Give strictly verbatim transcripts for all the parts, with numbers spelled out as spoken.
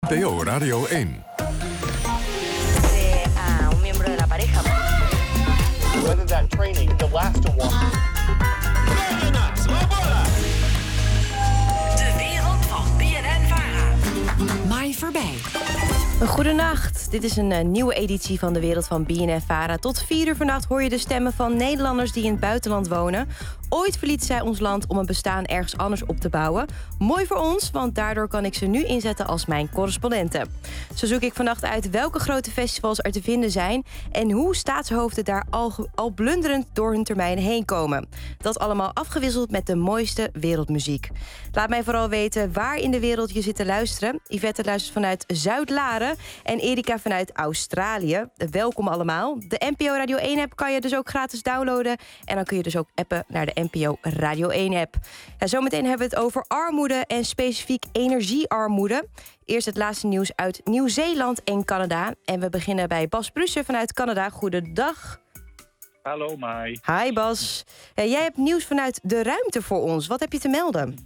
P O Radio één. A un miembro de la pareja. Whether that training, the last one. De wereld van B N N-Vara. Mai voorbij. Goedenacht, dit is een uh, nieuwe editie van de Wereld van B N N-Vara. Tot vier uur vannacht hoor je de stemmen van Nederlanders die in het buitenland wonen. Ooit verliet zij ons land om een bestaan ergens anders op te bouwen. Mooi voor ons, want daardoor kan ik ze nu inzetten als mijn correspondenten. Zo zoek ik vannacht uit welke grote festivals er te vinden zijn en hoe staatshoofden daar al, al blunderend door hun termijnen heen komen. Dat allemaal afgewisseld met de mooiste wereldmuziek. Laat mij vooral weten waar in de wereld je zit te luisteren. Yvette luistert vanuit Zuid-Laren en Erika vanuit Australië. Welkom allemaal. De N P O Radio één-app kan je dus ook gratis downloaden. En dan kun je dus ook appen naar de N P O Radio één-app. Ja, zometeen hebben we het over armoede en specifiek energiearmoede. Eerst het laatste nieuws uit Nieuw-Zeeland en Canada. En we beginnen bij Bas Brussen vanuit Canada. Goedendag. Hallo, Mai. Hi, Bas. Ja, jij hebt nieuws vanuit de ruimte voor ons. Wat heb je te melden?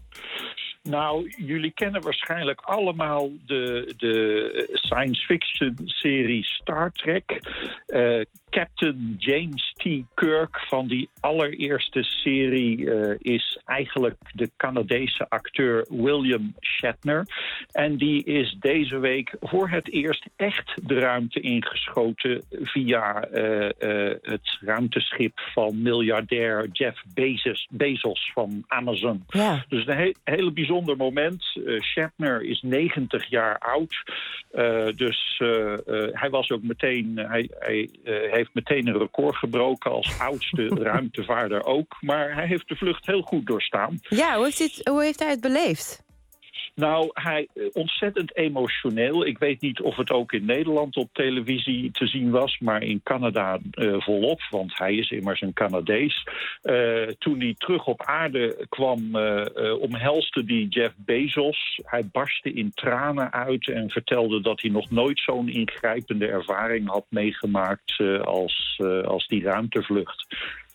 Nou, jullie kennen waarschijnlijk allemaal de, de science fiction serie Star Trek. Uh, Captain James T. Kirk van die allereerste serie uh, is eigenlijk de Canadese acteur William Shatner. En die is deze week voor het eerst echt de ruimte ingeschoten via uh, uh, het ruimteschip van miljardair Jeff Bezos, Bezos van Amazon. Ja. Dus een he- hele bijzonder moment. Uh, Shatner is negentig jaar oud. Uh, dus uh, uh, hij was ook meteen, uh, hij, hij uh, heeft meteen een record gebroken als oudste ruimtevaarder ook. Maar hij heeft de vlucht heel goed doorstaan. Ja, hoe heeft, dit, hoe heeft hij het beleefd? Nou, hij ontzettend emotioneel. Ik weet niet of het ook in Nederland op televisie te zien was, maar in Canada uh, volop, want hij is immers een Canadees. Uh, toen hij terug op aarde kwam, uh, uh, omhelste die Jeff Bezos. Hij barstte in tranen uit en vertelde dat hij nog nooit zo'n ingrijpende ervaring had meegemaakt uh, als, uh, als die ruimtevlucht.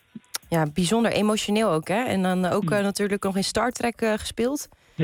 Ja, bijzonder emotioneel ook, hè? En dan ook uh, natuurlijk nog in Star Trek uh, gespeeld.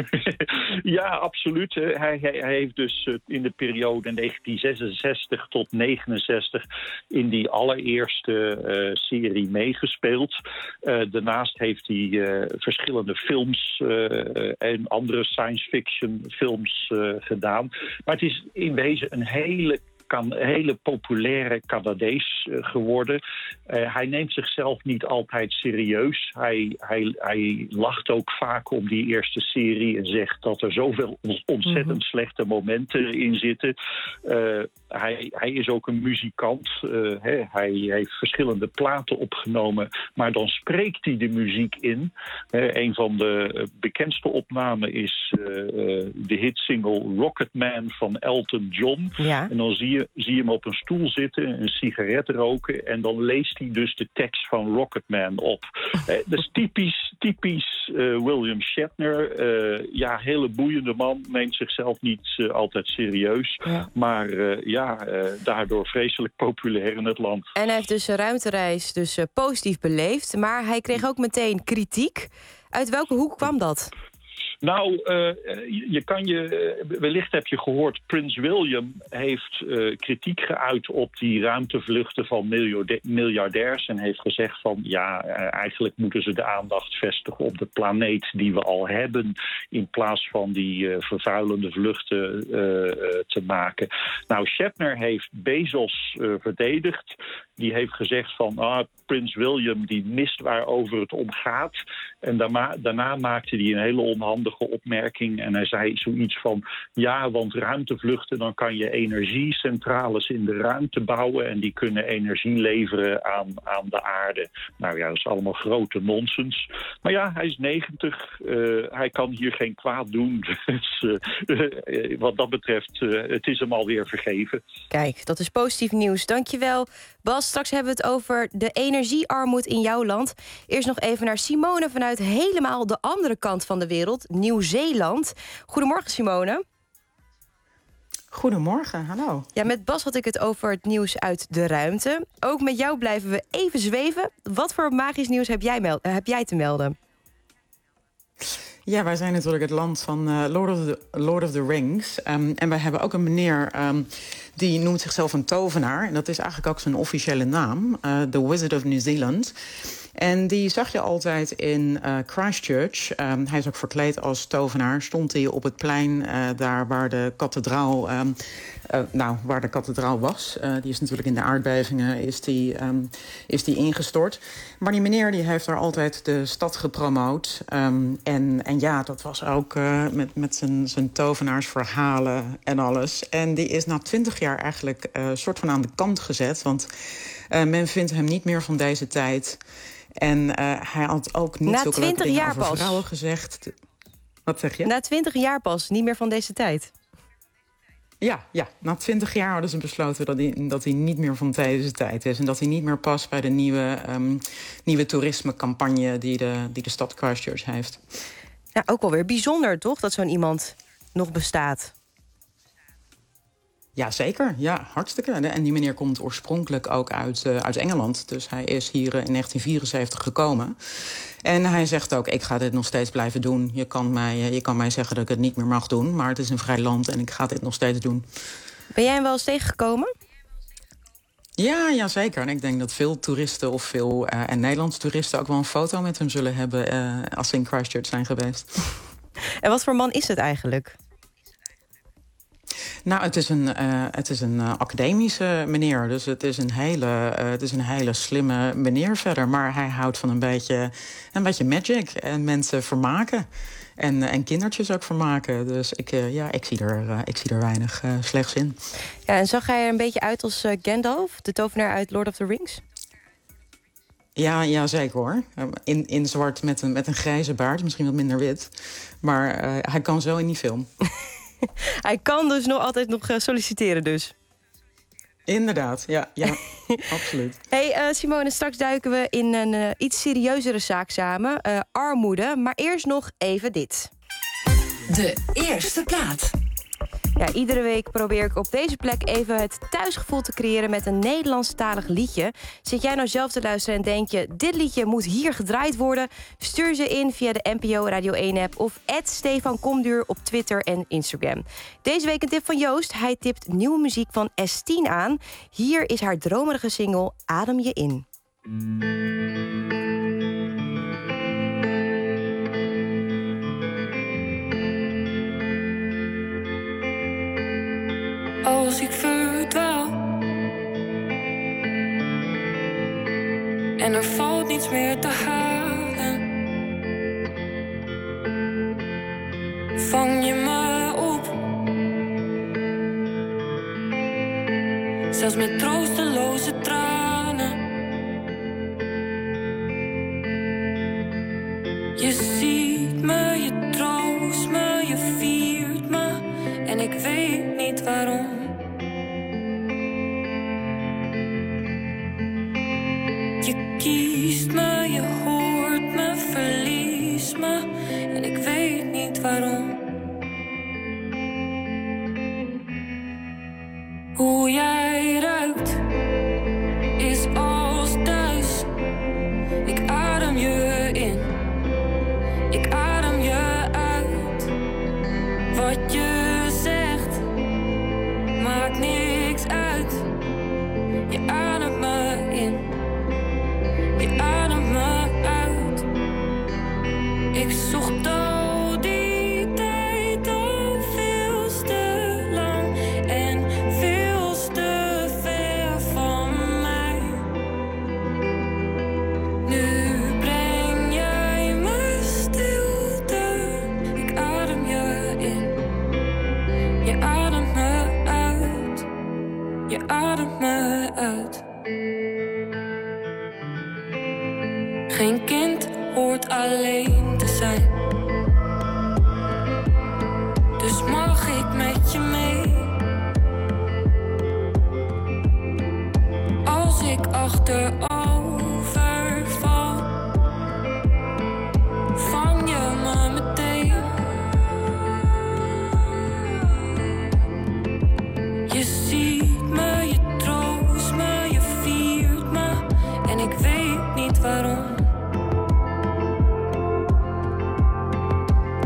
Ja, absoluut. Hij, hij, hij heeft dus in de periode negentien zesenzestig tot negenenzestig in die allereerste uh, serie meegespeeld. Uh, daarnaast heeft hij uh, verschillende films uh, en andere science fiction films uh, gedaan. Maar het is in wezen een hele kan een hele populaire Canadees uh, geworden. Uh, hij neemt zichzelf niet altijd serieus. Hij, hij, hij lacht ook vaak om die eerste serie en zegt dat er zoveel ontzettend mm-hmm. slechte momenten in zitten. Uh, hij, hij is ook een muzikant. Uh, hè. Hij heeft verschillende platen opgenomen, maar dan spreekt hij de muziek in. Uh, een van de bekendste opnamen is uh, uh, de hitsingle Rocketman van Elton John. Ja. En dan zie je zie je hem op een stoel zitten, een sigaret roken en dan leest hij dus de tekst van Rocketman op. eh, dat is typisch, typisch uh, William Shatner. Uh, ja, hele boeiende man, neemt zichzelf niet uh, altijd serieus. Ja. Maar uh, ja, uh, daardoor vreselijk populair in het land. En hij heeft dus een ruimtereis dus, uh, positief beleefd, maar hij kreeg ook meteen kritiek. Uit welke hoek kwam dat? Nou, uh, je kan je, wellicht heb je gehoord, Prins William heeft uh, kritiek geuit op die ruimtevluchten van miljardairs en heeft gezegd van ja, uh, eigenlijk moeten ze de aandacht vestigen op de planeet die we al hebben in plaats van die uh, vervuilende vluchten uh, uh, te maken. Nou, Shatner heeft Bezos uh, verdedigd. Die heeft gezegd van ah, Prins William die mist waarover het om gaat. En daarna, daarna maakte hij een hele onhandige opmerking. En hij zei zoiets van ja, want ruimtevluchten, dan kan je energiecentrales in de ruimte bouwen en die kunnen energie leveren aan, aan de aarde. Nou ja, dat is allemaal grote nonsens. Maar ja, hij is negentig. Uh, hij kan hier geen kwaad doen. Dus uh, uh, wat dat betreft, uh, het is hem alweer vergeven. Kijk, dat is positief nieuws. Dankjewel, Bas. Straks hebben we het over de energiearmoede in jouw land. Eerst nog even naar Simone vanuit helemaal de andere kant van de wereld, Nieuw-Zeeland. Goedemorgen, Simone. Goedemorgen, hallo. Ja, met Bas had ik het over het nieuws uit de ruimte. Ook met jou blijven we even zweven. Wat voor magisch nieuws heb jij, mel- heb jij te melden? Ja, wij zijn natuurlijk het land van uh, Lord, of the, Lord of the Rings. Um, en wij hebben ook een meneer um, die noemt zichzelf een tovenaar. En dat is eigenlijk ook zijn officiële naam, uh, The Wizard of New Zealand. En die zag je altijd in uh, Christchurch. Um, hij is ook verkleed als tovenaar. Stond hij op het plein uh, daar waar de kathedraal, um, uh, nou, waar de kathedraal was. Uh, die is natuurlijk in de aardbevingen is die, um, is die ingestort. Maar die meneer die heeft daar altijd de stad gepromoot. Um, en, en ja, dat was ook uh, met, met zijn, zijn tovenaarsverhalen en alles. En die is na twintig jaar eigenlijk een uh, soort van aan de kant gezet. Want uh, men vindt hem niet meer van deze tijd. En uh, hij had ook niet zulke leuke dingen over pas. vrouwen gezegd. Wat zeg je? Na twintig jaar pas, niet meer van deze tijd. Ja, ja, na twintig jaar hadden ze besloten dat hij, dat hij niet meer van deze tijd is. En dat hij niet meer past bij de nieuwe, um, nieuwe toerismecampagne die de, die de stad Christchurch heeft. Ja, ook wel weer bijzonder, toch? Dat zo'n iemand nog bestaat. Ja, zeker. Ja, hartstikke. En die meneer komt oorspronkelijk ook uit, uh, uit Engeland. Dus hij is hier uh, in negentien vierenzeventig gekomen. En hij zegt ook, ik ga dit nog steeds blijven doen. Je kan, mij, uh, je kan mij zeggen dat ik het niet meer mag doen. Maar het is een vrij land en ik ga dit nog steeds doen. Ben jij hem wel eens tegengekomen? Ja, ja, zeker. En ik denk dat veel toeristen of veel uh, en Nederlandse toeristen ook wel een foto met hem zullen hebben uh, als ze in Christchurch zijn geweest. En wat voor man is het eigenlijk? Nou, het is een, uh, het is een uh, academische meneer. Dus het is een hele, uh, het is een hele slimme meneer verder. Maar hij houdt van een beetje, een beetje magic en mensen vermaken. En, uh, en kindertjes ook vermaken. Dus ik, uh, ja, ik, zie er, uh, ik zie er weinig uh, slechts in. Ja, en zag hij er een beetje uit als uh, Gandalf, de tovenaar uit Lord of the Rings? Ja, ja, zeker hoor. In, in zwart met een, met een grijze baard, misschien wat minder wit. Maar uh, hij kan zo in die film. Hij kan dus nog altijd nog solliciteren dus. Inderdaad, ja, ja absoluut. Hey uh, Simone, straks duiken we in een uh, iets serieuzere zaak samen. Uh, armoede, maar eerst nog even dit. De eerste plaat. Ja, iedere week probeer ik op deze plek even het thuisgevoel te creëren met een Nederlandstalig liedje. Zit jij nou zelf te luisteren en denk je, dit liedje moet hier gedraaid worden? Stuur ze in via de N P O Radio één app of at Stefan Komduur op Twitter en Instagram. Deze week een tip van Joost. Hij tipt nieuwe muziek van S tien aan. Hier is haar dromerige single Adem je in. Als ik verdwaal en er valt niets meer te halen, vang je me op, zelfs met troosteloze tranen. Je ziet me, je troost me, je viert me en ik weet niet waarom. Je kiest me, je hoort me, verliest me en ik weet niet waarom. Hoe jij ruikt is als thuis. Ik adem je in, ik adem je uit. Wat je zegt maakt niks uit. Je ademt me in, je ademt me uit. Ik zocht al die tijd al veel te lang en veel te ver van mij. Nu breng jij me stilte. Ik adem je in, je ademt me uit. Je ademt me uit. Geen kind hoort alleen te zijn. Dus mag ik met je mee? Als ik achterover val, vang je me meteen. Je ziet me, je troost me, je viert me en ik weet niet waarom.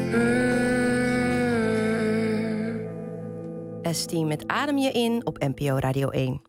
S-Team met Adem je in op N P O Radio één.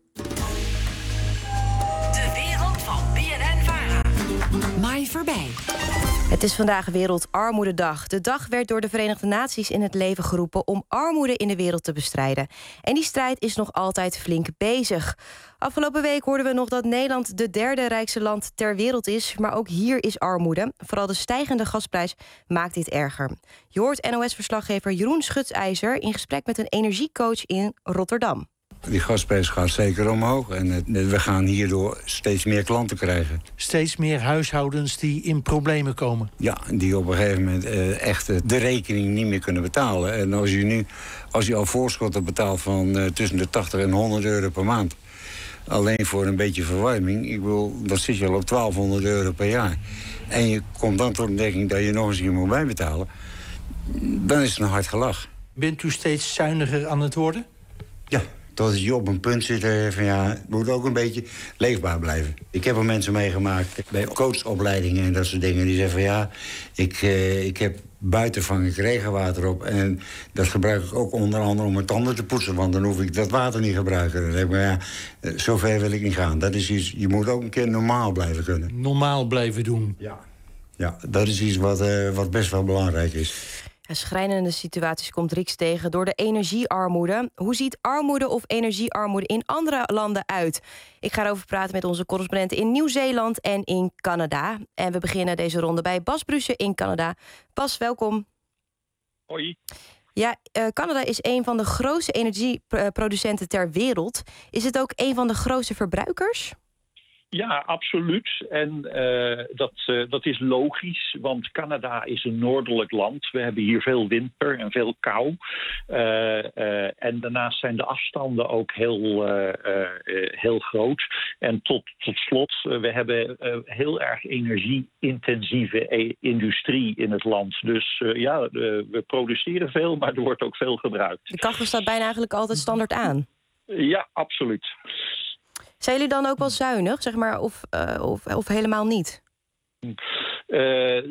De wereld van B N N-Vara. Mai voorbij. Het is vandaag Wereldarmoededag. De dag werd door de Verenigde Naties in het leven geroepen om armoede in de wereld te bestrijden. En die strijd is nog altijd flink bezig. Afgelopen week hoorden we nog dat Nederland de derde rijkste land ter wereld is. Maar ook hier is armoede. Vooral de stijgende gasprijs maakt dit erger. Je hoort N O S-verslaggever Jeroen Schutsijzer in gesprek met een energiecoach in Rotterdam. Die gasprijs gaat zeker omhoog en we gaan hierdoor steeds meer klanten krijgen. Steeds meer huishoudens die in problemen komen. Ja, die op een gegeven moment uh, echt de rekening niet meer kunnen betalen. En als je nu als je al voorschotten betaalt van uh, tussen de tachtig en honderd euro per maand, alleen voor een beetje verwarming, ik bedoel, dan zit je al op twaalfhonderd euro per jaar. En je komt dan tot de ontdekking dat je nog eens hier moet bijbetalen, dan is het een hard gelach. Bent u steeds zuiniger aan het worden? Ja. Tot je op een punt zit van ja, het moet ook een beetje leefbaar blijven. Ik heb al mensen meegemaakt bij coachopleidingen en dat soort dingen. Die zeggen van ja, ik, eh, ik heb buitenvangend regenwater op. En dat gebruik ik ook onder andere om mijn tanden te poetsen. Want dan hoef ik dat water niet gebruiken. Dan denk ik, maar ja, zover wil ik niet gaan. Dat is iets, je moet ook een keer normaal blijven kunnen. Normaal blijven doen. Ja, ja dat is iets wat, uh, wat best wel belangrijk is. Schrijnende situaties komt Rieks tegen door de energiearmoede. Hoe ziet armoede of energiearmoede in andere landen uit? Ik ga erover praten met onze correspondenten in Nieuw-Zeeland en in Canada. En we beginnen deze ronde bij Bas Brussen in Canada. Bas, welkom. Hoi. Ja, uh, Canada is een van de grootste energieproducenten ter wereld. Is het ook een van de grootste verbruikers? Ja, absoluut. En uh, dat, uh, dat is logisch, want Canada is een noordelijk land. We hebben hier veel winter en veel kou. Uh, uh, en daarnaast zijn de afstanden ook heel, uh, uh, heel groot. En tot, tot slot, uh, we hebben uh, heel erg energie-intensieve e- industrie in het land. Dus uh, ja, uh, we produceren veel, maar er wordt ook veel gebruikt. De kachel staat bijna eigenlijk altijd standaard aan. Ja, absoluut. Zijn jullie dan ook wel zuinig, zeg maar, of, uh, of, of helemaal niet? Uh,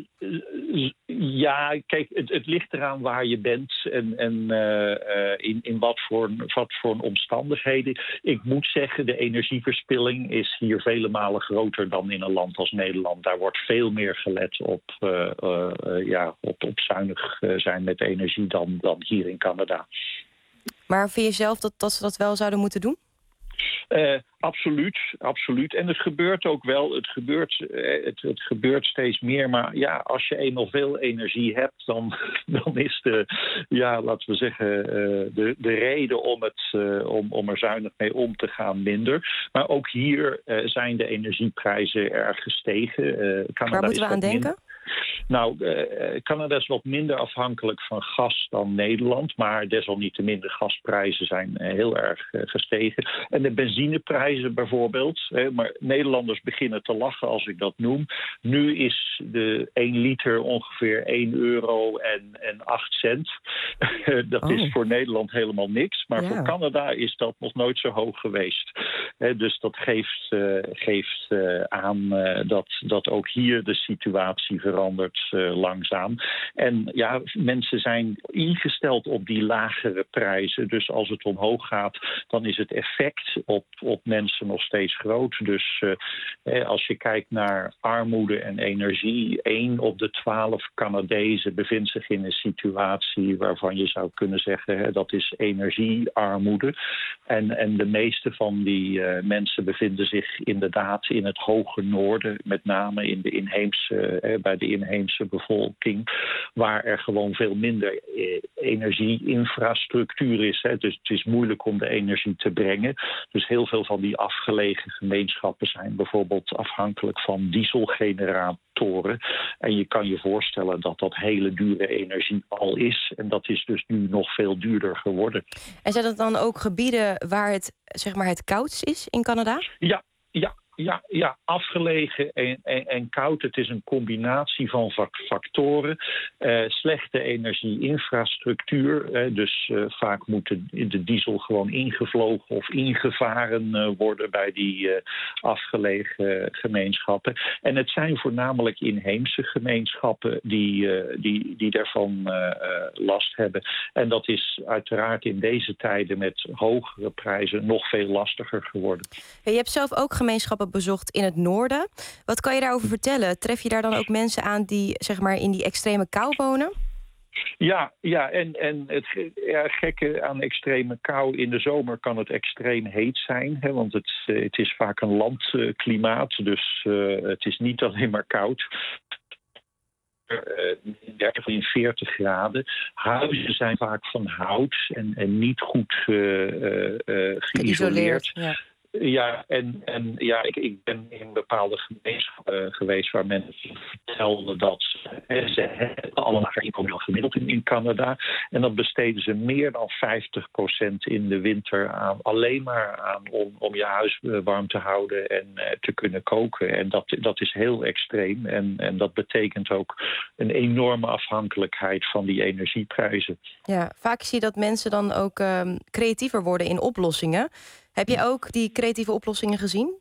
ja, kijk, het, het ligt eraan waar je bent en, en uh, uh, in, in wat voor, wat voor omstandigheden. Ik moet zeggen, de energieverspilling is hier vele malen groter dan in een land als Nederland. Daar wordt veel meer gelet op, uh, uh, uh, ja, op, op zuinig uh, zijn met energie dan, dan hier in Canada. Maar vind je zelf dat, dat ze dat wel zouden moeten doen? Uh, absoluut, absoluut. En het gebeurt ook wel. Het gebeurt, uh, het, het gebeurt steeds meer. Maar ja, als je eenmaal veel energie hebt, dan, dan is de, ja, laten we zeggen, uh, de, de reden om, het, uh, om, om er zuinig mee om te gaan minder. Maar ook hier uh, zijn de energieprijzen erg gestegen. Uh, Canada Waar moeten we aan denken? Min- Nou, uh, Canada is wat minder afhankelijk van gas dan Nederland. Maar desalniettemin, de gasprijzen zijn uh, heel erg uh, gestegen. En de benzineprijzen bijvoorbeeld. Uh, maar Nederlanders beginnen te lachen als ik dat noem. Nu is de één liter ongeveer één euro en, en acht cent. dat oh. is voor Nederland helemaal niks. Maar ja. voor Canada is dat nog nooit zo hoog geweest. Uh, dus dat geeft, uh, geeft uh, aan uh, dat, dat ook hier de situatie verandert uh, langzaam. En ja, mensen zijn ingesteld op die lagere prijzen. Dus als het omhoog gaat, dan is het effect op, op mensen nog steeds groot. Dus uh, als je kijkt naar armoede en energie, één op de twaalf Canadezen bevindt zich in een situatie waarvan je zou kunnen zeggen, hè, dat is energiearmoede. En, en de meeste van die uh, mensen bevinden zich inderdaad in het hoge noorden, met name in de inheemse, uh, bij de inheemse bevolking, waar er gewoon veel minder eh, energieinfrastructuur is. Hè. Dus het is moeilijk om de energie te brengen. Dus heel veel van die afgelegen gemeenschappen zijn bijvoorbeeld afhankelijk van dieselgeneratoren. En je kan je voorstellen dat dat hele dure energie al is. En dat is dus nu nog veel duurder geworden. En zijn dat dan ook gebieden waar het, zeg maar, het koudst is in Canada? Ja, ja. Ja, ja, afgelegen en, en, en koud. Het is een combinatie van factoren. Uh, slechte energie-infrastructuur. Uh, dus uh, vaak moet de, de diesel gewoon ingevlogen of ingevaren uh, worden bij die uh, afgelegen gemeenschappen. En het zijn voornamelijk inheemse gemeenschappen die, uh, die, die daarvan uh, uh, last hebben. En dat is uiteraard in deze tijden met hogere prijzen nog veel lastiger geworden. Je hebt zelf ook gemeenschappen bezocht in het noorden. Wat kan je daarover vertellen? Tref je daar dan ook mensen aan die zeg maar in die extreme kou wonen? Ja, ja en, en het ja, gekke aan extreme kou, in de zomer kan het extreem heet zijn. Hè, want het, het is vaak een landklimaat, dus uh, het is niet alleen maar koud. dertig in veertig graden. Huizen zijn vaak van hout en, en niet goed uh, uh, uh, geïsoleerd. Ja. Ja, en, en ja, ik, ik ben in bepaalde gemeenschappen uh, geweest waar mensen vertelden dat uh, ze hebben allemaal lager inkomen dan gemiddeld in, in Canada. En dan besteden ze meer dan vijftig procent in de winter aan alleen maar aan om, om je huis uh, warm te houden en uh, te kunnen koken. En dat, dat is heel extreem. En, en dat betekent ook een enorme afhankelijkheid van die energieprijzen. Ja, vaak zie je dat mensen dan ook uh, creatiever worden in oplossingen. Heb je ook die creatieve oplossingen gezien?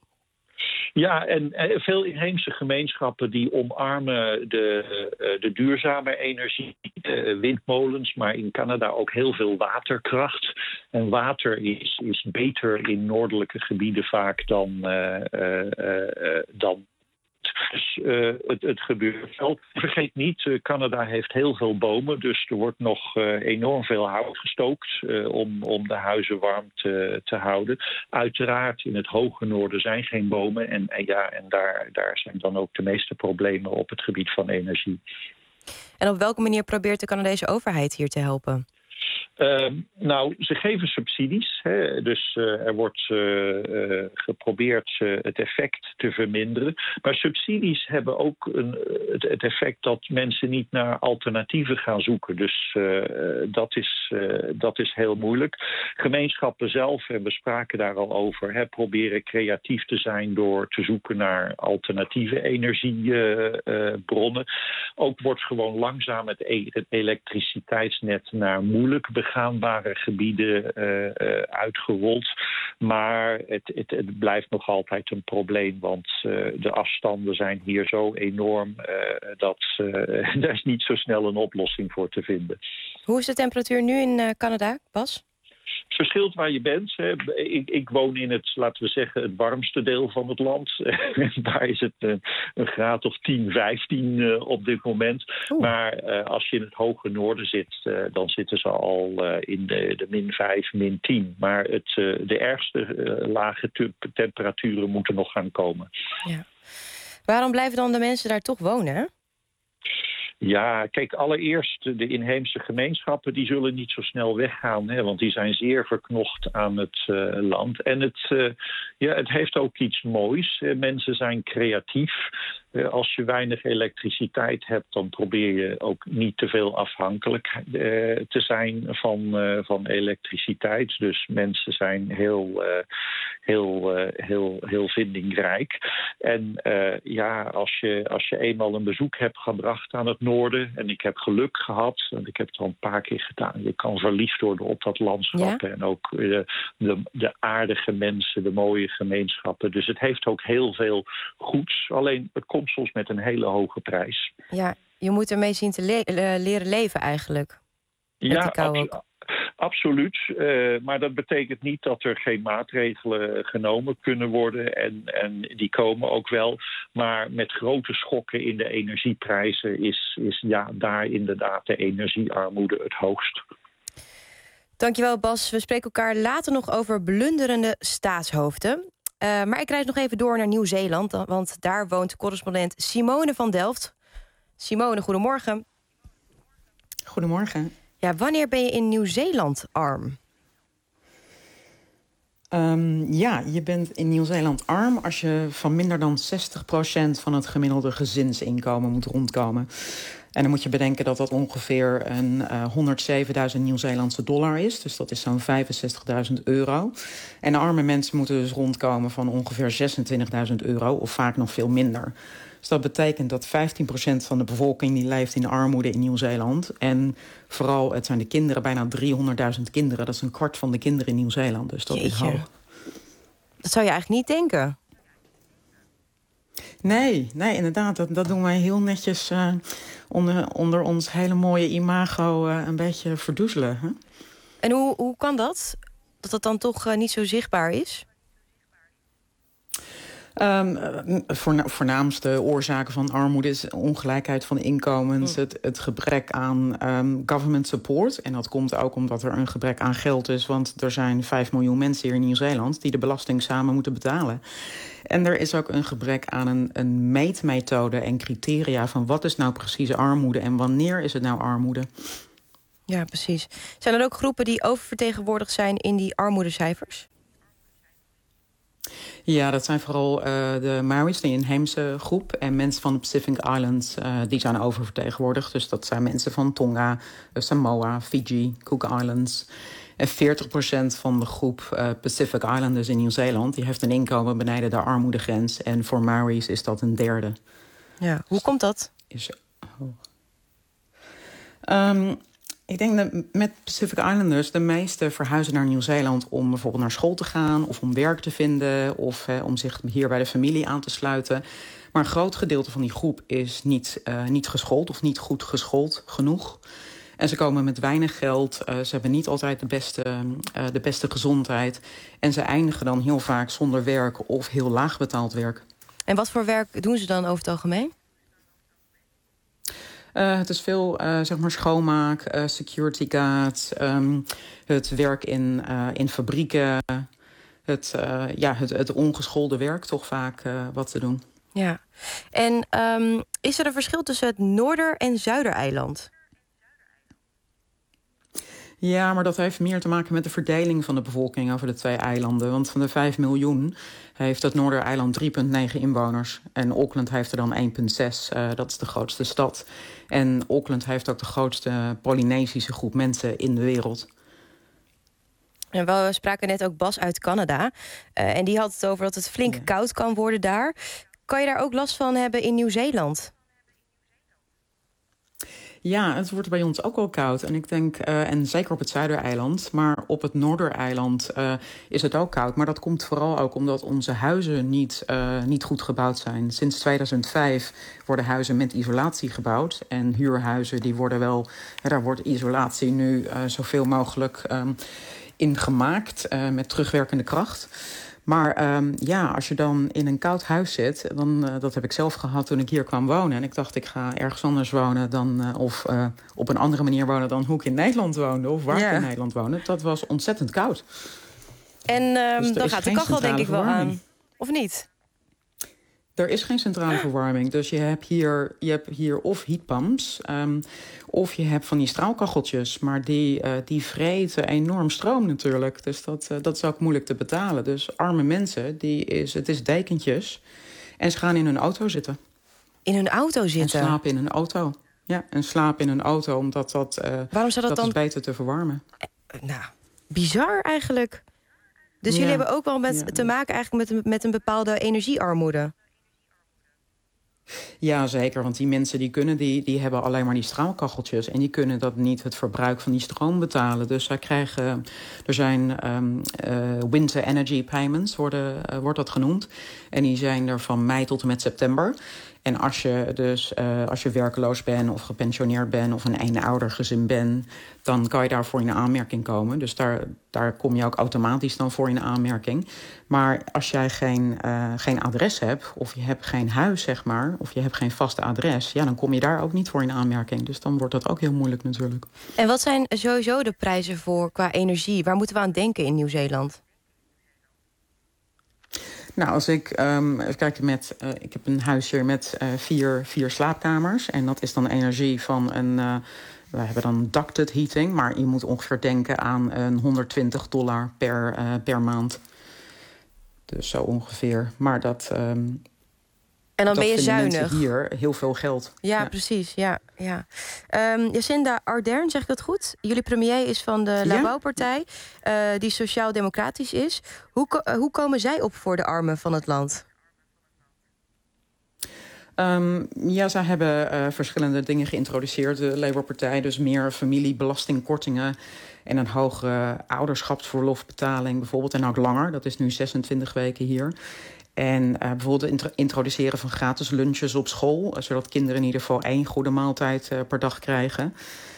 Ja, en, en veel inheemse gemeenschappen die omarmen de, uh, de duurzame energie, uh, windmolens, maar in Canada ook heel veel waterkracht. En water is, is beter in noordelijke gebieden vaak dan, uh, uh, uh, dan Dus uh, het, het gebeurt wel. Vergeet niet, uh, Canada heeft heel veel bomen. Dus er wordt nog uh, enorm veel hout gestookt uh, om, om de huizen warm te, te houden. Uiteraard in het hoge noorden zijn geen bomen. En, en, ja, en daar, daar zijn dan ook de meeste problemen op het gebied van energie. En op welke manier probeert de Canadese overheid hier te helpen? Uh, nou, ze geven subsidies. Hè, dus uh, er wordt uh, uh, geprobeerd uh, het effect te verminderen. Maar subsidies hebben ook een, het, het effect dat mensen niet naar alternatieven gaan zoeken. Dus uh, dat, is, uh, dat is heel moeilijk. Gemeenschappen zelf, en we spraken daar al over, hè, proberen creatief te zijn door te zoeken naar alternatieve energiebronnen. Uh, uh, ook wordt gewoon langzaam het, e- het elektriciteitsnet naar moeilijk begaanbare gebieden uh, uh, uitgerold. Maar het, het, het blijft nog altijd een probleem, want uh, de afstanden zijn hier zo enorm uh, dat uh, daar is niet zo snel een oplossing voor te vinden. Hoe is de temperatuur nu in uh, Canada, Bas? Het verschilt waar je bent. Hè. Ik, ik woon in het, laten we zeggen, het warmste deel van het land. Daar is het een, een graad of tien, vijftien uh, op dit moment. Oeh. Maar uh, als je in het hoge noorden zit, uh, dan zitten ze al uh, in de, de min vijf, min tien. Maar het, uh, de ergste uh, lage te- temperaturen moeten nog gaan komen. Ja. Waarom blijven dan de mensen daar toch wonen, hè? Ja, kijk, allereerst de inheemse gemeenschappen die zullen niet zo snel weggaan, hè, want die zijn zeer verknocht aan het uh, land. En het, uh, ja, het heeft ook iets moois. Uh, mensen zijn creatief. Uh, als je weinig elektriciteit hebt, dan probeer je ook niet te veel afhankelijk uh, te zijn van, uh, van elektriciteit. Dus mensen zijn heel, uh, heel, uh, heel, heel vindingrijk. En uh, ja, als je, als je eenmaal een bezoek hebt gebracht aan het noorden, en ik heb geluk gehad, en ik heb het al een paar keer gedaan, je kan verliefd worden op dat landschap. Ja. En ook uh, de, de aardige mensen, de mooie gemeenschappen. Dus het heeft ook heel veel goeds. Alleen het komt soms met een hele hoge prijs. Ja, je moet ermee zien te le- uh, leren leven eigenlijk. Met ja, die kou abso- ook. absoluut. Uh, maar dat betekent niet dat er geen maatregelen genomen kunnen worden. En, en die komen ook wel. Maar met grote schokken in de energieprijzen is, is ja, daar inderdaad de energiearmoede het hoogst. Dankjewel, Bas. We spreken elkaar later nog over blunderende staatshoofden. Uh, maar ik reis nog even door naar Nieuw-Zeeland, want daar woont correspondent Simone van Delft. Simone, goedemorgen. Goedemorgen. Ja, wanneer ben je in Nieuw-Zeeland arm? Um, ja, je bent in Nieuw-Zeeland arm als je van minder dan zestig procent van het gemiddelde gezinsinkomen moet rondkomen. En dan moet je bedenken dat dat ongeveer een uh, honderdzevenduizend Nieuw-Zeelandse dollar is. Dus dat is zo'n vijfenzestigduizend euro. En arme mensen moeten dus rondkomen van ongeveer zesentwintigduizend euro... of vaak nog veel minder. Dus dat betekent dat vijftien procent van de bevolking die leeft in armoede in Nieuw-Zeeland. En vooral, het zijn de kinderen, bijna driehonderdduizend kinderen. Dat is een kwart van de kinderen in Nieuw-Zeeland, dus dat Jeetje. is hoog. Dat zou je eigenlijk niet denken. Nee, nee, inderdaad. Dat, dat doen wij heel netjes uh, onder, onder ons hele mooie imago uh, een beetje verdoezelen. Hè? En hoe, hoe kan dat? Dat dat dan toch uh, niet zo zichtbaar is? Um, voorna voornaamste oorzaken van armoede is ongelijkheid van inkomens, mm. het, het gebrek aan um, government support. En dat komt ook omdat er een gebrek aan geld is, want er zijn vijf miljoen mensen hier in Nieuw-Zeeland die de belasting samen moeten betalen. En er is ook een gebrek aan een, een meetmethode en criteria van wat is nou precies armoede en wanneer is het nou armoede. Ja, precies. Zijn er ook groepen die oververtegenwoordigd zijn in die armoedecijfers? Ja, dat zijn vooral uh, de Maoris, de inheemse groep. En mensen van de Pacific Islands, uh, die zijn oververtegenwoordigd. Dus dat zijn mensen van Tonga, Samoa, Fiji, Cook Islands. En veertig procent van de groep uh, Pacific Islanders in Nieuw-Zeeland... die heeft een inkomen beneden de armoedegrens. En voor Maoris is dat een derde. Ja, hoe komt dat? Is hoog. Um, Ik denk dat met Pacific Islanders de meeste verhuizen naar Nieuw-Zeeland om bijvoorbeeld naar school te gaan of om werk te vinden of eh, om zich hier bij de familie aan te sluiten. Maar een groot gedeelte van die groep is niet, uh, niet geschoold of niet goed geschoold genoeg. En ze komen met weinig geld, uh, ze hebben niet altijd de beste, uh, de beste gezondheid. En ze eindigen dan heel vaak zonder werk of heel laag betaald werk. En wat voor werk doen ze dan over het algemeen? Uh, het is veel uh, zeg maar schoonmaak, uh, security guards, um, het werk in, uh, in fabrieken, het, uh, ja, het, het ongeschoolde werk toch vaak uh, wat te doen. Ja, en um, is er een verschil tussen het Noorder- en Zuidereiland? Ja, maar dat heeft meer te maken met de verdeling van de bevolking over de twee eilanden. Want van de vijf miljoen heeft het Noordereiland drie komma negen inwoners. En Auckland heeft er dan één komma zes. Uh, dat is de grootste stad. En Auckland heeft ook de grootste Polynesische groep mensen in de wereld. En we spraken net ook Bas uit Canada. Uh, en die had het over dat het flink ja. koud kan worden daar. Kan je daar ook last van hebben in Nieuw-Zeeland? Ja, het wordt bij ons ook wel koud. En ik denk, uh, en zeker op het Zuidereiland, maar op het Noordereiland uh, is het ook koud. Maar dat komt vooral ook omdat onze huizen niet, uh, niet goed gebouwd zijn. Sinds tweeduizend vijf worden huizen met isolatie gebouwd. En huurhuizen, die worden wel, ja, daar wordt isolatie nu uh, zoveel mogelijk um, in gemaakt uh, met terugwerkende kracht. Maar um, ja, als je dan in een koud huis zit, dan, uh, dat heb ik zelf gehad toen ik hier kwam wonen. En ik dacht, ik ga ergens anders wonen dan, uh, of uh, op een andere manier wonen dan hoe ik in Nederland woonde. Of waar ja. ik in Nederland woonde. Dat was ontzettend koud. En um, dus dan gaat de kachel denk ik wel aan. Of niet? Er is geen centrale verwarming. Dus je hebt hier, je hebt hier of heatpumps, um, of je hebt van die straalkacheltjes. Maar die, uh, die vreten enorm stroom natuurlijk. Dus dat, uh, dat is ook moeilijk te betalen. Dus arme mensen, die is, het is dekentjes. En ze gaan in hun auto zitten. In hun auto zitten? En slapen in hun auto. Ja, en slapen in hun auto, omdat dat, uh, Waarom zou dat, dat dan... is beter te verwarmen. Uh, nou, bizar eigenlijk. Dus ja. jullie hebben ook wel met, ja. te maken eigenlijk met, met een bepaalde energiearmoede. Ja, zeker. Want die mensen die kunnen, die, die hebben alleen maar die straalkacheltjes. En die kunnen dat niet het verbruik van die stroom betalen. Dus zij krijgen, er zijn um, uh, winter energy payments, worden, uh, wordt dat genoemd. En die zijn er van mei tot en met september. En als je dus uh, als je werkeloos bent of gepensioneerd bent of een eenoudergezin bent, dan kan je daarvoor in aanmerking komen. Dus daar, daar kom je ook automatisch dan voor in aanmerking. Maar als jij geen, uh, geen adres hebt, of je hebt geen huis, zeg maar, of je hebt geen vaste adres, ja, dan kom je daar ook niet voor in aanmerking. Dus dan wordt dat ook heel moeilijk natuurlijk. En wat zijn sowieso de prijzen voor qua energie? Waar moeten we aan denken in Nieuw-Zeeland? Nou, als ik um, even kijken met, uh, ik heb een huis hier met uh, vier, vier slaapkamers. En dat is dan energie van een, uh, we hebben dan ducted heating. Maar je moet ongeveer denken aan een honderdtwintig dollar per, uh, per maand. Dus zo ongeveer. Maar dat, um, En dan dat ben je vinden zuinig. mensen hier heel veel geld. Ja, Ja. precies. Ja, ja. Um, Jacinda Ardern, zeg ik dat goed? Jullie premier is van de Ja. Labour-partij, uh, die sociaal-democratisch is. Hoe, ko- uh, hoe komen zij op voor de armen van het land? Um, ja, zij hebben uh, verschillende dingen geïntroduceerd, de Labour-partij. Dus meer familiebelastingkortingen en een hogere ouderschapsverlofbetaling bijvoorbeeld. En ook langer, dat is nu zesentwintig weken hier. En uh, bijvoorbeeld het introduceren van gratis lunches op school, uh, zodat kinderen in ieder geval één goede maaltijd uh, per dag krijgen.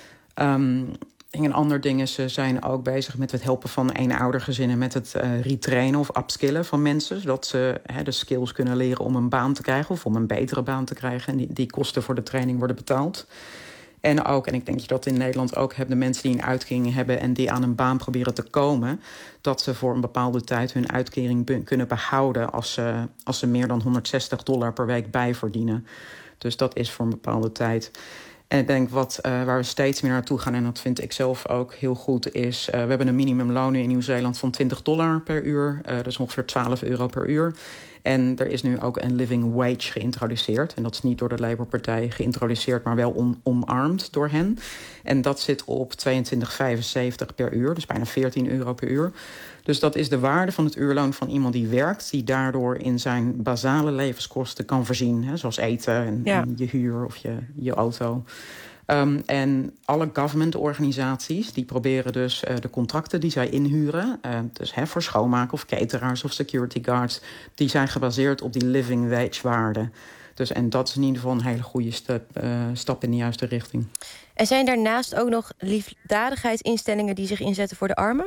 Um, en een ander ding is, ze zijn ook bezig met het helpen van eenoudergezinnen met het uh, retrainen of upskillen van mensen, zodat ze he, de skills kunnen leren om een baan te krijgen of om een betere baan te krijgen. En die, die kosten voor de training worden betaald. En ook, en ik denk dat je dat in Nederland ook hebt, de mensen die een uitkering hebben en die aan een baan proberen te komen, dat ze voor een bepaalde tijd hun uitkering be- kunnen behouden als ze, als ze meer dan honderdzestig dollar per week bijverdienen. Dus dat is voor een bepaalde tijd. En ik denk wat, uh, waar we steeds meer naartoe gaan, en dat vind ik zelf ook heel goed, is uh, we hebben een minimumloon in Nieuw-Zeeland van twintig dollar per uur. Uh, dat is ongeveer twaalf euro per uur. En er is nu ook een living wage geïntroduceerd. En dat is niet door de Labour-partij geïntroduceerd, maar wel on, omarmd door hen. En dat zit op tweeëntwintig vijfenzeventig per uur, dus bijna veertien euro per uur. Dus dat is de waarde van het uurloon van iemand die werkt, die daardoor in zijn basale levenskosten kan voorzien. Hè, zoals eten en, Ja. en je huur of je, je auto. Um, en alle government-organisaties die proberen dus uh, de contracten die zij inhuren, uh, dus hè, voor schoonmaken of cateraars of security guards, die zijn gebaseerd op die living wage-waarde. Dus, en dat is in ieder geval een hele goede stap, uh, stap in de juiste richting. En zijn daarnaast ook nog liefdadigheidsinstellingen die zich inzetten voor de armen?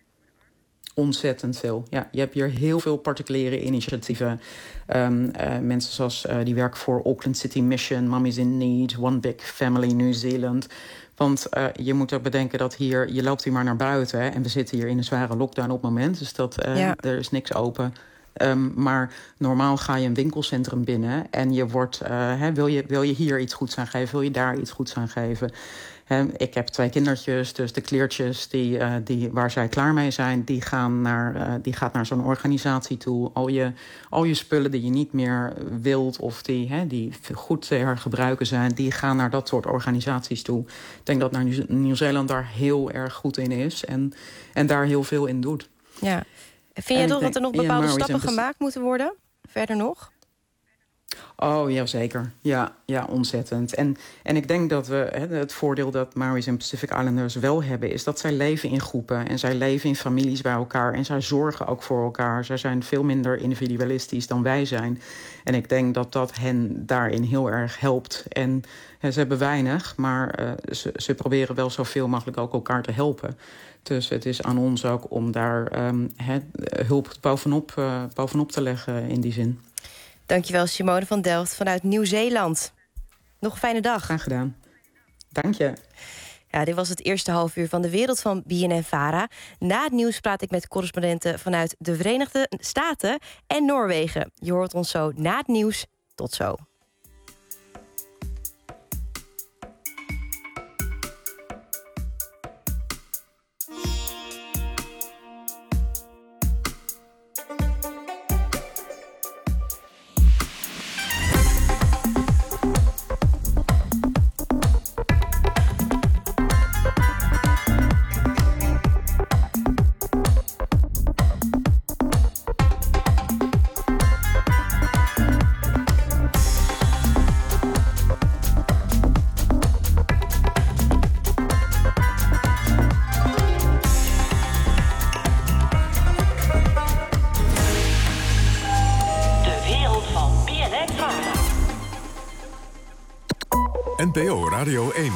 Ontzettend veel. Ja, je hebt hier heel veel particuliere initiatieven. Um, uh, mensen zoals uh, die werken voor Auckland City Mission, Mummies in Need, One Big Family New Zealand. Want uh, je moet ook bedenken dat hier, je loopt hier maar naar buiten. Hè, en we zitten hier in een zware lockdown op het moment. Dus dat, uh, ja. er is niks open. Um, maar normaal ga je een winkelcentrum binnen en je wordt, uh, hè, wil, je, wil je hier iets goeds aan geven, wil je daar iets goeds aan geven. He, ik heb twee kindertjes, dus de kleertjes die, uh, die, waar zij klaar mee zijn, die gaan naar, uh, die gaat naar zo'n organisatie toe. Al je, al je spullen die je niet meer wilt of die, he, die goed te hergebruiken zijn, die gaan naar dat soort organisaties toe. Ik denk dat Nieuw- Nieuw-Zeeland daar heel erg goed in is en, en daar heel veel in doet. Ja. Vind je toch dat er nog bepaalde ja, stappen gemaakt moeten worden? Verder nog? Oh, ja, zeker. Ja, ja, ontzettend. En, en ik denk dat we hè, het voordeel dat Maoris en Pacific Islanders wel hebben, is dat zij leven in groepen en zij leven in families bij elkaar en zij zorgen ook voor elkaar. Zij zijn veel minder individualistisch dan wij zijn. En ik denk dat dat hen daarin heel erg helpt. En hè, ze hebben weinig, maar uh, ze, ze proberen wel zoveel mogelijk ook elkaar te helpen. Dus het is aan ons ook om daar um, he, hulp bovenop, uh, bovenop te leggen in die zin. Dankjewel, Simone van Delft vanuit Nieuw-Zeeland. Nog een fijne dag. Graag gedaan. Dank je. Ja, dit was het eerste half uur van de wereld van B N N Vara. Na het nieuws praat ik met correspondenten vanuit de Verenigde Staten en Noorwegen. Je hoort ons zo na het nieuws. Tot zo. N P O Radio één.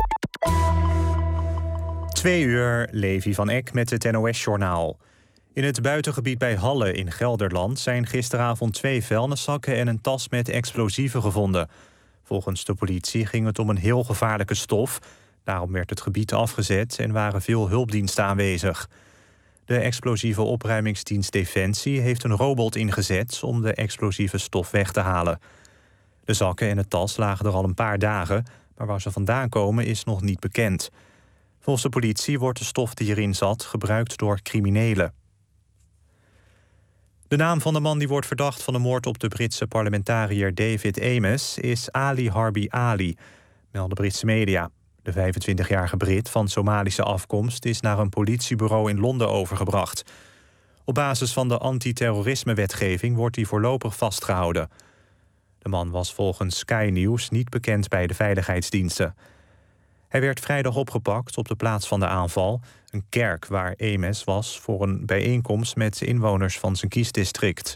Twee uur, Levi van Eck met het N O S-journaal. In het buitengebied bij Halle in Gelderland zijn gisteravond twee vuilniszakken en een tas met explosieven gevonden. Volgens de politie ging het om een heel gevaarlijke stof. Daarom werd het gebied afgezet en waren veel hulpdiensten aanwezig. De explosieve opruimingsdienst Defensie heeft een robot ingezet om de explosieve stof weg te halen. De zakken en de tas lagen er al een paar dagen, maar waar ze vandaan komen is nog niet bekend. Volgens de politie wordt de stof die erin zat gebruikt door criminelen. De naam van de man die wordt verdacht van de moord op de Britse parlementariër David Amess is Ali Harbi Ali, melden Britse media. De vijfentwintigjarige Brit van Somalische afkomst is naar een politiebureau in Londen overgebracht. Op basis van de antiterrorisme-wetgeving wordt hij voorlopig vastgehouden. De man was volgens Sky News niet bekend bij de veiligheidsdiensten. Hij werd vrijdag opgepakt op de plaats van de aanval, een kerk waar Amess was voor een bijeenkomst met inwoners van zijn kiesdistrict.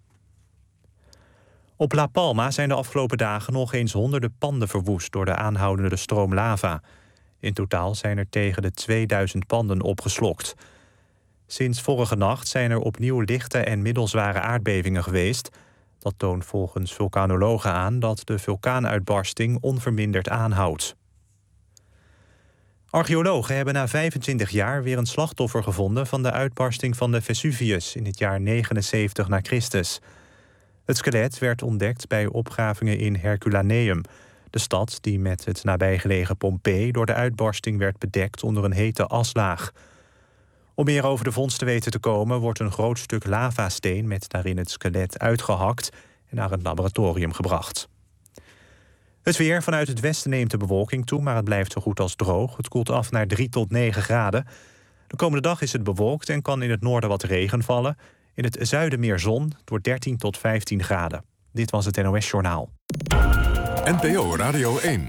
Op La Palma zijn de afgelopen dagen nog eens honderden panden verwoest door de aanhoudende stroom lava. In totaal zijn er tegen de tweeduizend panden opgeslokt. Sinds vorige nacht zijn er opnieuw lichte en middelzware aardbevingen geweest. Dat toont volgens vulkanologen aan dat de vulkaanuitbarsting onverminderd aanhoudt. Archeologen hebben na vijfentwintig jaar weer een slachtoffer gevonden van de uitbarsting van de Vesuvius in het jaar negenenzeventig na Christus. Het skelet werd ontdekt bij opgravingen in Herculaneum, de stad die met het nabijgelegen Pompeii door de uitbarsting werd bedekt onder een hete aslaag. Om meer over de vondst te weten te komen wordt een groot stuk lavasteen met daarin het skelet uitgehakt en naar een laboratorium gebracht. Het weer. Vanuit het westen neemt de bewolking toe, maar het blijft zo goed als droog. Het koelt af naar drie tot negen graden. De komende dag is het bewolkt en kan in het noorden wat regen vallen. In het zuiden meer zon, het wordt dertien tot vijftien graden. Dit was het N O S Journaal. N P O Radio één.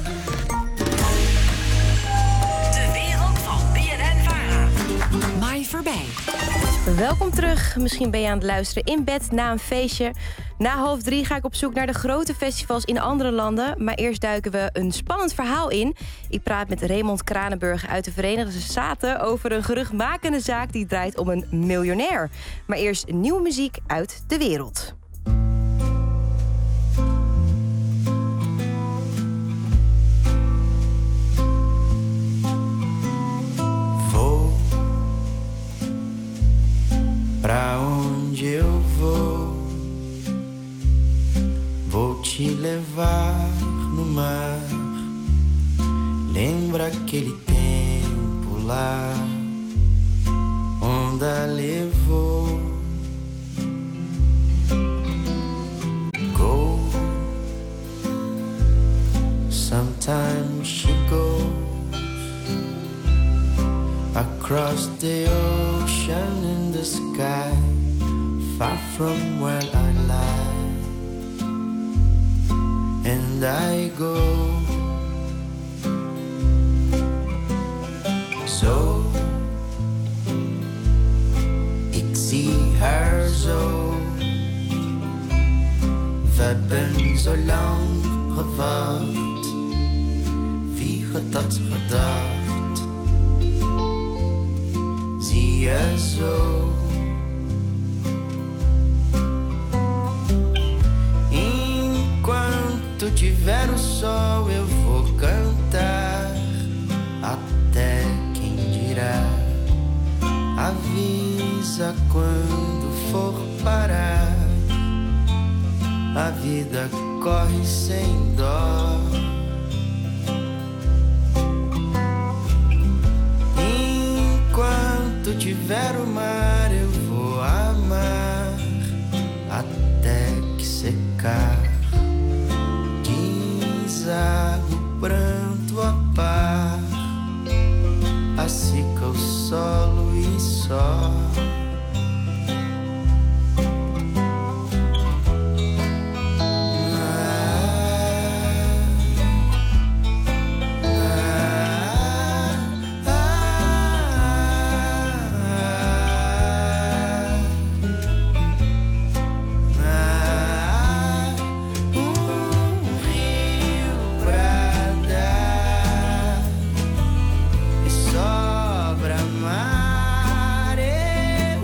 De wereld van B N N-Vara. Mai voorbij. Welkom terug. Misschien ben je aan het luisteren in bed na een feestje. Na half drie ga ik op zoek naar de grote festivals in andere landen. Maar eerst duiken we een spannend verhaal in. Ik praat met Raymond Kranenburg uit de Verenigde Staten over een geruchtmakende zaak die draait om een miljonair. Maar eerst nieuwe muziek uit de wereld. Vou pra onde eu vou. Vou te levar no mar. Lembra aquele tempo lá, onda levou. Go. Sometimes she goes across the ocean in the sky, far from where I lie. And I go. Zo, ik zie haar zo. We hebben zo lang gewacht. Wie had dat gedacht? Zie je zo. Enquanto tiver o sol eu vou cantar, até quem dirá, avisa quando for parar. A vida corre sem dó. Enquanto tiver o mar eu vou amar, até que secar. O pranto a par, a seca, o solo e só. Sobra mar.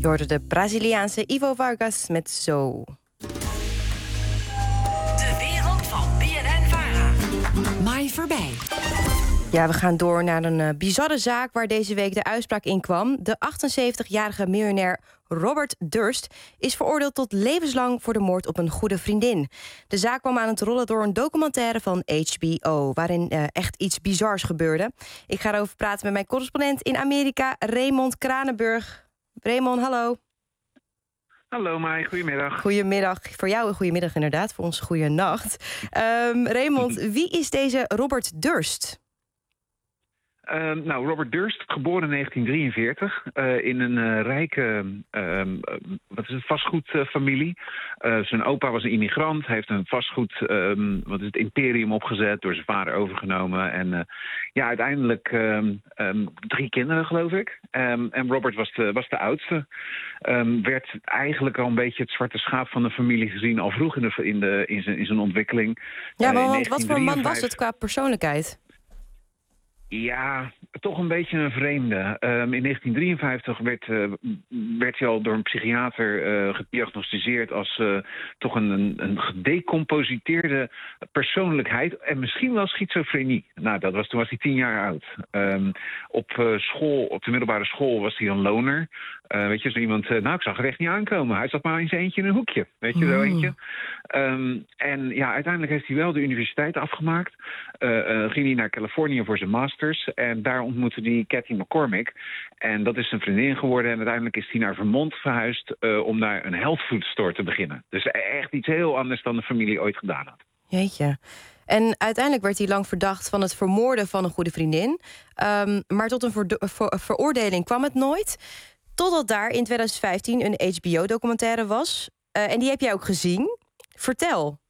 hoorde de Braziliaanse Ivo Vargas met Zo. De wereld van B N N-Vara. Mai voorbij. Ja, we gaan door naar een uh, bizarre zaak waar deze week de uitspraak in kwam. De achtenzeventigjarige miljonair Robert Durst is veroordeeld tot levenslang voor de moord op een goede vriendin. De zaak kwam aan het rollen door een documentaire van H B O... waarin uh, echt iets bizars gebeurde. Ik ga erover praten met mijn correspondent in Amerika, Raymond Kranenburg. Raymond, hallo. Hallo Mai, goedemiddag. Goedemiddag. Voor jou een goedemiddag inderdaad, voor ons goede nacht. Um, Raymond, wie is deze Robert Durst? Uh, nou, Robert Durst, geboren in negentien drieënveertig, uh, in een uh, rijke uh, wat is het, vastgoedfamilie. Uh, zijn opa was een immigrant, heeft een vastgoed, um, wat is het, imperium opgezet, door zijn vader overgenomen. En uh, ja, uiteindelijk um, um, drie kinderen, geloof ik. Um, en Robert was de, was de oudste. Um, werd eigenlijk al een beetje het zwarte schaap van de familie gezien, al vroeg in, de, in, de, in, zijn, in zijn ontwikkeling. Ja, maar uh, want wat voor man was het qua persoonlijkheid? Ja, toch een beetje een vreemde. Um, in negentien drieënvijftig werd, uh, werd hij al door een psychiater uh, gediagnosticeerd als uh, toch een, een, een gedecompositeerde persoonlijkheid en misschien wel schizofrenie. Nou, dat was, toen was hij tien jaar oud. Um, op uh, school, op de middelbare school was hij een loner. Uh, weet je, zo iemand, uh, nou, ik zag er echt niet aankomen. Hij zat maar in zijn eentje in een hoekje. Weet je, zo eentje. Um, en ja, uiteindelijk heeft hij wel de universiteit afgemaakt. Uh, uh, ging hij naar Californië voor zijn masters. En daar ontmoette hij Cathy McCormick. En dat is zijn vriendin geworden. En uiteindelijk is hij naar Vermont verhuisd uh, om daar een health food store te beginnen. Dus echt iets heel anders dan de familie ooit gedaan had. Jeetje. En uiteindelijk werd hij lang verdacht van het vermoorden van een goede vriendin. Um, maar tot een ver- ver- veroordeling kwam het nooit. Totdat daar in twintig vijftien een H B O-documentaire was. Uh, en die heb jij ook gezien. Vertel.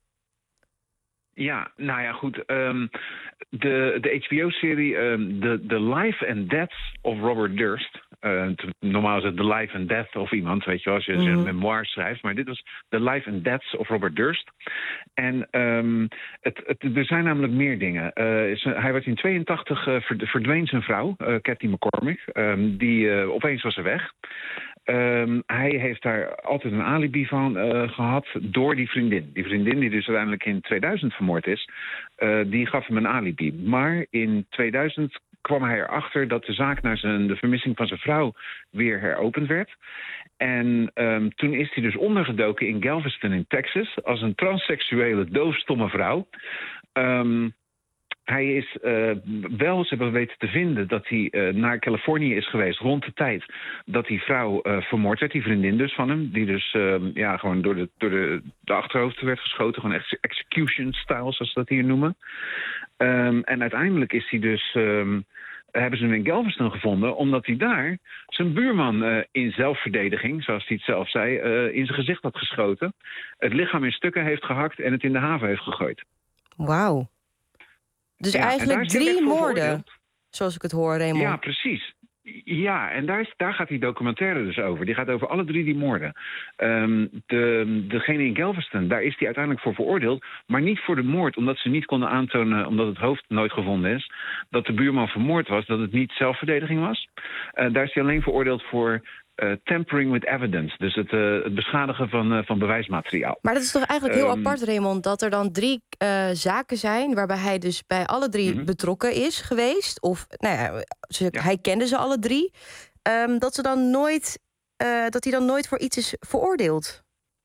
Ja, nou ja, goed. Um, de, de H B O-serie um, The, The Life and Death of Robert Durst. Uh, normaal is het The Life and Death of iemand, weet je wel, als je mm-hmm. zijn memoir schrijft. Maar dit was The Life and Death of Robert Durst. En um, het, het, er zijn namelijk meer dingen. Uh, is, hij werd in tweeëntachtig uh, verdween zijn vrouw, uh, Cathy McCormick. Um, die uh, opeens was ze weg. Um, hij heeft daar altijd een alibi van uh, gehad door die vriendin. Die vriendin die dus uiteindelijk in tweeduizend vermoord is, uh, die gaf hem een alibi. Maar in tweeduizend kwam hij erachter dat de zaak naar zijn, de vermissing van zijn vrouw weer heropend werd. En um, toen is hij dus ondergedoken in Galveston in Texas als een transseksuele doofstomme vrouw. Um, Hij is uh, wel, ze hebben weten te vinden dat hij uh, naar Californië is geweest rond de tijd dat die vrouw uh, vermoord werd, die vriendin dus van hem, die dus uh, ja, gewoon door, de, door de, de achterhoofd werd geschoten, gewoon ex- execution style, zoals ze dat hier noemen. Um, en uiteindelijk is hij dus, um, hebben ze hem in Galveston gevonden, omdat hij daar zijn buurman uh, in zelfverdediging, zoals hij het zelf zei, uh, in zijn gezicht had geschoten, het lichaam in stukken heeft gehakt en het in de haven heeft gegooid. Wauw. Dus ja, eigenlijk drie moorden, zoals ik het hoor, Raymond. Ja, precies. Ja, en daar, is, daar gaat die documentaire dus over. Die gaat over alle drie die moorden. Um, de, degene in Galveston, daar is hij uiteindelijk voor veroordeeld, maar niet voor de moord, omdat ze niet konden aantonen, omdat het hoofd nooit gevonden is, dat de buurman vermoord was, dat het niet zelfverdediging was. Uh, daar is hij alleen veroordeeld voor Uh, tampering with evidence, dus het, uh, het beschadigen van, uh, van bewijsmateriaal. Maar dat is toch eigenlijk heel um, apart, Raymond, dat er dan drie uh, zaken zijn waarbij hij dus bij alle drie mm-hmm. betrokken is geweest, of nou ja, ze, ja. hij kende ze alle drie, um, dat ze dan nooit, uh, dat hij dan nooit voor iets is veroordeeld.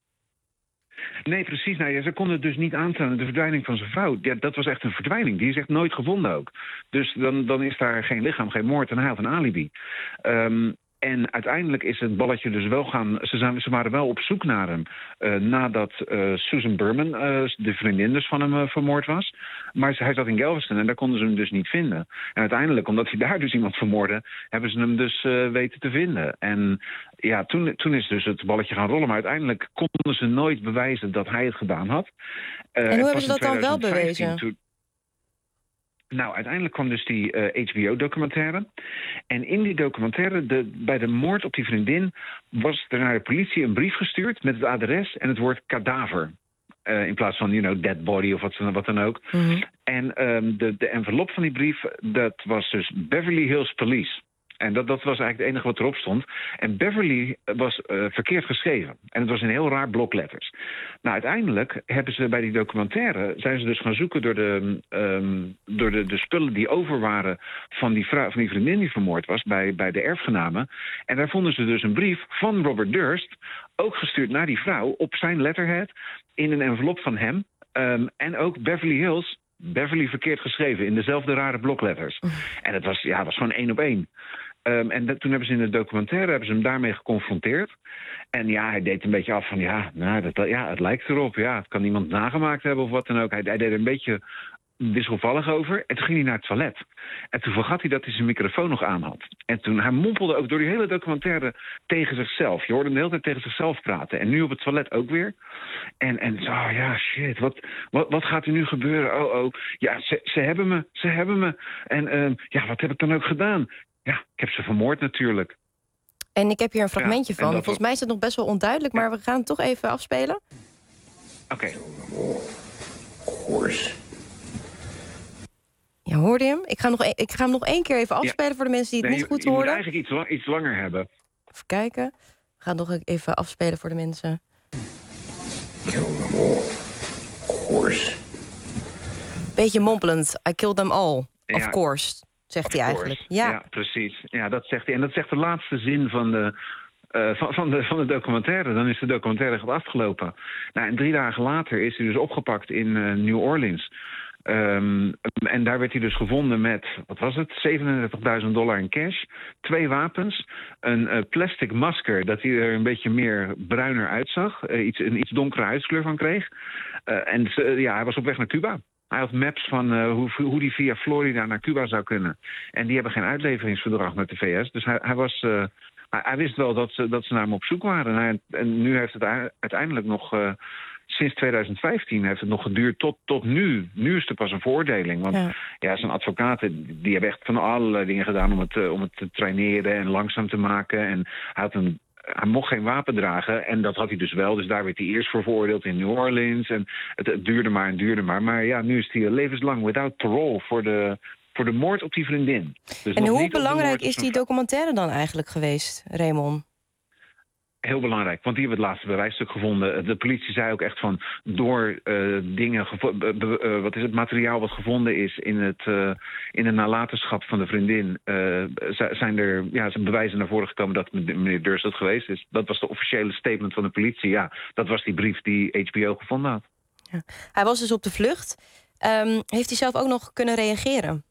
Nee, precies. Nou, ja, ze konden dus niet aantonen de verdwijning van zijn vrouw. Ja, dat was echt een verdwijning. Die is echt nooit gevonden ook. Dus dan, dan is daar geen lichaam, geen moord en hij had een alibi. Um, En uiteindelijk is het balletje dus wel gaan. Ze, zijn, ze waren wel op zoek naar hem uh, nadat uh, Susan Berman, uh, de vriendin dus van hem, uh, vermoord was. Maar hij zat in Galveston en daar konden ze hem dus niet vinden. En uiteindelijk, omdat hij daar dus iemand vermoordde, hebben ze hem dus uh, weten te vinden. En ja, toen, toen is dus het balletje gaan rollen. Maar uiteindelijk konden ze nooit bewijzen dat hij het gedaan had. Uh, en hoe hebben ze dat dan wel bewezen? Toen, Nou, uiteindelijk kwam dus die uh, H B O-documentaire. En in die documentaire, de, bij de moord op die vriendin, was er naar de politie een brief gestuurd met het adres en het woord kadaver. Uh, in plaats van, you know, dead body of wat, wat dan ook. Mm-hmm. En um, de, de envelop van die brief, dat was dus Beverly Hills Police. En dat, dat was eigenlijk het enige wat erop stond. En Beverly was uh, verkeerd geschreven. En het was in heel raar blokletters. Nou, uiteindelijk hebben ze bij die documentaire... zijn ze dus gaan zoeken door de, um, door de, de spullen die over waren... van die, vrouw, van die vriendin die vermoord was bij, bij de erfgenamen. En daar vonden ze dus een brief van Robert Durst... ook gestuurd naar die vrouw op zijn letterhead... in een envelop van hem. Um, en ook Beverly Hills... Beverly verkeerd geschreven in dezelfde rare blokletters. En het was, ja, het was gewoon één op één. Um, en dat, toen hebben ze in de documentaire hebben ze hem daarmee geconfronteerd. En ja, hij deed een beetje af van... ja, nou, dat, ja het lijkt erop. Ja, het kan iemand nagemaakt hebben of wat dan ook. Hij, hij deed er een beetje wisselvallig over. En toen ging hij naar het toilet. En toen vergat hij dat hij zijn microfoon nog aan had. En toen, hij mompelde ook door die hele documentaire tegen zichzelf. Je hoorde hem de hele tijd tegen zichzelf praten. En nu op het toilet ook weer. En, en zo, oh, ja, shit, wat, wat, wat gaat er nu gebeuren? Oh, oh, ja, ze, ze hebben me, ze hebben me. En uh, ja, wat heb ik dan ook gedaan? Ja, ik heb ze vermoord natuurlijk. En ik heb hier een fragmentje ja, van. Volgens mij is het nog best wel onduidelijk, maar we gaan het toch even afspelen. Oké. Okay. Ja, hoorde je hem? Ik ga, nog e- ik ga hem nog één keer even afspelen ja. voor de mensen die het nee, niet goed je, je hoorden. Je moet eigenlijk iets, la- iets langer hebben. Even kijken. We gaan het nog even afspelen voor de mensen. Kill them all. Of course. Beetje mompelend. I killed them all. Ja. Of course, zegt of hij course. eigenlijk. Ja. ja, precies. Ja, dat zegt hij. En dat zegt de laatste zin van de... Uh, van, van, de, van de documentaire. Dan is de documentaire gewoon afgelopen. Nou, en drie dagen later is hij dus opgepakt in uh, New Orleans. Um, en daar werd hij dus gevonden met, wat was het, zevenendertigduizend dollar in cash, twee wapens, een uh, plastic masker dat hij er een beetje meer bruiner uitzag, uh, iets, een iets donkere huidskleur van kreeg. Uh, en uh, ja, hij was op weg naar Cuba. Hij had maps van uh, hoe, hoe die via Florida naar Cuba zou kunnen. En die hebben geen uitleveringsverdrag met de V S. Dus hij, hij was... Uh, hij wist wel dat ze, dat ze naar hem op zoek waren. En, hij, en nu heeft het uiteindelijk nog... Uh, sinds tweeduizend vijftien heeft het nog geduurd tot, tot nu. Nu is er pas een veroordeling. Want ja, ja zijn advocaten die hebben echt van allerlei dingen gedaan... om het, uh, om het te traineren en langzaam te maken. En hij, had een, hij mocht geen wapen dragen. En dat had hij dus wel. Dus daar werd hij eerst voor veroordeeld in New Orleans. En het, het duurde maar en duurde maar. Maar ja, nu is hij levenslang without parole voor de... voor de moord op die vriendin. Dus en hoe belangrijk is die documentaire dan eigenlijk geweest, Raymond? Heel belangrijk, want die hebben het laatste bewijsstuk gevonden. De politie zei ook echt van... door uh, dingen, gevo- uh, wat is het materiaal wat gevonden is... in het uh, in de nalatenschap van de vriendin... Uh, zijn er ja, zijn bewijzen naar voren gekomen dat meneer Durst het geweest is. Dat was de officiële statement van de politie. Ja, dat was die brief die H B O gevonden had. Ja. Hij was dus op de vlucht. Um, heeft hij zelf ook nog kunnen reageren?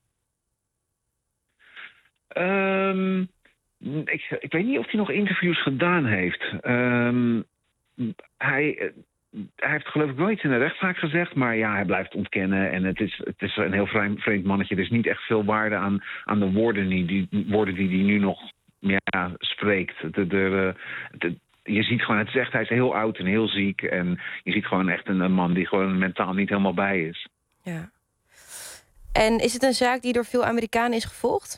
Um, ik, ik weet niet of hij nog interviews gedaan heeft. Um, hij, hij heeft geloof ik nooit in de rechtszaak gezegd... maar ja, hij blijft ontkennen. En het is, het is een heel vreemd, vreemd mannetje. Er is niet echt veel waarde aan, aan de woorden die die, woorden die, die nu nog ja, spreekt. De, de, de, je ziet gewoon, het is echt, hij is heel oud en heel ziek. En je ziet gewoon echt een, een man die gewoon mentaal niet helemaal bij is. Ja. En is het een zaak die door veel Amerikanen is gevolgd?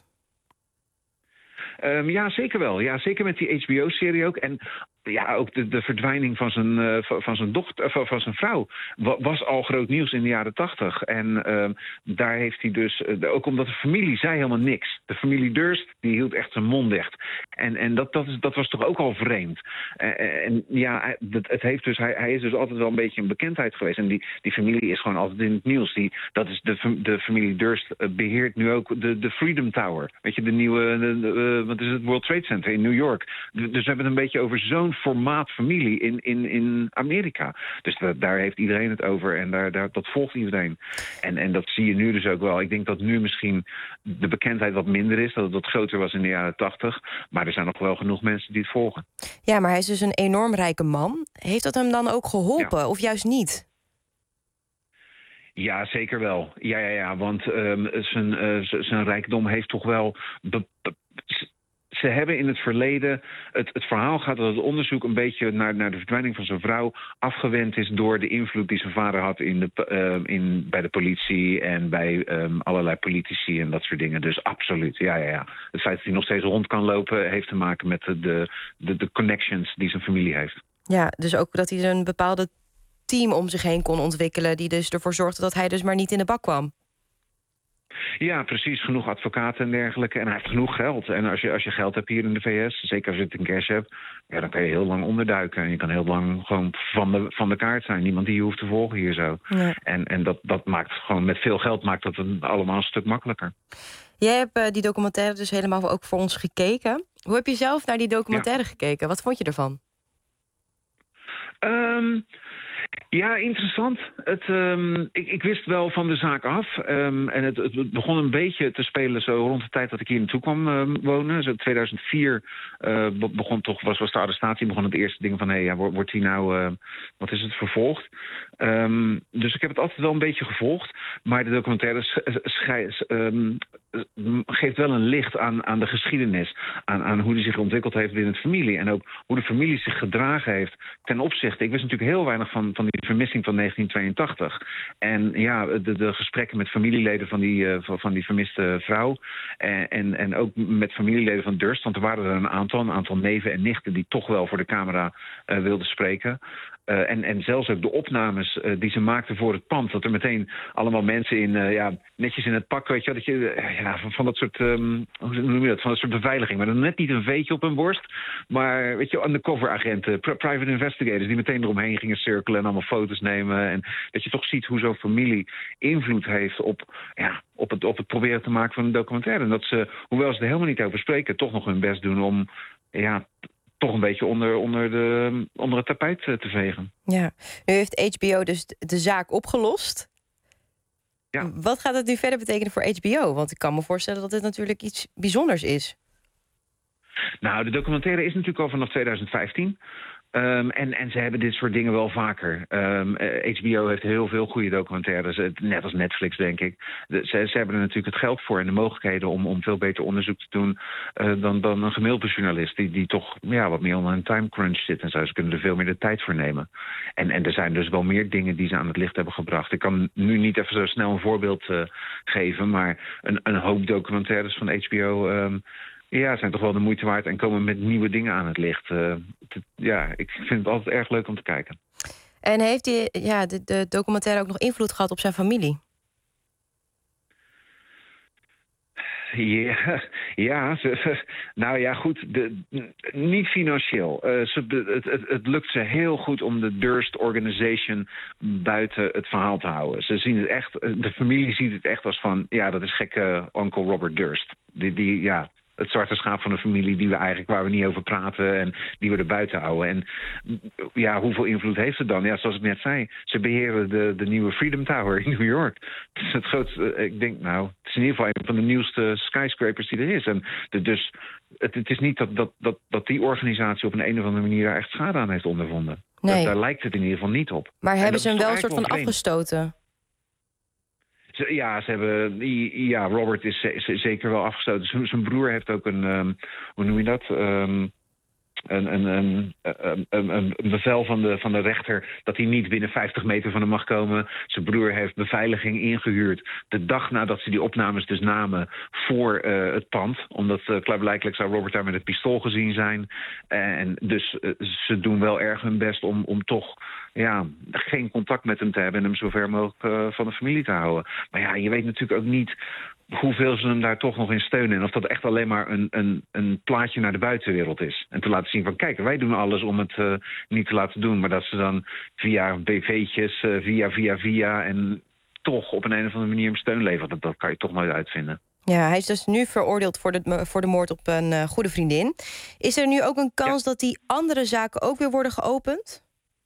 Um, ja, zeker wel. Ja, zeker met die H B O-serie ook. En ja, ook de, de verdwijning van zijn, uh, van zijn dochter, van, van zijn vrouw was al groot nieuws in de jaren tachtig. En uh, daar heeft hij dus, uh, ook omdat de familie zei helemaal niks. De familie Durst, die hield echt zijn mond dicht. En, en dat, dat, is, dat was toch ook al vreemd. Uh, en ja, het, het heeft dus, hij, hij is dus altijd wel een beetje een bekendheid geweest. En die, die familie is gewoon altijd in het nieuws. Die, dat is de, de familie Durst uh, beheert nu ook de, de Freedom Tower. Weet je, de nieuwe, de, de, uh, wat is het, World Trade Center in New York. Dus we hebben het een beetje over zo'n formaat familie in, in, in Amerika. Dus dat, daar heeft iedereen het over en daar, daar, dat volgt iedereen. En, en dat zie je nu dus ook wel. Ik denk dat nu misschien de bekendheid wat minder is, dat het wat groter was in de jaren tachtig. Maar er zijn nog wel genoeg mensen die het volgen. Ja, maar hij is dus een enorm rijke man. Heeft dat hem dan ook geholpen, ja. Of juist niet? Ja, zeker wel. Ja, ja, ja, want um, zijn, uh, zijn rijkdom heeft toch wel... Be- be- Ze hebben in het verleden, het, het verhaal gaat dat het onderzoek een beetje naar, naar de verdwijning van zijn vrouw afgewend is door de invloed die zijn vader had in de, uh, in, bij de politie en bij um, allerlei politici en dat soort dingen. Dus absoluut, ja, ja, ja. Het feit dat hij nog steeds rond kan lopen heeft te maken met de, de, de, de connections die zijn familie heeft. Ja, dus ook dat hij een bepaalde team om zich heen kon ontwikkelen die dus ervoor zorgde dat hij dus maar niet in de bak kwam. Ja, precies. Genoeg advocaten en dergelijke. En hij heeft genoeg geld. En als je, als je geld hebt hier in de V S, zeker als je het in cash hebt, ja, dan kan je heel lang onderduiken. En je kan heel lang gewoon van de, van de kaart zijn. Niemand die je hoeft te volgen hier zo. Nee. En, en dat, dat maakt gewoon met veel geld maakt dat het allemaal een stuk makkelijker. Jij hebt uh, die documentaire dus helemaal ook voor ons gekeken. Hoe heb je zelf naar die documentaire ja. gekeken? Wat vond je ervan? Um, ja, interessant. Het, um, ik, ik wist wel van de zaak af. Um, en het, het begon een beetje te spelen zo rond de tijd dat ik hier naartoe kwam um, wonen. Zo tweeduizend vier uh, begon toch, was, was de arrestatie. Begon het eerste ding van, hé, hey, ja, wordt hij nou, uh, wat is het, vervolgd? Um, dus ik heb het altijd wel een beetje gevolgd. Maar de documentaire sch- sch- um, geeft wel een licht aan, aan de geschiedenis. Aan, aan hoe die zich ontwikkeld heeft binnen de familie. En ook hoe de familie zich gedragen heeft ten opzichte. Ik wist natuurlijk heel weinig van, van die vermissing van negentien tweeëntachtig. En ja, de, de gesprekken met familieleden van die, uh, van, van die vermiste vrouw. En, en, en ook met familieleden van Durst. Want er waren er een aantal, een aantal neven en nichten die toch wel voor de camera uh, wilden spreken. Uh, en, en zelfs ook de opnames uh, die ze maakten voor het pand. Dat er meteen allemaal mensen in, uh, ja, netjes in het pak, weet je, dat je, uh, ja, van, van dat soort, um, hoe noem je dat, van dat soort beveiliging. Maar dan net niet een veetje op hun borst, maar, weet je, undercover agenten, pri- private investigators, die meteen eromheen gingen cirkelen en allemaal foto's nemen. En dat je toch ziet hoe zo'n familie invloed heeft op, ja, op het, op het proberen te maken van een documentaire. En dat ze, hoewel ze er helemaal niet over spreken, toch nog hun best doen om, ja, toch een beetje onder, onder, de, onder het tapijt te vegen. Ja, nu heeft H B O dus de zaak opgelost. Ja. Wat gaat het nu verder betekenen voor H B O? Want ik kan me voorstellen dat dit natuurlijk iets bijzonders is. Nou, de documentaire is natuurlijk al vanaf tweeduizend vijftien. Um, en, en ze hebben dit soort dingen wel vaker. Um, uh, H B O heeft heel veel goede documentaires, uh, net als Netflix, denk ik. De, ze, ze hebben er natuurlijk het geld voor en de mogelijkheden om, om veel beter onderzoek te doen uh, dan, dan een gemiddelde journalist, die, die toch ja, wat meer onder een time crunch zit en zo. Ze kunnen er veel meer de tijd voor nemen. En, en er zijn dus wel meer dingen die ze aan het licht hebben gebracht. Ik kan nu niet even zo snel een voorbeeld uh, geven, maar een, een hoop documentaires van H B O... Um, ja, zijn toch wel de moeite waard en komen met nieuwe dingen aan het licht. Uh, te, ja, ik vind het altijd erg leuk om te kijken. En heeft die, ja, de, de documentaire ook nog invloed gehad op zijn familie? Ja, ja ze, nou ja, goed, de, niet financieel. Uh, ze, het, het, het lukt ze heel goed om de Durst Organization buiten het verhaal te houden. Ze zien het echt, de familie ziet het echt als van, ja, dat is gekke Uncle Robert Durst. Die, die, ja, het zwarte schaap van de familie die we eigenlijk, waar we niet over praten en die we er buiten houden. En ja, hoeveel invloed heeft het dan? Ja, zoals ik net zei, ze beheren de, de nieuwe Freedom Tower in New York. Het is het grootste, ik denk nou, het is in ieder geval een van de nieuwste skyscrapers die er is. En de, dus het, het is niet dat, dat, dat, dat die organisatie op een, een of andere manier daar echt schade aan heeft ondervonden. Nee. Dat, daar lijkt het in ieder geval niet op. Maar en hebben ze hem wel een eigenlijk soort van afgestoten? Ja, ze hebben, ja, Robert is zeker wel afgestoten. Zijn broer heeft ook een, um, hoe noem je dat? Um, een, een, een, een, een, een bevel van de, van de rechter dat hij niet binnen vijftig meter van hem mag komen. Zijn broer heeft beveiliging ingehuurd de dag nadat ze die opnames dus namen voor uh, het pand. Omdat uh, klaarblijkelijk zou Robert daar met het pistool gezien zijn. En dus uh, ze doen wel erg hun best om, om toch ja, geen contact met hem te hebben en hem zo ver mogelijk uh, van de familie te houden. Maar ja, je weet natuurlijk ook niet hoeveel ze hem daar toch nog in steunen. En of dat echt alleen maar een, een, een plaatje naar de buitenwereld is. En te laten zien van, kijk, wij doen alles om het uh, niet te laten doen. Maar dat ze dan via B V'tjes, uh, via, via, via en toch op een, een of andere manier hem steun leveren. Dat, dat kan je toch nooit uitvinden. Ja, hij is dus nu veroordeeld voor de, voor de moord op een uh, goede vriendin. Is er nu ook een kans ja. dat die andere zaken ook weer worden geopend?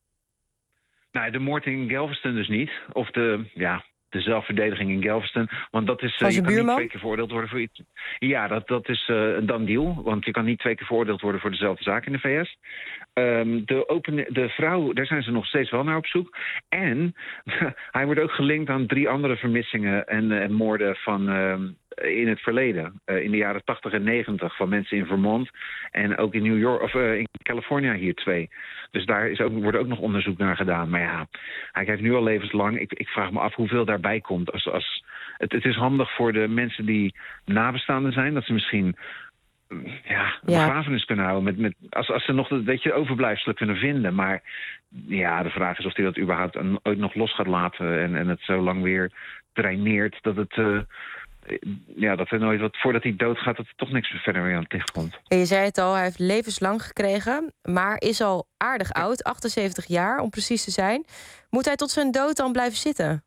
Nou, de moord in Galveston dus niet. Of de, ja, de zelfverdediging in Galveston. Want dat is, uh, je kan niet twee keer veroordeeld worden voor iets. Ja, dat, dat is uh, een done deal. Want je kan niet twee keer veroordeeld worden voor dezelfde zaak in de V S. Um, de, open, de vrouw, daar zijn ze nog steeds wel naar op zoek. En hij wordt ook gelinkt aan drie andere vermissingen en, uh, en moorden van uh, in het verleden. Uh, in de jaren tachtig en negentig van mensen in Vermont. En ook in New York, of uh, in California hier twee. Dus daar is ook, wordt ook nog onderzoek naar gedaan. Maar ja, hij heeft nu al levenslang. Ik, ik vraag me af hoeveel daarbij komt. Als, als, het, het is handig voor de mensen die nabestaanden zijn. Dat ze misschien ja, een ja. begrafenis kunnen houden. Met, met, als, als ze nog een beetje overblijfselen kunnen vinden. Maar ja, de vraag is of hij dat überhaupt ooit nog los gaat laten. En, en het zo lang weer draineert dat het Uh, ja, dat er nooit wat, voordat hij doodgaat, dat er toch niks verder meer aan het licht komt. Ja, je zei het al, hij heeft levenslang gekregen, maar is al aardig oud, achtenzeventig jaar om precies te zijn. Moet hij tot zijn dood dan blijven zitten?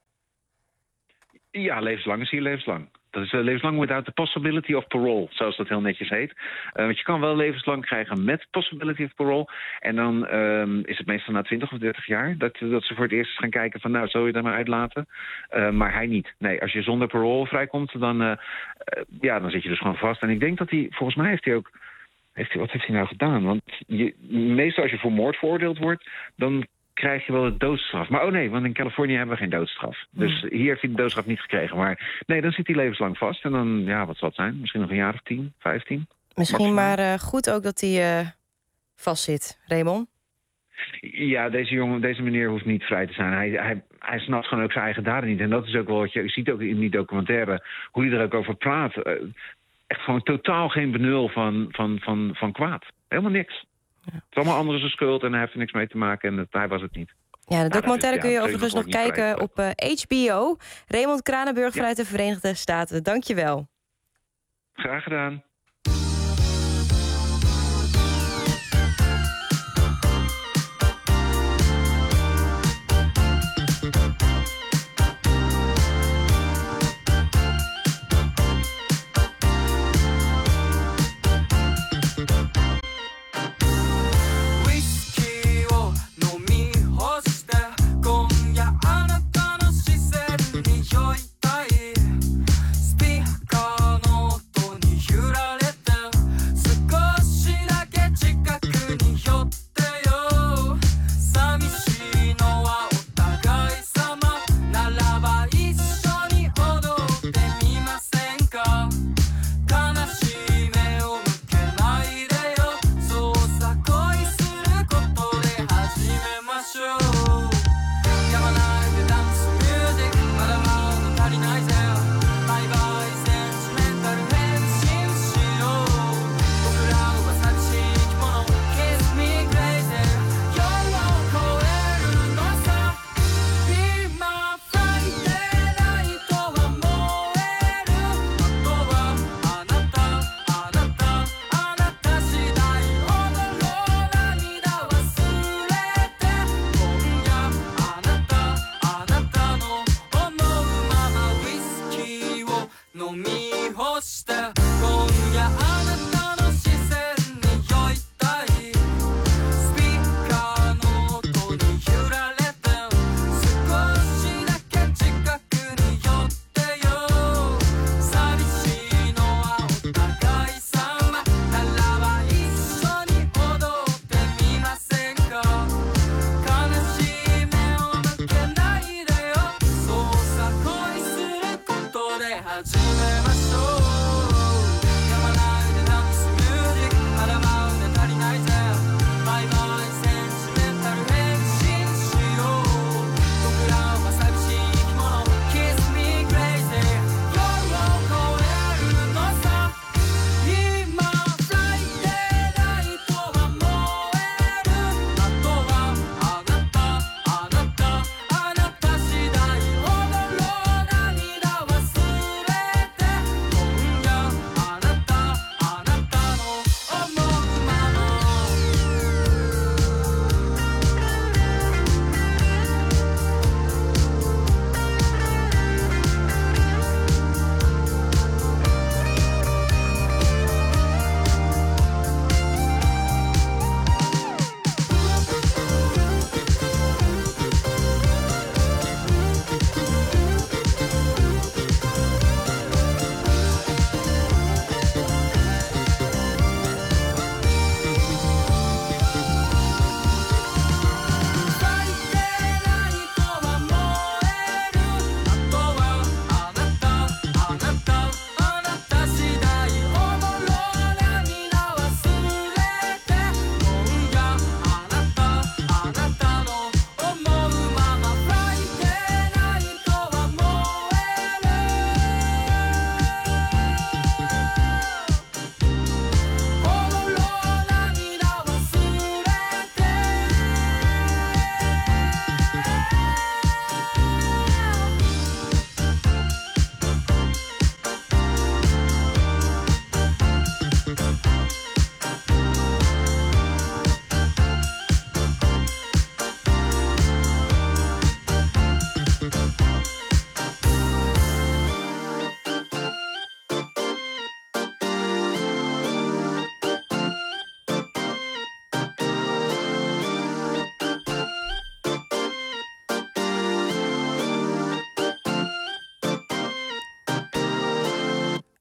Ja, levenslang is hier levenslang. Dat is uh, levenslang without the possibility of parole, zoals dat heel netjes heet. Uh, want je kan wel levenslang krijgen met possibility of parole. En dan uh, is het meestal na twintig of dertig jaar dat, dat ze voor het eerst gaan kijken van, nou, zou je daar maar uitlaten? Uh, maar hij niet. Nee, als je zonder parole vrijkomt, dan, uh, uh, ja, dan zit je dus gewoon vast. En ik denk dat hij, volgens mij heeft hij ook, heeft hij, wat heeft hij nou gedaan? Want je, meestal als je voor moord veroordeeld wordt, dan krijg je wel de doodstraf. Maar oh nee, want in Californië hebben we geen doodstraf. Dus hmm. hier heeft hij de doodstraf niet gekregen. Maar nee, dan zit hij levenslang vast. En dan, ja, wat zal het zijn? Misschien nog een jaar of tien, vijftien? Misschien maximaal. Maar uh, goed ook dat hij uh, vastzit, Raymond? Ja, deze jongen, deze meneer hoeft niet vrij te zijn. Hij, hij, hij snapt gewoon ook zijn eigen daden niet. En dat is ook wel wat je, je ziet ook in die documentaire, hoe hij er ook over praat. Uh, echt gewoon totaal geen benul van, van, van, van kwaad. Helemaal niks. Ja. Het is allemaal anderen zijn schuld en hij heeft er niks mee te maken en het, hij was het niet. Ja, de documentaire nou, kun je ja, overigens nog kijken op uh, H B O. Raymond Kranenburg ja. vanuit de Verenigde Staten. Dank je wel. Graag gedaan.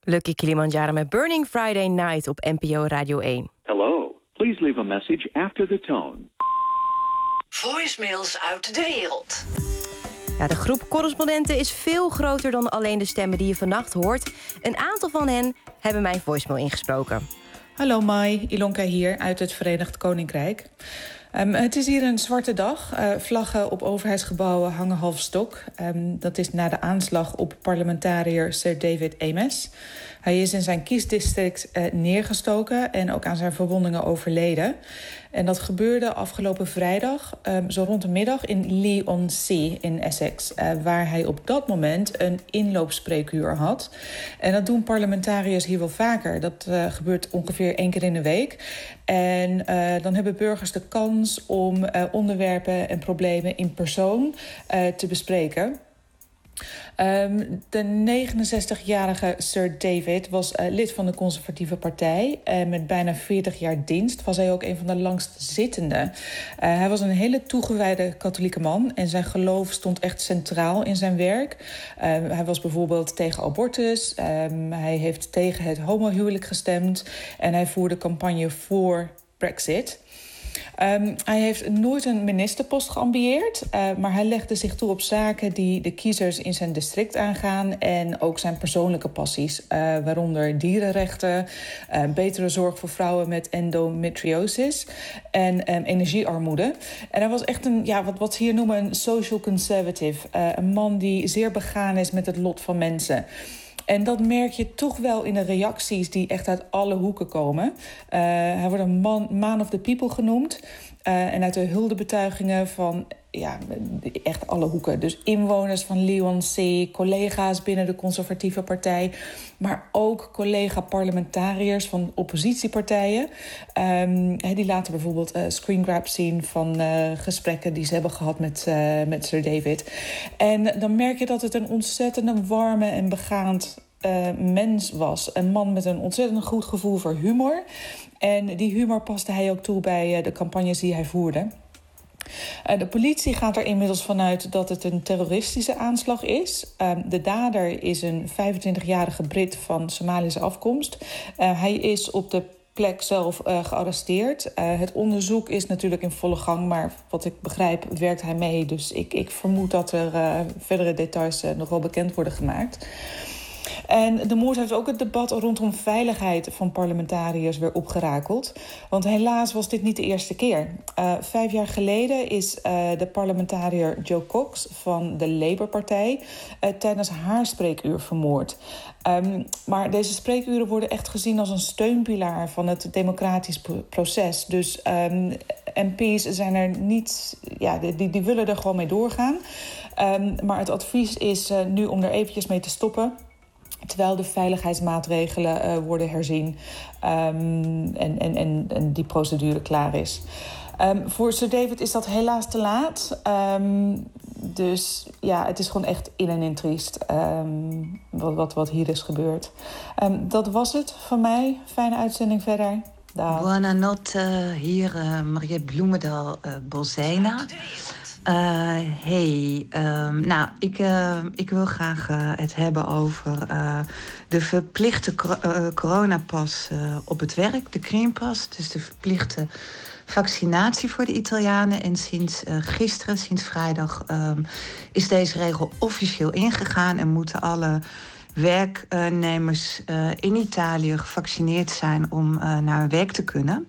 Lucky Kilimanjaro met Burning Friday Night op N P O Radio één. Hello, please leave a message after the tone. Voicemails uit de wereld. Ja, de groep correspondenten is veel groter dan alleen de stemmen die je vannacht hoort. Een aantal van hen hebben mijn voicemail ingesproken. Hallo Mai, Ilonka hier uit het Verenigd Koninkrijk. Um, het is hier een zwarte dag. Uh, vlaggen op overheidsgebouwen hangen half stok. Um, dat is na de aanslag op parlementariër Sir David Amess. Hij is in zijn kiesdistrict uh, neergestoken en ook aan zijn verwondingen overleden. En dat gebeurde afgelopen vrijdag, um, zo rond de middag, in Leigh-on-Sea in Essex. Uh, waar hij op dat moment een inloopspreekuur had. En dat doen parlementariërs hier wel vaker. Dat uh, gebeurt ongeveer één keer in de week. En uh, dan hebben burgers de kans om uh, onderwerpen en problemen in persoon uh, te bespreken. Um, de negenenzestigjarige Sir David was uh, lid van de Conservatieve Partij. En met bijna veertig jaar dienst was hij ook een van de langstzittenden. Uh, hij was een hele toegewijde katholieke man en zijn geloof stond echt centraal in zijn werk. Uh, hij was bijvoorbeeld tegen abortus, um, hij heeft tegen het homohuwelijk gestemd en hij voerde campagne voor Brexit. Um, hij heeft nooit een ministerpost geambieerd, uh, maar hij legde zich toe op zaken die de kiezers in zijn district aangaan en ook zijn persoonlijke passies, uh, waaronder dierenrechten, uh, betere zorg voor vrouwen met endometriosis en um, energiearmoede. En hij was echt een, ja, wat, wat ze hier noemen een social conservative, uh, een man die zeer begaan is met het lot van mensen. En dat merk je toch wel in de reacties die echt uit alle hoeken komen. Uh, hij wordt een man, man of the people genoemd. Uh, en uit de huldebetuigingen van ja, echt alle hoeken. Dus inwoners van Leigh-on-Sea, collega's binnen de Conservatieve Partij, maar ook collega-parlementariërs van oppositiepartijen. Um, die laten bijvoorbeeld uh, screengrabs zien van uh, gesprekken die ze hebben gehad met, uh, met Sir David. En dan merk je dat het een ontzettend warme en begaand uh, mens was. Een man met een ontzettend goed gevoel voor humor. En die humor paste hij ook toe bij uh, de campagnes die hij voerde. Uh, de politie gaat er inmiddels vanuit dat het een terroristische aanslag is. Uh, de dader is een vijfentwintigjarige Brit van Somalische afkomst. Uh, hij is op de plek zelf uh, gearresteerd. Uh, het onderzoek is natuurlijk in volle gang, maar wat ik begrijp werkt hij mee. Dus ik, ik vermoed dat er uh, verdere details uh, nog wel bekend worden gemaakt. En de moord heeft ook het debat rondom veiligheid van parlementariërs weer opgerakeld. Want helaas was dit niet de eerste keer. Uh, vijf jaar geleden is uh, de parlementariër Jo Cox van de Labour-partij uh, tijdens haar spreekuur vermoord. Um, maar deze spreekuren worden echt gezien als een steunpilaar van het democratisch proces. Dus um, M P's zijn er niet, ja, die, die willen er gewoon mee doorgaan. Um, maar het advies is uh, nu om er eventjes mee te stoppen, terwijl de veiligheidsmaatregelen uh, worden herzien um, en, en, en, en die procedure klaar is. Um, voor Sir David is dat helaas te laat. Um, dus ja, het is gewoon echt in en in triest um, wat, wat, wat hier is gebeurd. Um, dat was het van mij. Fijne uitzending verder. Dag. Buonanotte, hier uh, Mariette Bloemendaal, uh, Bolzena. Uh, hey, um, nou, ik, uh, ik wil graag uh, het hebben over uh, de verplichte cor- uh, coronapas uh, op het werk, de Greenpas, dus de verplichte vaccinatie voor de Italianen. En sinds uh, gisteren, sinds vrijdag, um, is deze regel officieel ingegaan en moeten alle werknemers uh, in Italië gevaccineerd zijn om uh, naar hun werk te kunnen.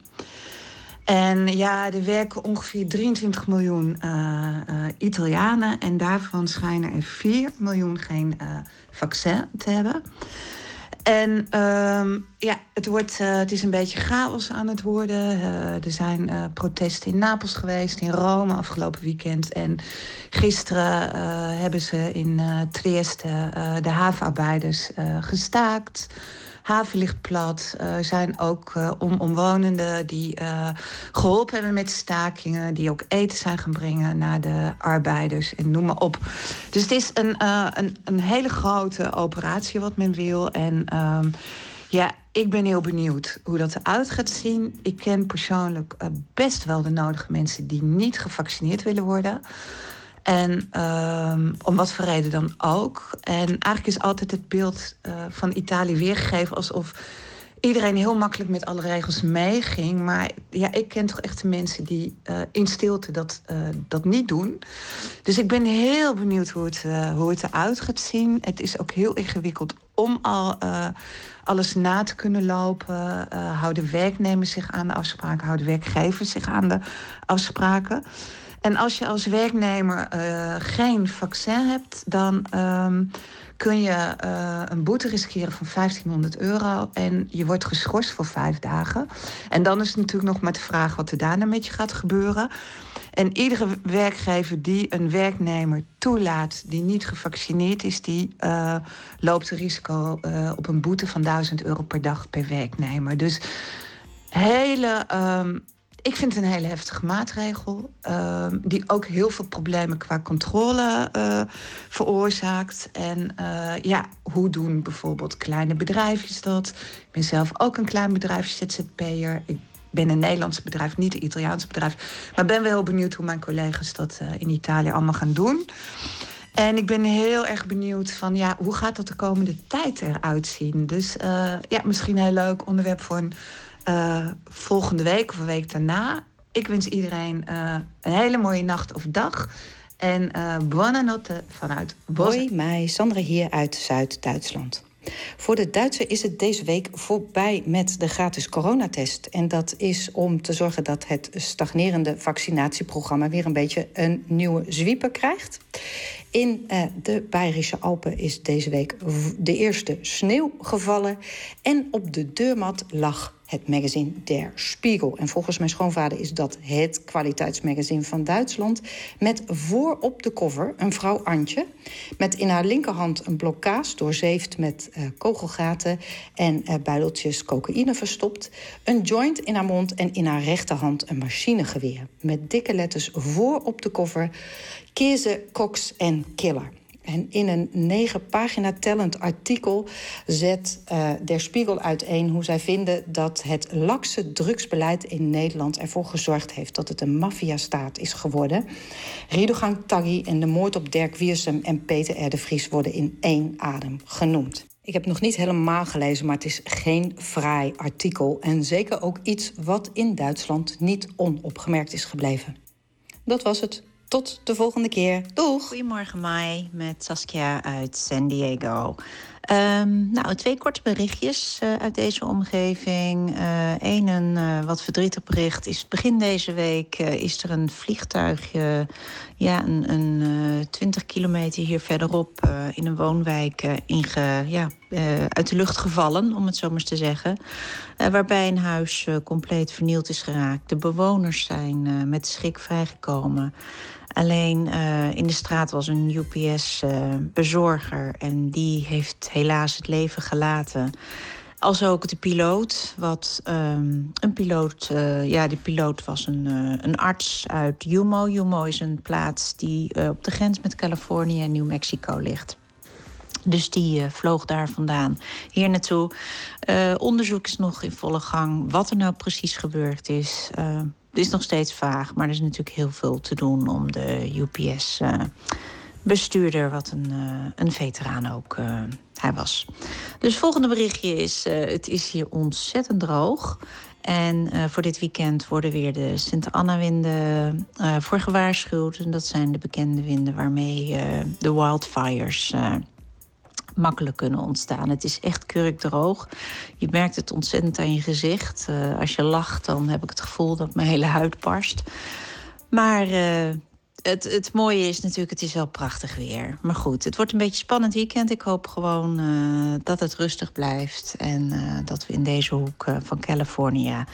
En ja, er werken ongeveer drieëntwintig miljoen uh, uh, Italianen en daarvan schijnen er vier miljoen geen uh, vaccin te hebben. En um, ja, het, wordt, uh, het is een beetje chaos aan het worden. Uh, er zijn uh, protesten in Napels geweest, in Rome afgelopen weekend. En gisteren uh, hebben ze in uh, Trieste uh, de havenarbeiders uh, gestaakt. Haven ligt plat. Er uh, zijn ook uh, om, omwonenden die uh, geholpen hebben met stakingen, die ook eten zijn gaan brengen naar de arbeiders en noem maar op. Dus het is een, uh, een, een hele grote operatie wat men wil. En um, ja, ik ben heel benieuwd hoe dat eruit gaat zien. Ik ken persoonlijk uh, best wel de nodige mensen die niet gevaccineerd willen worden. En um, om wat voor reden dan ook. En eigenlijk is altijd het beeld uh, van Italië weergegeven alsof iedereen heel makkelijk met alle regels meeging. Maar ja, ik ken toch echt de mensen die uh, in stilte dat, uh, dat niet doen. Dus ik ben heel benieuwd hoe het, uh, hoe het eruit gaat zien. Het is ook heel ingewikkeld om al uh, alles na te kunnen lopen. Uh, houden werknemers zich aan de afspraken? Houden werkgevers zich aan de afspraken? En als je als werknemer uh, geen vaccin hebt, dan um, kun je uh, een boete riskeren van vijftienhonderd euro en je wordt geschorst voor vijf dagen. En dan is het natuurlijk nog maar de vraag wat er daarna met je gaat gebeuren. En iedere werkgever die een werknemer toelaat die niet gevaccineerd is, die uh, loopt het risico uh, op een boete van duizend euro per dag per werknemer. Dus hele... Um, Ik vind het een hele heftige maatregel, uh, die ook heel veel problemen qua controle uh, veroorzaakt. En uh, ja, hoe doen bijvoorbeeld kleine bedrijfjes dat? Ik ben zelf ook een klein bedrijf, Z Z P'er. Ik ben een Nederlands bedrijf, niet een Italiaans bedrijf. Maar ben wel heel benieuwd hoe mijn collega's dat uh, in Italië allemaal gaan doen. En ik ben heel erg benieuwd van, ja, hoe gaat dat de komende tijd eruit zien? Dus uh, ja, misschien een heel leuk onderwerp voor een... Uh, volgende week of een week daarna. Ik wens iedereen uh, een hele mooie nacht of dag. En uh, buonanotte vanuit Bos. Hoi, mij Sandra hier uit Zuid-Duitsland. Voor de Duitsers is het deze week voorbij met de gratis coronatest. En dat is om te zorgen dat het stagnerende vaccinatieprogramma weer een beetje een nieuwe zwieper krijgt. In uh, de Bayerische Alpen is deze week de eerste sneeuw gevallen. En op de deurmat lag het magazine Der Spiegel. En volgens mijn schoonvader is dat het kwaliteitsmagazine van Duitsland. Met voor op de cover een vrouw Antje. Met in haar linkerhand een blok kaas doorzeefd met uh, kogelgaten en uh, buideltjes cocaïne verstopt. Een joint in haar mond en in haar rechterhand een machinegeweer. Met dikke letters voor op de cover: Käse, Koks en Killer. En in een negen pagina tellend artikel zet uh, Der Spiegel uiteen hoe zij vinden dat het lakse drugsbeleid in Nederland ervoor gezorgd heeft dat het een maffiastaat is geworden. Riedogang Taghi en de moord op Dirk Wiersum en Peter R. de Vries worden in één adem genoemd. Ik heb nog niet helemaal gelezen, maar het is geen fraai artikel. En zeker ook iets wat in Duitsland niet onopgemerkt is gebleven. Dat was het. Tot de volgende keer. Doeg! Goedemorgen, Mai, met Saskia uit San Diego. Um, nou, twee korte berichtjes uh, uit deze omgeving. Eén, uh, een uh, wat verdrietig bericht is begin deze week uh, is er een vliegtuigje, ja, een, een uh, twintig kilometer hier verderop uh, in een woonwijk uh, inge, ja, uh, uit de lucht gevallen, om het zo maar eens te zeggen. Uh, waarbij een huis uh, compleet vernield is geraakt. De bewoners zijn uh, met schrik vrijgekomen. Alleen uh, in de straat was een U P S-bezorger uh, en die heeft helaas het leven gelaten. Als ook de piloot, wat um, een piloot, uh, ja, de piloot was een, uh, een arts uit Yuma. Yuma is een plaats die uh, op de grens met Californië en New Mexico ligt. Dus die uh, vloog daar vandaan hier naartoe. Uh, onderzoek is nog in volle gang. Wat er nou precies gebeurd is, uh, is nog steeds vaag. Maar er is natuurlijk heel veel te doen om de U P S-bestuurder, uh, wat een, uh, een veteraan ook uh, hij was. Dus het volgende berichtje is, uh, het is hier ontzettend droog. En uh, voor dit weekend worden weer de Sint Anna-winden uh, voor gewaarschuwd. En dat zijn de bekende winden waarmee uh, de wildfires Uh, makkelijk kunnen ontstaan. Het is echt kurkdroog. Je merkt het ontzettend aan je gezicht. Uh, als je lacht, dan heb ik het gevoel dat mijn hele huid barst. Maar uh, het, het mooie is natuurlijk, het is wel prachtig weer. Maar goed, het wordt een beetje een spannend weekend. Ik hoop gewoon uh, dat het rustig blijft. En uh, dat we in deze hoek uh, van Californië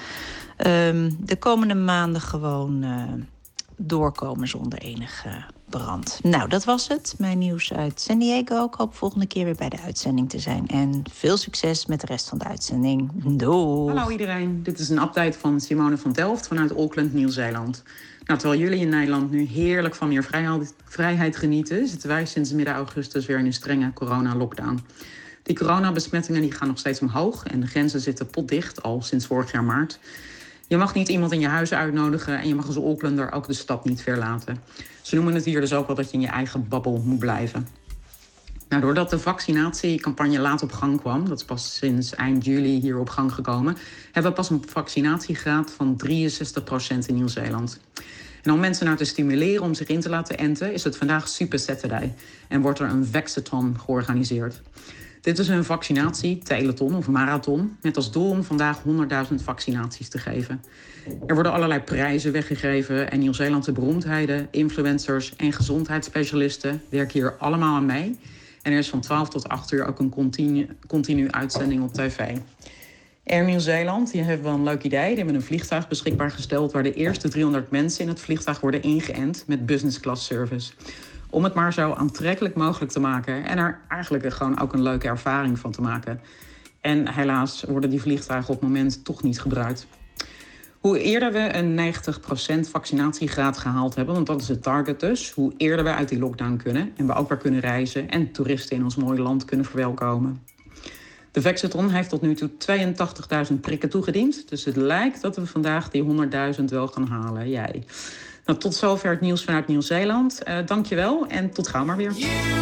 um, de komende maanden gewoon uh, doorkomen zonder enige brand. Nou, dat was het. Mijn nieuws uit San Diego. Ik hoop volgende keer weer bij de uitzending te zijn. En veel succes met de rest van de uitzending. Doei! Hallo iedereen. Dit is een update van Simone van Delft vanuit Auckland, Nieuw-Zeeland. Nou, terwijl jullie in Nederland nu heerlijk van meer vrijheid, vrijheid genieten, zitten wij sinds midden augustus weer in een strenge corona-lockdown. Die coronabesmettingen die gaan nog steeds omhoog en de grenzen zitten potdicht al sinds vorig jaar maart. Je mag niet iemand in je huis uitnodigen en je mag als Aucklander ook de stad niet verlaten. Ze noemen het hier dus ook wel dat je in je eigen babbel moet blijven. Nou, doordat de vaccinatiecampagne laat op gang kwam, dat is pas sinds eind juli hier op gang gekomen, hebben we pas een vaccinatiegraad van drieënzestig procent in Nieuw-Zeeland. En om mensen nou te stimuleren om zich in te laten enten, is het vandaag Super Saturday en wordt er een Vaxathon georganiseerd. Dit is een vaccinatie-teleton of marathon met als doel om vandaag honderdduizend vaccinaties te geven. Er worden allerlei prijzen weggegeven en Nieuw-Zeelandse beroemdheden, influencers en gezondheidsspecialisten werken hier allemaal aan mee. En er is van twaalf tot acht uur ook een continu, continu uitzending op tv. Air Nieuw-Zeeland, die heeft wel een leuk idee. Die hebben een vliegtuig beschikbaar gesteld waar de eerste driehonderd mensen in het vliegtuig worden ingeënt met business class service. Om het maar zo aantrekkelijk mogelijk te maken en er eigenlijk gewoon ook een leuke ervaring van te maken. En helaas worden die vliegtuigen op het moment toch niet gebruikt. Hoe eerder we een negentig procent vaccinatiegraad gehaald hebben, want dat is het target dus, hoe eerder we uit die lockdown kunnen en we ook weer kunnen reizen en toeristen in ons mooie land kunnen verwelkomen. De Vaxathon heeft tot nu toe tweeëntachtigduizend prikken toegediend, dus het lijkt dat we vandaag die honderdduizend wel gaan halen. Jij. Nou, tot zover het nieuws vanuit Nieuw-Zeeland. Uh, Dank je wel en tot gauw maar weer.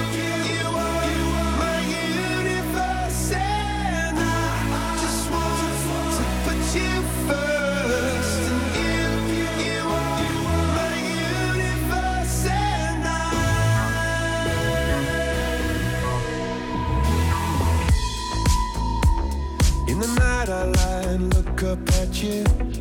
In the night I lie and look up at you.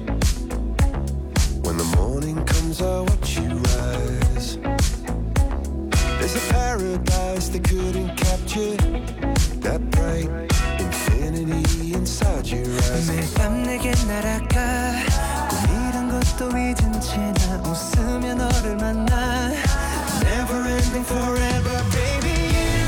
When the morning comes I watch you rise. There's a paradise they couldn't capture. That bright infinity inside your eyes. 매일 밤 내게 날아가 꿈이란 것도 잊은 채 나 웃으며 너를 만나. Never ending forever baby.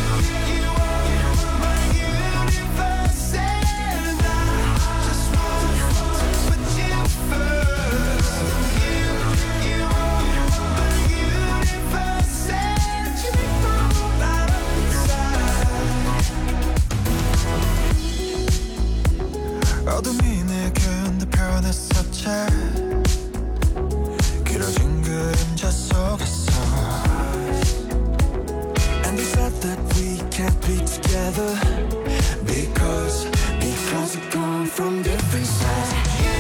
어둠이 내게 변했었지 길어진 그림자 속에서 And they said that we can't be together Because, because we come from different sides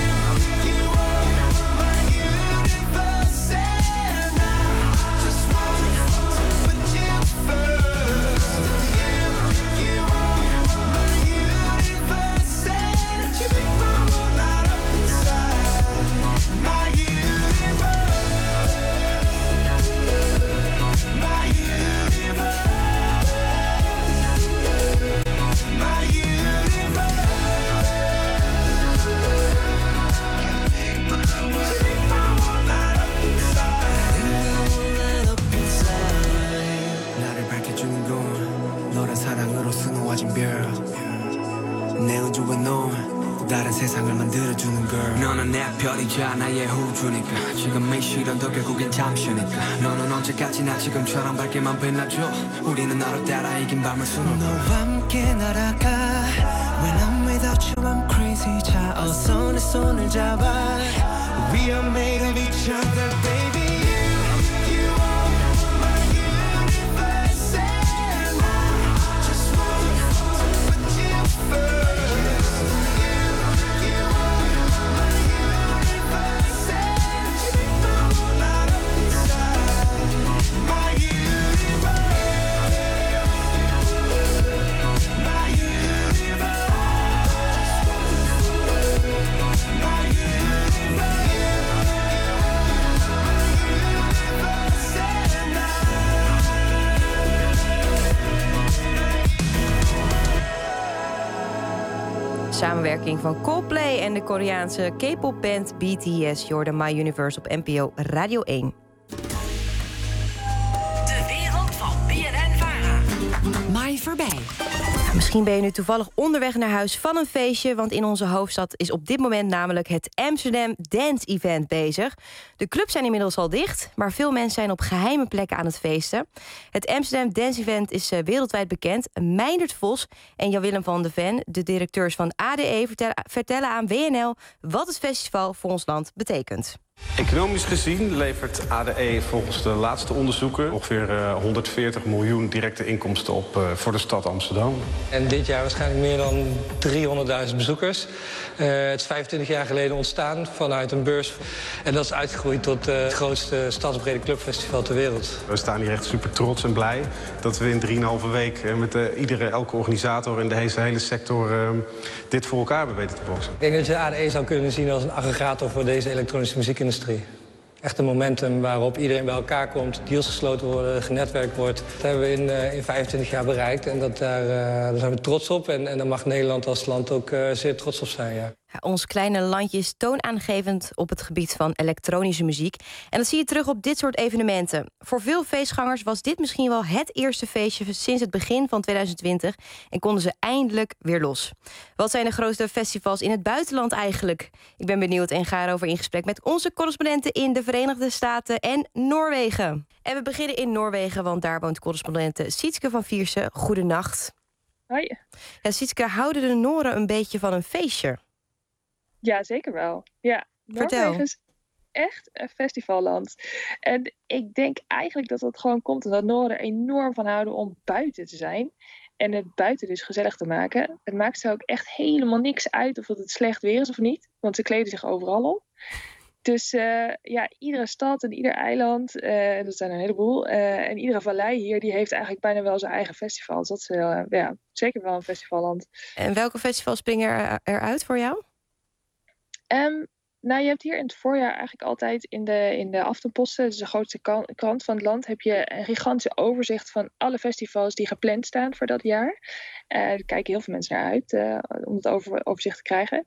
다른 세상을 만들어주는 girl 너는 내 별이자 나의 호주니까 지금의 시련도 결국엔 잠시니까 너는 언제까지나 지금처럼 밝게만 빛나줘 우리는 너를 따라 이긴 밤을 수놓고 너와 함께 날아가 When I'm without you I'm crazy 자 어서 내 손을 잡아 We are made of each other baby Samenwerking van Coldplay en de Koreaanse K-pop band B T S. Je hoorde My Universe op N P O Radio één. De wereld van B N N-Vara. Maai voorbij. Ja, misschien ben je nu toevallig onderweg naar huis van een feestje, want in onze hoofdstad is op dit moment namelijk het Amsterdam Dance Event bezig. De clubs zijn inmiddels al dicht, maar veel mensen zijn op geheime plekken aan het feesten. Het Amsterdam Dance Event is uh, wereldwijd bekend. Meindert Vos en Jan-Willem van de Ven, de directeurs van A D E, vertellen, vertellen aan W N L wat het festival voor ons land betekent. Economisch gezien levert A D E volgens de laatste onderzoeken ongeveer uh, honderdveertig miljoen directe inkomsten op uh, voor de stad Amsterdam. En dit jaar waarschijnlijk meer dan driehonderdduizend bezoekers. Uh, het is vijfentwintig jaar geleden ontstaan vanuit een beurs. En dat is uitgegroeid tot uh, het grootste stadsbrede clubfestival ter wereld. We staan hier echt super trots en blij dat we in drieënhalve week uh, met uh, iedere, elke organisator in deze hele sector uh, dit voor elkaar hebben weten te boksen. Ik denk dat je A D E zou kunnen zien als een aggregator voor deze elektronische muziekindustrie. Echt een momentum waarop iedereen bij elkaar komt, deals gesloten worden, genetwerkt wordt. Dat hebben we in, uh, in vijfentwintig jaar bereikt en dat, daar, uh, daar zijn we trots op. En, en daar mag Nederland als land ook uh, zeer trots op zijn, ja. Ja, ons kleine landje is toonaangevend op het gebied van elektronische muziek. En dat zie je terug op dit soort evenementen. Voor veel feestgangers was dit misschien wel het eerste feestje sinds het begin van twintig twintig... en konden ze eindelijk weer los. Wat zijn de grootste festivals in het buitenland eigenlijk? Ik ben benieuwd en ga erover in gesprek met onze correspondenten in de Verenigde Staten en Noorwegen. En we beginnen in Noorwegen, want daar woont correspondente Sietske van Viersen. Goedenacht. Hoi. Ja, Sietske, houden de Nooren een beetje van een feestje? Ja, zeker wel. Ja, Vertel. Noorwegen is echt een festivalland. En ik denk eigenlijk dat dat gewoon komt omdat Nooren enorm van houden om buiten te zijn. En het buiten dus gezellig te maken. Het maakt ze ook echt helemaal niks uit of dat het slecht weer is of niet. Want ze kleden zich overal op. Dus uh, ja, iedere stad en ieder eiland, uh, dat zijn er een heleboel. Uh, en iedere vallei hier, die heeft eigenlijk bijna wel zijn eigen festival. Dus dat is uh, ja, zeker wel een festivalland. En welke festivals springen er, eruit voor jou? Um, nou, je hebt hier in het voorjaar eigenlijk altijd in de, in de Aftenposten, dus de grootste krant van het land, heb je een gigantische overzicht van alle festivals die gepland staan voor dat jaar. Uh, daar kijken heel veel mensen naar uit uh, om het over, overzicht te krijgen.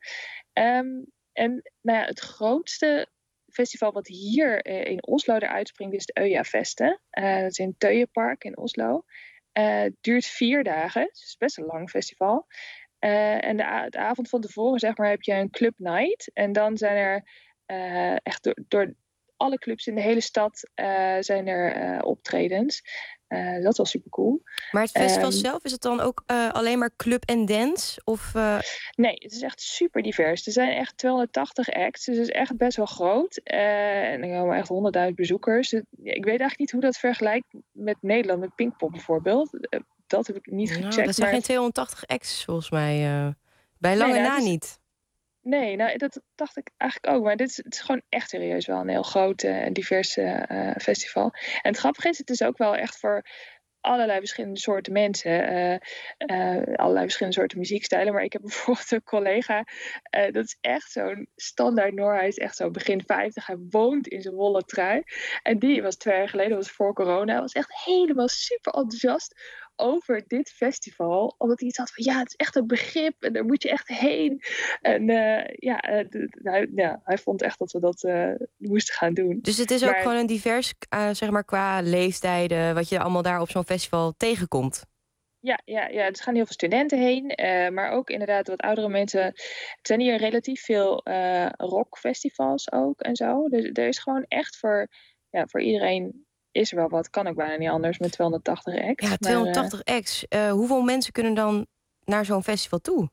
Um, en nou ja, het grootste festival wat hier uh, in Oslo eruit springt is het Øyafesten. Uh, dat is in het Tøyepark in Oslo. Uh, het duurt vier dagen, dus het is best een lang festival. Uh, en de, de avond van tevoren, zeg maar, heb je een club night. En dan zijn er uh, echt door, door alle clubs in de hele stad uh, zijn er uh, optredens. Uh, dat is wel super cool. Maar het festival um, zelf, is het dan ook uh, alleen maar club en dance? Of, uh... Nee, het is echt super divers. Er zijn echt tweehonderdtachtig acts, dus het is echt best wel groot. Uh, en er komen echt honderdduizend bezoekers. Ik weet eigenlijk niet hoe dat vergelijkt met Nederland, met Pinkpop bijvoorbeeld. Uh, Dat heb ik niet gecheckt. Nou, dat zijn maar... geen tweehonderdtachtig acts volgens mij. Uh, bij lange nee, nou, na is... niet. Nee, nou, dat dacht ik eigenlijk ook. Maar dit is, het is gewoon echt serieus wel een heel groot en uh, divers uh, festival. En het grappige is, het is ook wel echt voor allerlei verschillende soorten mensen. Uh, uh, allerlei verschillende soorten muziekstijlen. Maar ik heb bijvoorbeeld een collega. Uh, dat is echt zo'n standaard Noor. Hij is echt zo begin vijftig. Hij woont in zijn wollen trui. En die was twee jaar geleden, was voor corona. Hij was echt helemaal super enthousiast over dit festival. Omdat hij iets had van, ja, het is echt een begrip. En daar moet je echt heen. En uh, ja, uh, d- d- hij, ja, hij vond echt dat we dat uh, moesten gaan doen. Dus het is ook maar, gewoon een divers, uh, zeg maar, qua leeftijden, wat je allemaal daar op zo'n festival tegenkomt. Ja, ja, ja, er gaan heel veel studenten heen. Uh, maar ook inderdaad wat oudere mensen. Het zijn hier relatief veel uh, rockfestivals ook en zo. Dus er is gewoon echt voor, ja, voor iedereen is er wel wat. Kan ook bijna niet anders met tweehonderdtachtig acts. Ja, tweehonderdtachtig maar, uh, acts. Uh, hoeveel mensen kunnen dan naar zo'n festival toe?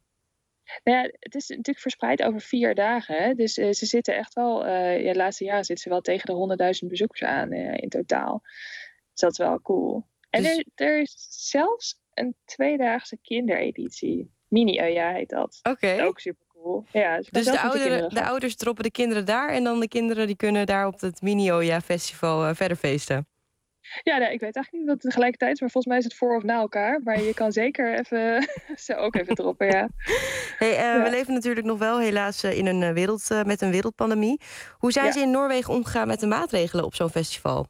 Nou ja, het is natuurlijk verspreid over vier dagen. Hè? Dus uh, ze zitten echt wel, uh, ja, de laatste jaren zitten ze wel tegen de honderdduizend bezoekers aan uh, in totaal. Dus dat is wel cool. En dus... er, er is zelfs een tweedaagse kindereditie. Mini-Øya heet dat. Oké. Okay. Ook super cool. Ja, dus dus de, ouderen, de ouders droppen de kinderen daar en dan de kinderen die kunnen daar op het Mini-Øya festival uh, verder feesten. Ja, nee, ik weet eigenlijk niet wat het tegelijkertijd is, maar volgens mij is het voor of na elkaar. Maar je kan zeker even ze ook even droppen, ja. Hey, uh, ja. We leven natuurlijk nog wel helaas in een wereld uh, met een wereldpandemie. Hoe zijn ja. ze in Noorwegen omgegaan met de maatregelen op zo'n festival?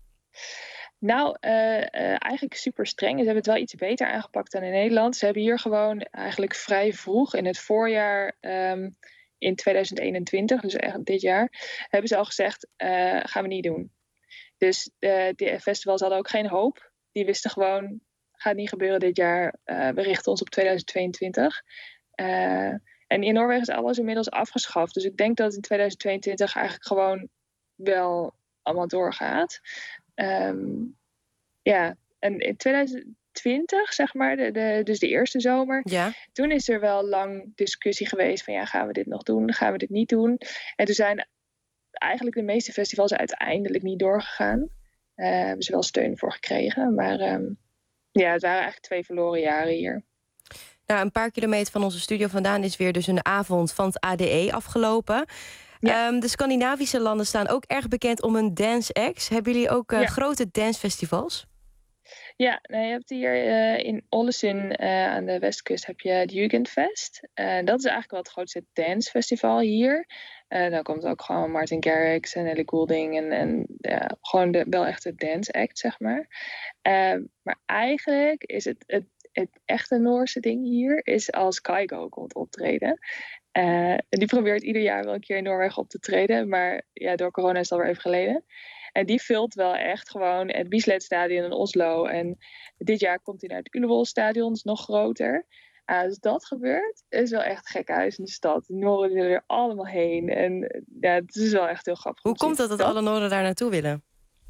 Nou, uh, uh, eigenlijk super streng. Ze hebben het wel iets beter aangepakt dan in Nederland. Ze hebben hier gewoon eigenlijk vrij vroeg in het voorjaar um, in tweeduizend eenentwintig, dus echt dit jaar, hebben ze al gezegd, uh, gaan we niet doen. Dus uh, de festivals hadden ook geen hoop. Die wisten gewoon, Gaat niet gebeuren dit jaar. Uh, we richten ons op tweeduizend tweeëntwintig. Uh, en in Noorwegen is alles inmiddels afgeschaft. Dus ik denk dat in tweeduizend tweeëntwintig eigenlijk gewoon wel allemaal doorgaat. Um, ja, en in tweeduizend twintig, zeg maar, de, de, dus de eerste zomer. Ja. Toen is er wel lang discussie geweest van ja, gaan we dit nog doen? Gaan we dit niet doen? En toen zijn eigenlijk de meeste festivals uiteindelijk niet doorgegaan. Uh, hebben ze wel steun voor gekregen. Maar um, ja, het waren eigenlijk twee verloren jaren hier. Nou, een paar kilometer van onze studio vandaan is weer dus een avond van het A D E afgelopen. Ja. Um, de Scandinavische landen staan ook erg bekend om hun dance acts. Hebben jullie ook uh, ja. grote dancefestivals? Ja, nou, je hebt hier uh, in Ålesund uh, aan de westkust heb je het Jugendfest. Uh, dat is eigenlijk wel het grootste dancefestival hier. Uh, dan komt ook gewoon Martin Garrix en Ellie Goulding en, en ja, gewoon de, wel echt de dance act, zeg maar. Uh, maar eigenlijk is het, het, het echte Noorse ding hier is als Kygo komt optreden. Uh, die probeert ieder jaar wel een keer in Noorwegen op te treden, maar ja, door corona is het alweer even geleden. En die vult wel echt gewoon het Bislett-stadion in Oslo. En dit jaar komt hij naar het Ullevol-stadion, is nog groter. Uh, als dat gebeurt, is wel echt gek huis in de stad. De Noorden willen er allemaal heen. En ja, het is wel echt heel grappig. Hoe komt het dat alle Noorden daar naartoe willen?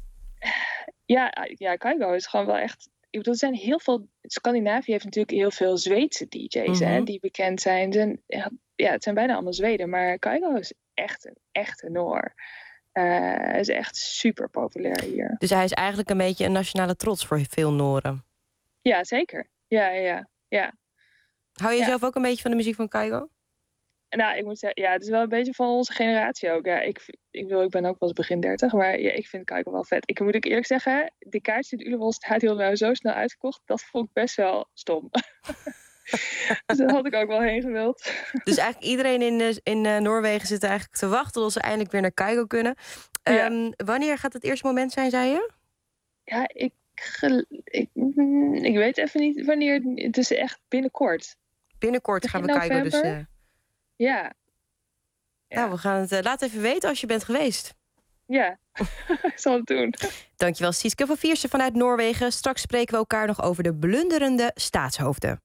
Ja, ja, Kygo is gewoon wel echt... Ik bedoel, er zijn heel veel... Scandinavië heeft natuurlijk heel veel Zweedse D J's, mm-hmm. hè, die bekend zijn. zijn. Ja, het zijn bijna allemaal Zweden. Maar Kygo is echt een echte Noor. Uh, hij is echt super populair hier. Dus hij is eigenlijk een beetje een nationale trots voor veel Noren. Ja, zeker. Ja, ja, ja. Hou je ja. zelf ook een beetje van de muziek van Kygo? Nou, ik moet zeggen, ja, het is wel een beetje van onze generatie ook. Ja, ik, ik, wil, ik ben ook pas begin dertig, maar ja, ik vind Kygo wel vet. Ik moet ook eerlijk zeggen, de kaartjes in het Ullevol-stadion nou zo snel uitverkocht, dat vond ik best wel stom. Dus daar had ik ook wel heen gewild. Dus eigenlijk iedereen in, in uh, Noorwegen zit eigenlijk te wachten tot ze eindelijk weer naar Kygo kunnen. Um, ja. Wanneer gaat het eerste moment zijn, zei je? Ja, ik, ik, ik weet even niet wanneer. Het is echt binnenkort. Binnenkort gaan we Kygo dus... Uh... Ja. ja. Nou, we gaan het uh, laat even weten als je bent geweest. Ja, ik zal het doen. Dankjewel, Sietske van Viersen vanuit Noorwegen. Straks spreken we elkaar nog over de blunderende staatshoofden.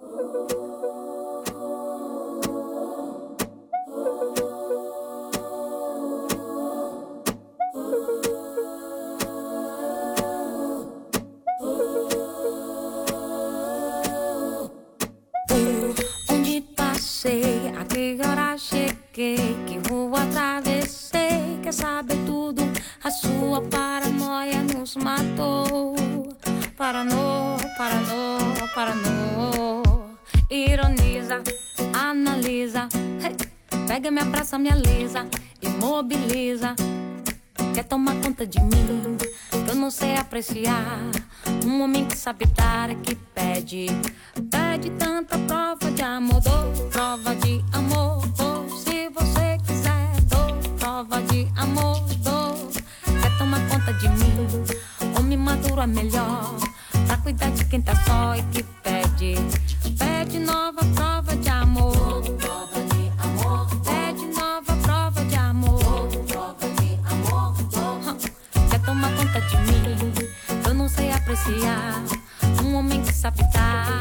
A que hora cheguei, que rua atravessei. Quer saber tudo, a sua paranoia nos matou. Parano, parano, parano. Ironiza, analisa, hey. Pega, me abraça, me alisa, imobiliza. Quer tomar conta de mim, eu não sei apreciar. Um homem que sabe dar, que pede. Pede tanta prova de amor, dou prova de amor, dou. Se você quiser, dou prova de amor, dou. Quer tomar conta de mim, homem maduro é melhor. Pra cuidar de quem tá só e que pede. Pede nova prova de amor, prova de amor. Pede nova prova de amor, prova de amor, dou. Quer tomar conta de mim, eu não sei apreciar. Um homem que sabe dar.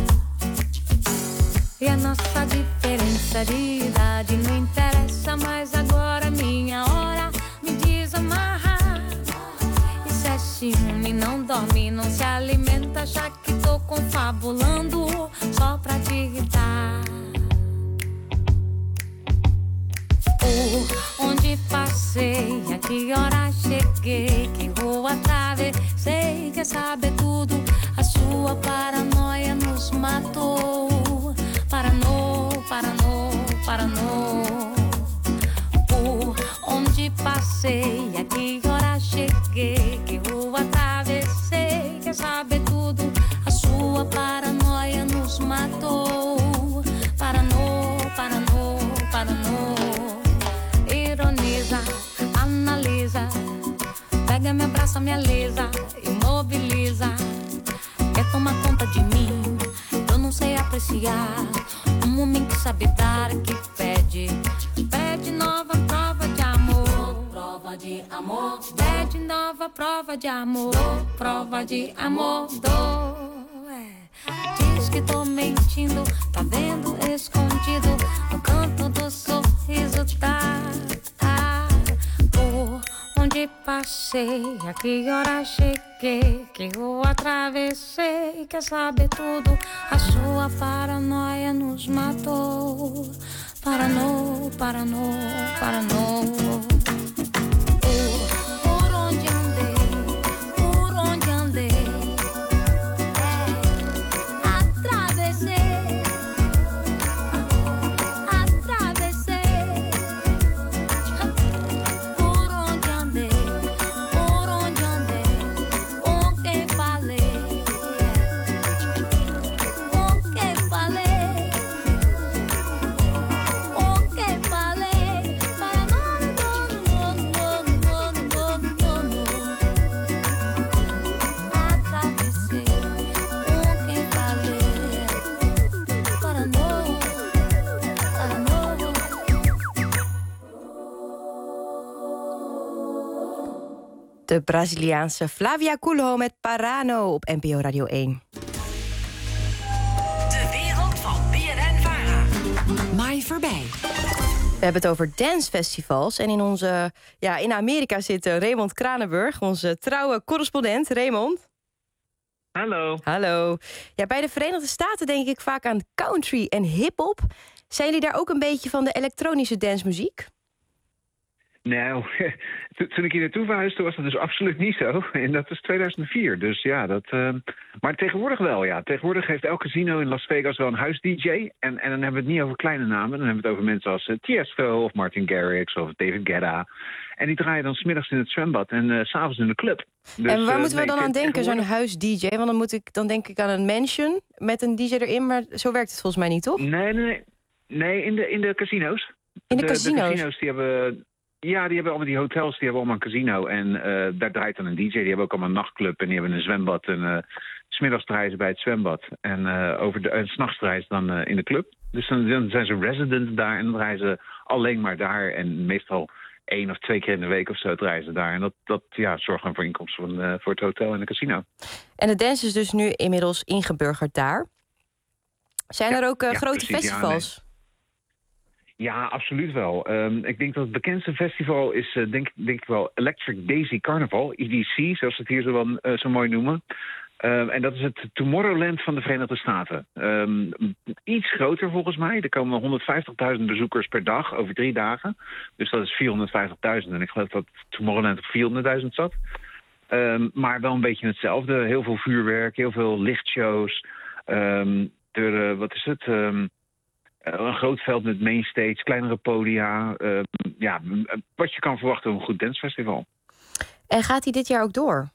E a nossa diferença de idade não interessa mais. Agora é minha hora, me desamarrar. E se é ciúme, não dorme, não se alimenta. Já que tô confabulando só pra te irritar. Por onde passei, a que hora cheguei, que rua atravessei. Quer saber tudo, a sua paranoia nos matou. Paraná, Paraná, Paraná. Por onde passei, a que hora cheguei, que rua atravessei. Quer saber tudo, a sua paranoia nos matou. Paraná, Paraná, Paraná. Ironiza, analisa, pega, me abraça, me alisa, imobiliza. Quer tomar conta de mim, eu não sei apreciar. Um homem que sabe dar, que pede. Pede nova prova de amor, prova de amor. Pede nova prova de amor, prova de amor, dor. que tô mentindo, tá vendo escondido no canto do sorriso, tá, tá. Por onde passei, a que hora cheguei, que rua atravessei, quer saber tudo, a sua paranoia nos matou. Paranou, paranou, paranou. Por onde andei, por onde andei, atravessei, atravessei. Por onde andei, por onde andei, com quem falei, com quem falei, com quem falei, para não, não, não, não, não, não, não. Atravessei, com quem falei, para não, para não. De Braziliaanse Flavia Coelho met Parano op N P O Radio één. De wereld van B N N-Vara. Mai voorbij. We hebben het over dancefestivals. En in, onze, ja, in Amerika zit eh, Raymond Kranenburg, onze trouwe correspondent. Raymond. Hallo. Hallo. Ja, bij de Verenigde Staten denk ik vaak aan country en hip-hop. Zijn jullie daar ook een beetje van de elektronische dancemuziek? Nou, to- toen ik hier naartoe verhuisde was dat dus absoluut niet zo. En dat is tweeduizend vier, dus ja, dat... eh, Maar tegenwoordig wel, ja. Tegenwoordig heeft elk casino in Las Vegas wel een huis-D J. En, en dan hebben we het niet over kleine namen. Dan hebben we het over mensen als uh, Tiesto of Martin Garrix of David Guetta. En die draaien dan 's middags in het zwembad en uh, 's avonds in de club. Dus, en waar uh, moeten we nee, dan aan te- denken, zo'n tegenwoordig- huis-D J? Want dan, moet ik, dan denk ik aan een mansion met een D J erin. Maar zo werkt het volgens mij niet, toch? Nee, nee, nee. Nee, in de, in de casino's. In de casino's? De casino's die hebben... Ja, die hebben allemaal die hotels, die hebben allemaal een casino. En eh, daar draait dan een D J. Die hebben ook allemaal een nachtclub en die hebben een zwembad. En uh, 's middags draaien ze bij het zwembad. En uh, over de, uh, 's nachts draaien ze dan uh, in de club. Dus dan, dan zijn ze resident daar en dan draaien ze alleen maar daar. En meestal één of twee keer in de week of zo draaien ze daar. En dat, dat ja, zorgt dan voor inkomsten van, uh, voor het hotel en de casino. En de dance is dus nu inmiddels ingeburgerd daar. Zijn Ja, er ook uh, ja, grote precies, ja, festivals? Ja, absoluut wel. Um, ik denk dat het bekendste festival is, uh, denk, denk ik wel, Electric Daisy Carnival, E D C, zoals ze het hier zo, wel, uh, zo mooi noemen. Um, en dat is het Tomorrowland van de Verenigde Staten. Um, iets groter volgens mij. Er komen honderdvijftigduizend bezoekers per dag over drie dagen. Dus dat is vierhonderdvijftigduizend. En ik geloof dat Tomorrowland op vierhonderdduizend zat. Um, maar wel een beetje hetzelfde. Heel veel vuurwerk, heel veel lichtshows. Um, er, uh, wat is het? Um, Uh, een groot veld met mainstage, kleinere podia. Uh, ja, wat je kan verwachten van een goed dancefestival. En gaat hij dit jaar ook door?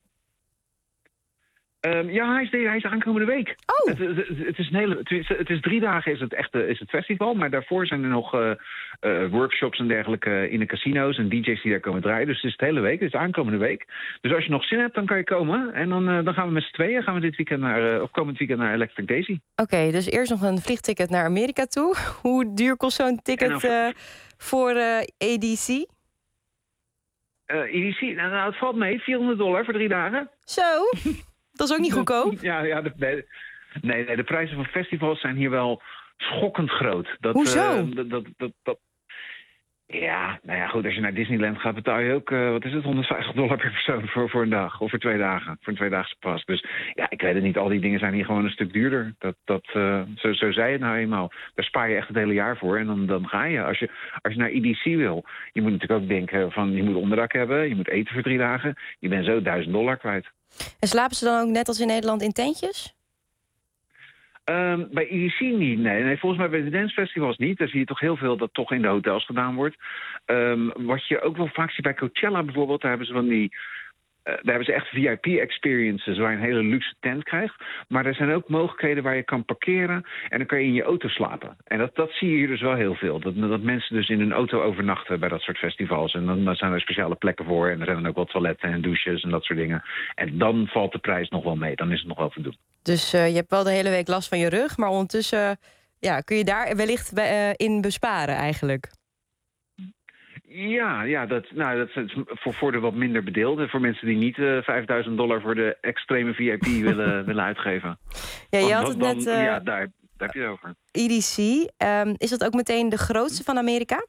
Um, ja, hij is, de, hij is aankomende week. Oh. Het, het, het, is een hele, het, is, het is drie dagen is het echte is het festival. Maar daarvoor zijn er nog uh, uh, workshops en dergelijke in de casino's. En D J's die daar komen draaien. Dus het is het hele week. Het is aankomende week. Dus als je nog zin hebt, dan kan je komen. En dan, uh, dan gaan we met z'n tweeën gaan we dit weekend naar, uh, of komend weekend naar Electric Daisy. Oké, okay, dus eerst nog een vliegticket naar Amerika toe. Hoe duur kost zo'n ticket dan, uh, voor uh, E D C? Uh, E D C, nou, nou, het valt mee. vierhonderd dollar voor drie dagen. Zo? Dat is ook niet goedkoop. Ja, ja de, nee, nee, nee, de prijzen van festivals zijn hier wel schokkend groot. Dat, Hoezo? Uh, dat, dat, dat, dat, ja, nou ja, goed, als je naar Disneyland gaat betaal je ook, uh, wat is het, honderdvijftig dollar per persoon voor, voor een dag. Of voor twee dagen, voor een tweedaagse pas. Dus ja, ik weet het niet, al die dingen zijn hier gewoon een stuk duurder. Dat, dat, uh, zo, zo zei het nou eenmaal. Daar spaar je echt het hele jaar voor en dan, dan ga je. Als, je. als je naar E D C wil, je moet natuurlijk ook denken van, je moet onderdak hebben, je moet eten voor drie dagen. Je bent zo duizend dollar kwijt. En slapen ze dan ook net als in Nederland in tentjes? Um, bij E D C niet, nee. nee. Volgens mij bij de dancefestivals niet. Daar zie je toch heel veel dat toch in de hotels gedaan wordt. Um, wat je ook wel vaak ziet bij Coachella bijvoorbeeld, daar hebben ze van die... Uh, daar hebben ze echt V I P-experiences waar je een hele luxe tent krijgt. Maar er zijn ook mogelijkheden waar je kan parkeren en dan kan je in je auto slapen. En dat, dat zie je hier dus wel heel veel. Dat, dat mensen dus in hun auto overnachten bij dat soort festivals. En dan, dan zijn er speciale plekken voor en er zijn dan ook wel toiletten en douches en dat soort dingen. En dan valt de prijs nog wel mee. Dan is het nog wel te doen. Dus uh, je hebt wel de hele week last van je rug, maar ondertussen uh, ja, kun je daar wellicht bij, uh, in besparen eigenlijk. Ja, ja dat, nou, dat is voor, voor de wat minder bedeelden. Voor mensen die niet uh, vijfduizend dollar voor de extreme V I P willen, willen uitgeven. Ja, je Want, had het dan, net... Uh, ja, daar, daar heb je het over. E D C, um, is dat ook meteen de grootste van Amerika?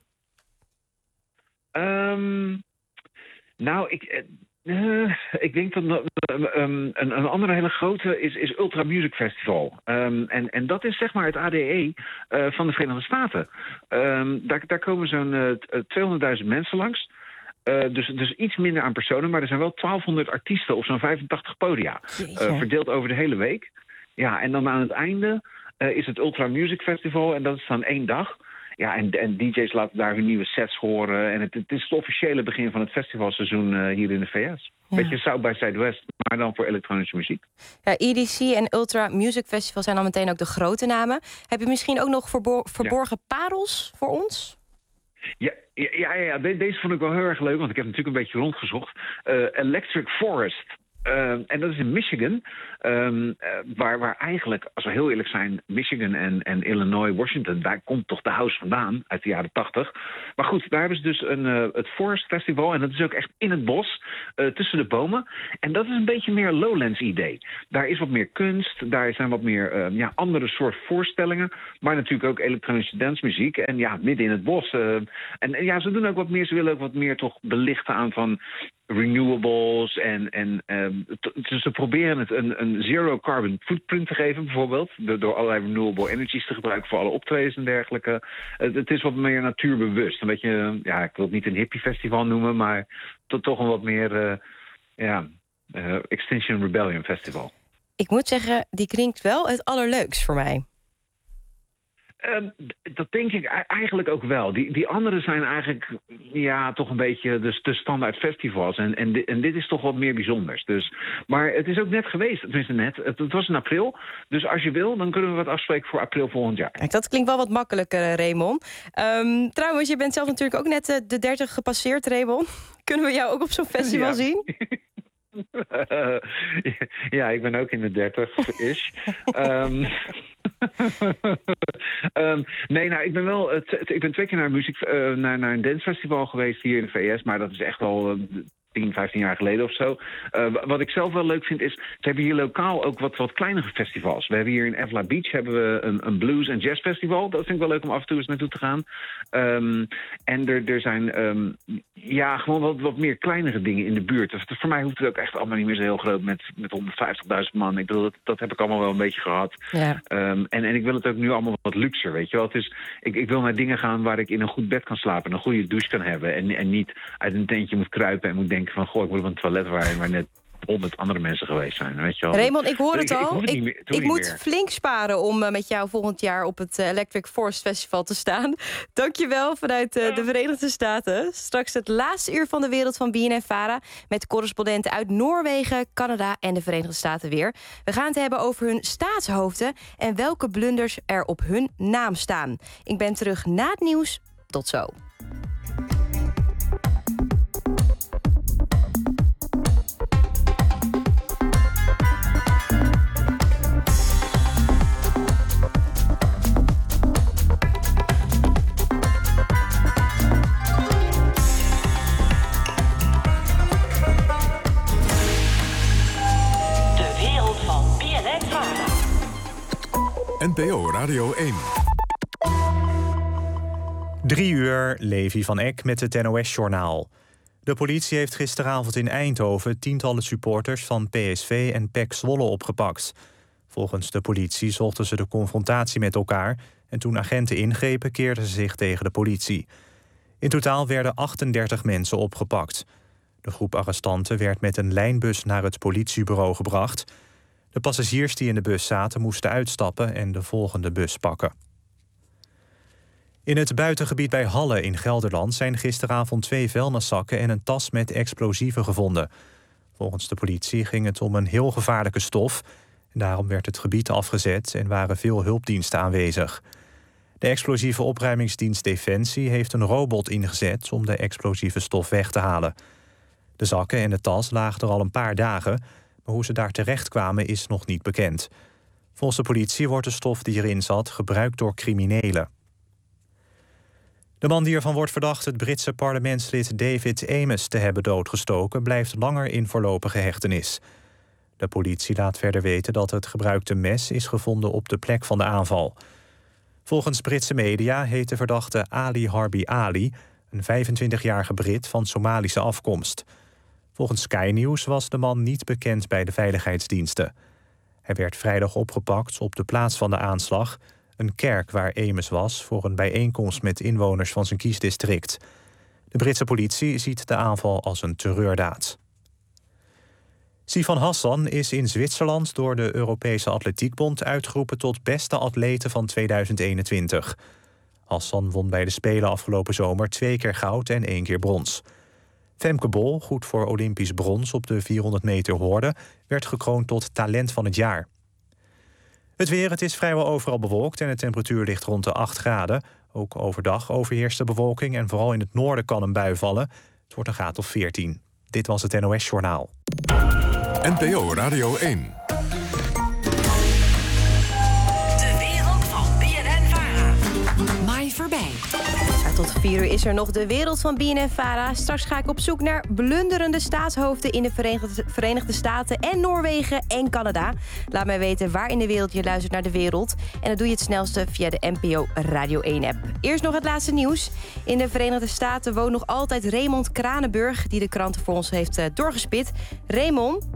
Um, nou, ik... Uh, ik denk dat uh, um, een, een andere hele grote is, is Ultra Music Festival. Um, en, en dat is zeg maar het A D E uh, van de Verenigde Staten. Um, daar, daar komen zo'n uh, tweehonderdduizend mensen langs. Uh, dus, dus iets minder aan personen, maar er zijn wel twaalfhonderd artiesten op zo'n vijfentachtig podia. Uh, verdeeld over de hele week. Ja, en dan aan het einde uh, is het Ultra Music Festival en dat is dan één dag. Ja, en, en D J's laten daar hun nieuwe sets horen. En het, het is het officiële begin van het festivalseizoen uh, hier in de V S. Ja. Beetje South by Southwest, maar dan voor elektronische muziek. Ja, E D C en Ultra Music Festival zijn dan meteen ook de grote namen. Heb je misschien ook nog verbo- verborgen ja. parels voor ons? Ja, ja, ja, ja, deze vond ik wel heel erg leuk, want ik heb natuurlijk een beetje rondgezocht. Uh, Electric Forest. Uh, en dat is in Michigan, um, uh, waar, waar eigenlijk, als we heel eerlijk zijn, Michigan en, en Illinois, Washington, daar komt toch de house vandaan uit de jaren tachtig. Maar goed, daar hebben ze dus een, uh, het Forest Festival en dat is ook echt in het bos, uh, tussen de bomen. En dat is een beetje meer Lowlands idee. Daar is wat meer kunst, daar zijn wat meer uh, ja, andere soort voorstellingen, maar natuurlijk ook elektronische dancemuziek en ja, midden in het bos. Uh, en, en ja, ze doen ook wat meer, ze willen ook wat meer toch belichten aan van renewables en, en um, t- ze proberen het een, een zero carbon footprint te geven bijvoorbeeld, door, door allerlei renewable energies te gebruiken voor alle optredens en dergelijke. Uh, het is wat meer natuurbewust. Een beetje, ja, ik wil het niet een hippie festival noemen, maar tot toch een wat meer uh, ja, uh, Extinction Rebellion festival. Ik moet zeggen, die klinkt wel het allerleukst voor mij. Uh, dat denk ik eigenlijk ook wel. Die, die andere zijn eigenlijk ja, toch een beetje de, de standaard festivals. En, en, di- en dit is toch wat meer bijzonders. Dus, maar het is ook net geweest, tenminste net. Het, het was in april. Dus als je wil, dan kunnen we wat afspreken voor april volgend jaar. Kijk, dat klinkt wel wat makkelijker, Raymond. Um, trouwens, je bent zelf natuurlijk ook net uh, de dertig gepasseerd, Raymond. Kunnen we jou ook op zo'n festival ja. zien? Uh, ja, ik ben ook in de dertig-ish. um, um, nee, nou, ik ben wel. Uh, t- t- ik ben twee keer naar, muziek, uh, naar, naar een dancefestival geweest hier in de V S, maar dat is echt al uh, tien, vijftien jaar geleden of zo. Uh, wat ik zelf wel leuk vind is, ze hebben hier lokaal ook wat, wat kleinere festivals. We hebben hier in Evla Beach hebben we een, een blues- en jazzfestival. Dat vind ik wel leuk om af en toe eens naartoe te gaan. Um, en er, er zijn um, ja, gewoon wat, wat meer kleinere dingen in de buurt. Dus voor mij hoeft het ook echt allemaal niet meer zo heel groot met, met honderdvijftigduizend man. Ik bedoel, dat, dat heb ik allemaal wel een beetje gehad. Ja. Um, en, en ik wil het ook nu allemaal wat luxer, weet je wel. Het is, ik, ik wil naar dingen gaan waar ik in een goed bed kan slapen, een goede douche kan hebben en, en niet uit een tentje moet kruipen en moet denken van, goh, ik moet op een toilet waar, waar net honderd andere mensen geweest zijn, weet je wel. Raymond, ik hoor het ik, al. Ik, ik, ik, ik, ik moet meer. flink sparen om uh, met jou volgend jaar op het uh, Electric Forest Festival te staan. Dankjewel vanuit uh, de Verenigde Staten. Straks het laatste uur van de wereld van B N N Vara met correspondenten uit Noorwegen, Canada en de Verenigde Staten weer. We gaan het hebben over hun staatshoofden en welke blunders er op hun naam staan. Ik ben terug na het nieuws. Tot zo. N P O Radio één. Drie uur, Levi van Eck met het N O S-journaal. De politie heeft gisteravond in Eindhoven tientallen supporters van P S V en P E C Zwolle opgepakt. Volgens de politie zochten ze de confrontatie met elkaar en toen agenten ingrepen keerden ze zich tegen de politie. In totaal werden achtendertig mensen opgepakt. De groep arrestanten werd met een lijnbus naar het politiebureau gebracht. De passagiers die in de bus zaten moesten uitstappen en de volgende bus pakken. In het buitengebied bij Halle in Gelderland zijn gisteravond twee vuilniszakken en een tas met explosieven gevonden. Volgens de politie ging het om een heel gevaarlijke stof. En daarom werd het gebied afgezet en waren veel hulpdiensten aanwezig. De explosieve opruimingsdienst Defensie heeft een robot ingezet om de explosieve stof weg te halen. De zakken en de tas lagen er al een paar dagen, maar hoe ze daar terecht kwamen is nog niet bekend. Volgens de politie wordt de stof die erin zat gebruikt door criminelen. De man die ervan wordt verdacht het Britse parlementslid David Amess te hebben doodgestoken, blijft langer in voorlopige hechtenis. De politie laat verder weten dat het gebruikte mes is gevonden op de plek van de aanval. Volgens Britse media heet de verdachte Ali Harbi Ali, een vijfentwintigjarige Brit van Somalische afkomst. Volgens Sky News was de man niet bekend bij de veiligheidsdiensten. Hij werd vrijdag opgepakt op de plaats van de aanslag, een kerk waar Amess was voor een bijeenkomst met inwoners van zijn kiesdistrict. De Britse politie ziet de aanval als een terreurdaad. Sifan Hassan is in Zwitserland door de Europese Atletiekbond uitgeroepen tot beste atlete van tweeduizend eenentwintig. Hassan won bij de Spelen afgelopen zomer twee keer goud en één keer brons. Femke Bol, goed voor Olympisch brons op de vierhonderd meter horde, werd gekroond tot talent van het jaar. Het weer, het is vrijwel overal bewolkt en de temperatuur ligt rond de acht graden. Ook overdag overheerst de bewolking en vooral in het noorden kan een bui vallen. Het wordt een graad of veertien. Dit was het N O S-journaal. N P O Radio één. De wereld van B N N-Vara. Mai voorbij. Ja, tot vier uur is er nog de wereld van B N N-Vara. Straks ga ik op zoek naar blunderende staatshoofden in de Verenigde, Verenigde Staten en Noorwegen en Canada. Laat mij weten waar in de wereld je luistert naar de wereld. En dat doe je het snelste via de N P O Radio één-app. Eerst nog het laatste nieuws. In de Verenigde Staten woont nog altijd Raymond Kranenburg, die de kranten voor ons heeft uh, doorgespit. Raymond?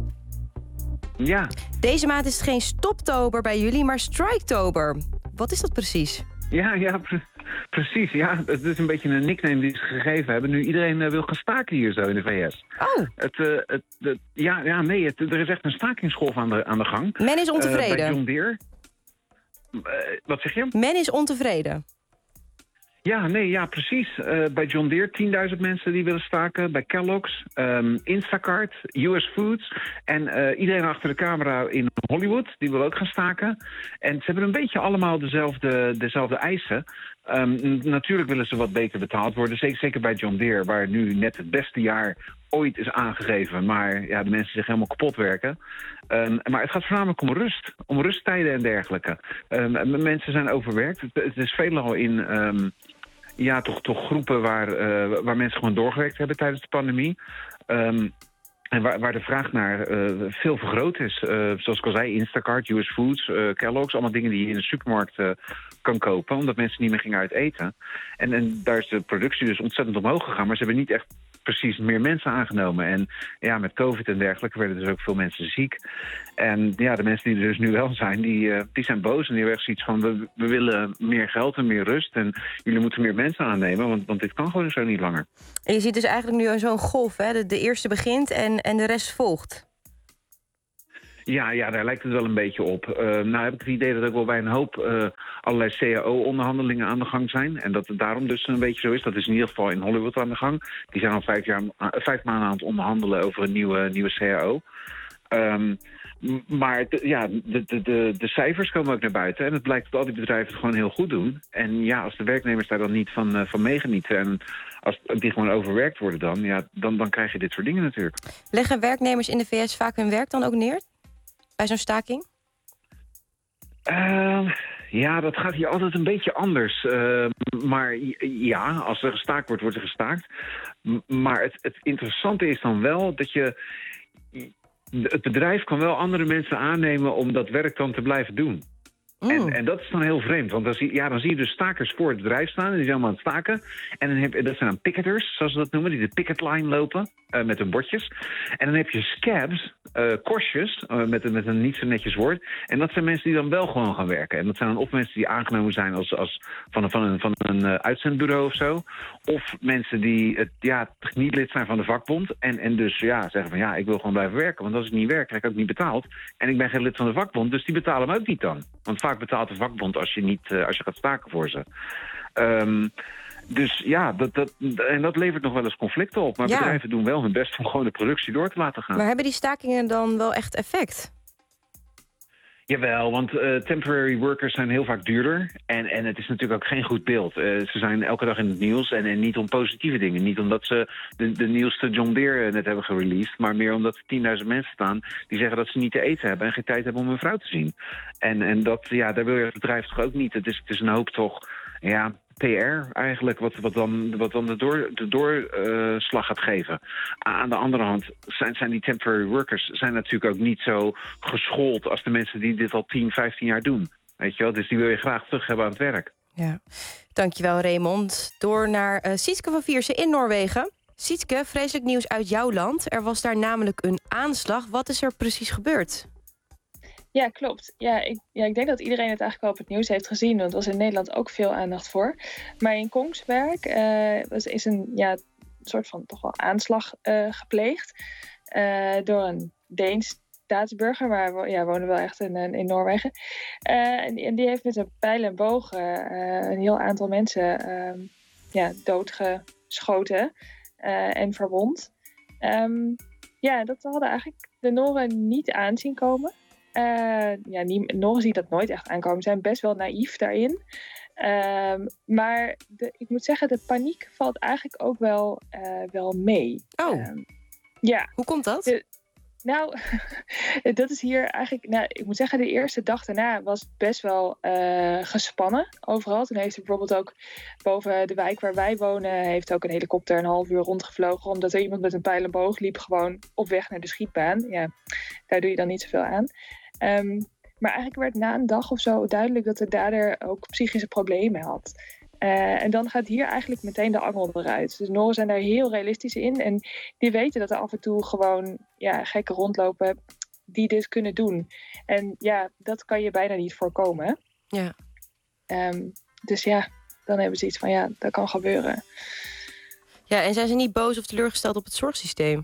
Ja. Deze maand is het geen stoptober bij jullie, maar striketober. Wat is dat precies? Ja, ja, pre- precies. Ja, het is een beetje een nickname die ze gegeven hebben. Nu iedereen uh, wil gaan staken hier zo in de V S. Oh. Het, uh, het, het, ja, ja, nee, het, er is echt een stakingsgolf aan de, aan de gang. Men is ontevreden. Uh, bij John Deere. Uh, wat zeg je? Men is ontevreden. Ja, nee, ja, precies. Uh, bij John Deere tienduizend mensen die willen staken. Bij Kellogg's, um, Instacart, U S Foods. En uh, iedereen achter de camera in Hollywood, die wil ook gaan staken. En ze hebben een beetje allemaal dezelfde, dezelfde eisen. Um, natuurlijk willen ze wat beter betaald worden. Zeker, zeker bij John Deere, waar nu net het beste jaar ooit is aangegeven. Maar ja, de mensen zich helemaal kapot werken. Um, maar het gaat voornamelijk om rust. Om rusttijden en dergelijke. Um, mensen zijn overwerkt. Het, het is veelal in... Um, Ja, toch, toch groepen waar, uh, waar mensen gewoon doorgewerkt hebben tijdens de pandemie. Um, en waar, waar de vraag naar uh, veel vergroot is. Uh, zoals ik al zei, Instacart, U S Foods, uh, Kellogg's. Allemaal dingen die je in de supermarkt uh, kan kopen. Omdat mensen niet meer gingen uit eten. En, en daar is de productie dus ontzettend omhoog gegaan. Maar ze hebben niet echt precies meer mensen aangenomen. En ja, met COVID en dergelijke werden dus ook veel mensen ziek. En ja, de mensen die er dus nu wel zijn, die, uh, die zijn boos. En die hebben echt zoiets van, we, we willen meer geld en meer rust. En jullie moeten meer mensen aannemen, want, want dit kan gewoon zo niet langer. En je ziet dus eigenlijk nu zo'n golf, hè? De, de eerste begint en, en de rest volgt. Ja, ja, daar lijkt het wel een beetje op. Uh, nou heb ik het idee dat ook wel bij een hoop uh, allerlei C A O-onderhandelingen aan de gang zijn. En dat het daarom dus een beetje zo is. Dat is in ieder geval in Hollywood aan de gang. Die zijn al vijf, jaar, uh, vijf maanden aan het onderhandelen over een nieuwe, nieuwe C A O. Um, maar de, ja, de, de, de, de cijfers komen ook naar buiten. En het blijkt dat al die bedrijven het gewoon heel goed doen. En ja, als de werknemers daar dan niet van, uh, van meegenieten... en als die gewoon overwerkt worden dan, ja, dan, dan krijg je dit soort dingen natuurlijk. Leggen werknemers in de V S vaak hun werk dan ook neer? Bij zo'n staking? Uh, ja, dat gaat hier altijd een beetje anders. Uh, maar ja, als er gestaakt wordt, wordt er gestaakt. M- maar het, het interessante is dan wel dat je... Het bedrijf kan wel andere mensen aannemen om dat werk dan te blijven doen. Mm. En, en dat is dan heel vreemd, want dan zie, ja, dan zie je dus stakers voor het bedrijf staan... en die zijn allemaal aan het staken. En dan heb je, dat zijn dan picketers, zoals ze dat noemen, die de picketline lopen uh, met hun bordjes. En dan heb je scabs, uh, korstjes, uh, met, met een niet zo netjes woord. En dat zijn mensen die dan wel gewoon gaan werken. En dat zijn dan of mensen die aangenomen zijn als, als van een, van een, van een uh, uitzendbureau of zo. Of mensen die het, ja, niet lid zijn van de vakbond. En, en dus ja, zeggen van ja, ik wil gewoon blijven werken. Want als ik niet werk, krijg ik ook niet betaald. En ik ben geen lid van de vakbond, dus die betalen me ook niet dan. Want vaak betaalt de vakbond als je, niet, uh, als je gaat staken voor ze. Um, dus ja, dat, dat, en dat levert nog wel eens conflicten op. Maar ja. Bedrijven doen wel hun best om gewoon de productie door te laten gaan. Maar hebben die stakingen dan wel echt effect? Jawel, want uh, temporary workers zijn heel vaak duurder. En, en het is natuurlijk ook geen goed beeld. Uh, ze zijn elke dag in het nieuws en, en niet om positieve dingen. Niet omdat ze de, de nieuwste John Deere net hebben gereleased. Maar meer omdat er tienduizend mensen staan die zeggen dat ze niet te eten hebben... en geen tijd hebben om hun vrouw te zien. En, en dat, ja, daar wil je het bedrijf toch ook niet. Het is, het is een hoop toch... Ja, P R eigenlijk, wat, wat dan, wat dan de, door, de doorslag gaat geven. Aan de andere hand zijn, zijn die temporary workers zijn natuurlijk ook niet zo geschoold als de mensen die dit al tien, vijftien jaar doen. Weet je wel? Dus die wil je graag terug hebben aan het werk. Ja, dankjewel Raymond. Door naar uh, Sietske van Viersen in Noorwegen. Sietske, vreselijk nieuws uit jouw land. Er was daar namelijk een aanslag. Wat is er precies gebeurd? Ja, klopt. Ja ik, ja, ik denk dat iedereen het eigenlijk wel op het nieuws heeft gezien. Want er was in Nederland ook veel aandacht voor. Maar in Kongsberg uh, was, is een ja, soort van toch wel aanslag uh, gepleegd. Uh, door een Deens staatsburger. Maar we ja, wonen wel echt in, in Noorwegen. Uh, en, en die heeft met een pijl en boog uh, een heel aantal mensen uh, ja, doodgeschoten. Uh, en verwond. Um, ja, dat hadden eigenlijk de Noren niet aanzien komen. Uh, ja, nie, Noren zien dat nooit echt aankomen. Ze zijn best wel naïef daarin. Um, maar de, ik moet zeggen, de paniek valt eigenlijk ook wel, uh, wel mee. Oh, um, ja. Hoe komt dat? De, nou, dat is hier eigenlijk... Nou, ik moet zeggen, de eerste dag daarna was best wel uh, gespannen overal. Toen heeft er bijvoorbeeld ook boven de wijk waar wij wonen... heeft ook een helikopter een half uur rondgevlogen... omdat er iemand met een pijl en boog liep gewoon op weg naar de schietbaan. Ja, daar doe je dan niet zoveel aan. Um, maar eigenlijk werd na een dag of zo duidelijk... dat de dader ook psychische problemen had. Uh, en dan gaat hier eigenlijk meteen de angel eruit. Dus Noren zijn daar heel realistisch in. En die weten dat er af en toe gewoon ja, gekken rondlopen die dit kunnen doen. En ja, dat kan je bijna niet voorkomen. Ja. Um, dus ja, dan hebben ze iets van ja, dat kan gebeuren. Ja, en zijn ze niet boos of teleurgesteld op het zorgsysteem?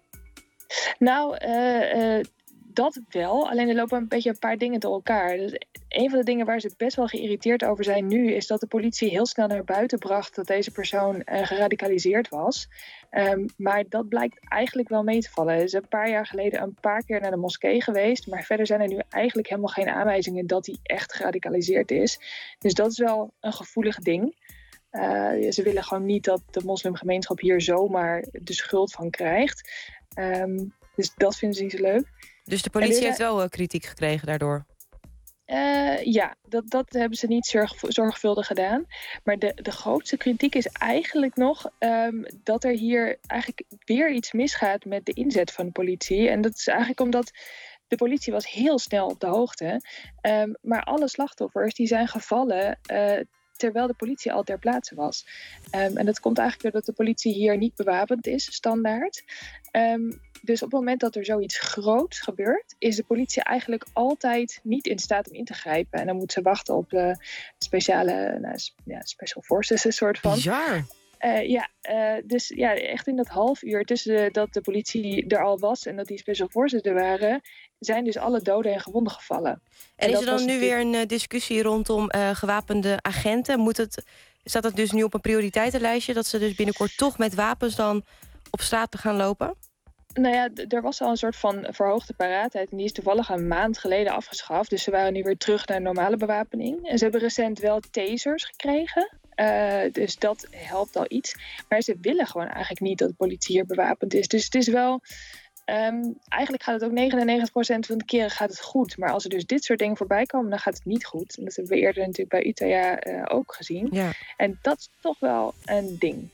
Nou, uh, uh, dat wel. Alleen er lopen een beetje een paar dingen door elkaar. Dus een van de dingen waar ze best wel geïrriteerd over zijn nu... is dat de politie heel snel naar buiten bracht... dat deze persoon uh, geradicaliseerd was. Um, maar dat blijkt eigenlijk wel mee te vallen. Hij is een paar jaar geleden een paar keer naar de moskee geweest... maar verder zijn er nu eigenlijk helemaal geen aanwijzingen... dat hij echt geradicaliseerd is. Dus dat is wel een gevoelig ding. Uh, ze willen gewoon niet dat de moslimgemeenschap hier zomaar de schuld van krijgt. Um, dus dat vinden ze niet zo leuk. Dus de politie willen... heeft wel uh, kritiek gekregen daardoor? Uh, ja, dat, dat hebben ze niet zorg, zorgvuldig gedaan. Maar de, de grootste kritiek is eigenlijk nog um, dat er hier eigenlijk weer iets misgaat met de inzet van de politie. En dat is eigenlijk omdat de politie was heel snel op de hoogte. Um, maar alle slachtoffers die zijn gevallen uh, terwijl de politie al ter plaatse was. Um, en dat komt eigenlijk doordat de politie hier niet bewapend is, standaard. Um, Dus op het moment dat er zoiets groots gebeurt... is de politie eigenlijk altijd niet in staat om in te grijpen. En dan moet ze wachten op de speciale nou, ja, special forces, een soort van. Bizar. Uh, ja, uh, dus ja, echt in dat half uur tussen dat de politie er al was... en dat die special forces er waren... zijn dus alle doden en gewonden gevallen. En, en is er dan nu natuurlijk... weer een uh, discussie rondom uh, gewapende agenten? Moet het, staat dat dus nu op een prioriteitenlijstje... dat ze dus binnenkort toch met wapens dan op straat gaan lopen? Nou ja, d- er was al een soort van verhoogde paraatheid... en die is toevallig een maand geleden afgeschaft. Dus ze waren nu weer terug naar normale bewapening. En ze hebben recent wel tasers gekregen. Uh, dus dat helpt al iets. Maar ze willen gewoon eigenlijk niet dat de politie hier bewapend is. Dus het is wel... Um, eigenlijk gaat het ook negenennegentig procent van de keren gaat het goed. Maar als er dus dit soort dingen voorbij komen, dan gaat het niet goed. En dat hebben we eerder natuurlijk bij U T A uh, ook gezien. Ja. En dat is toch wel een ding.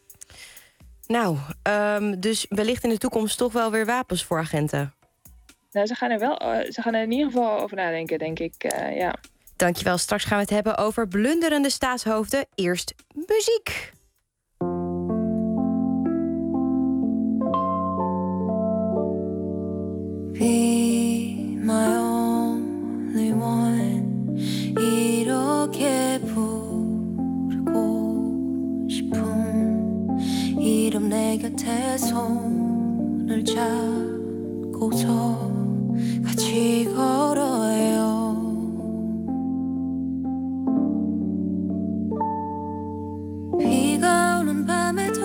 Nou, um, dus wellicht in de toekomst toch wel weer wapens voor agenten? Nou, ze gaan er wel, uh, ze gaan er in ieder geval over nadenken, denk ik, uh, ja. Dankjewel. Straks gaan we het hebben over blunderende staatshoofden. Eerst muziek. Be my only one. 이렇게 부르고 싶은 이름 내 곁에 손을 잡고서 같이 걸어요. 비가 오는 밤에도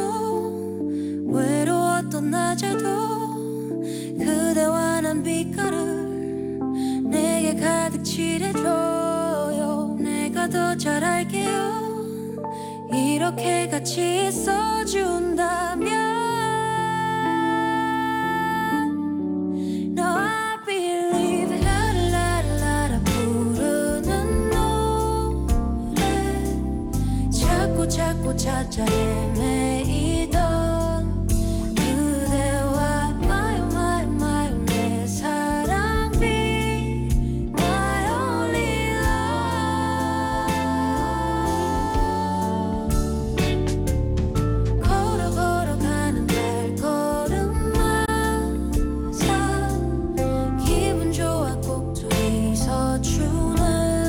외로웠던 낮에도 그대와 난 빛깔을 내게 가득 칠해줘요. 내가 더 잘 알게요. 이렇게 같이 있어준다면 No, I believe 라라라라 부르는 노래 참 찾아 헤매이던 그대와 my my my 내 사랑 be my only love 걸어 걸어가는 발걸음마다 기분 좋아 꼭 둘이서 주는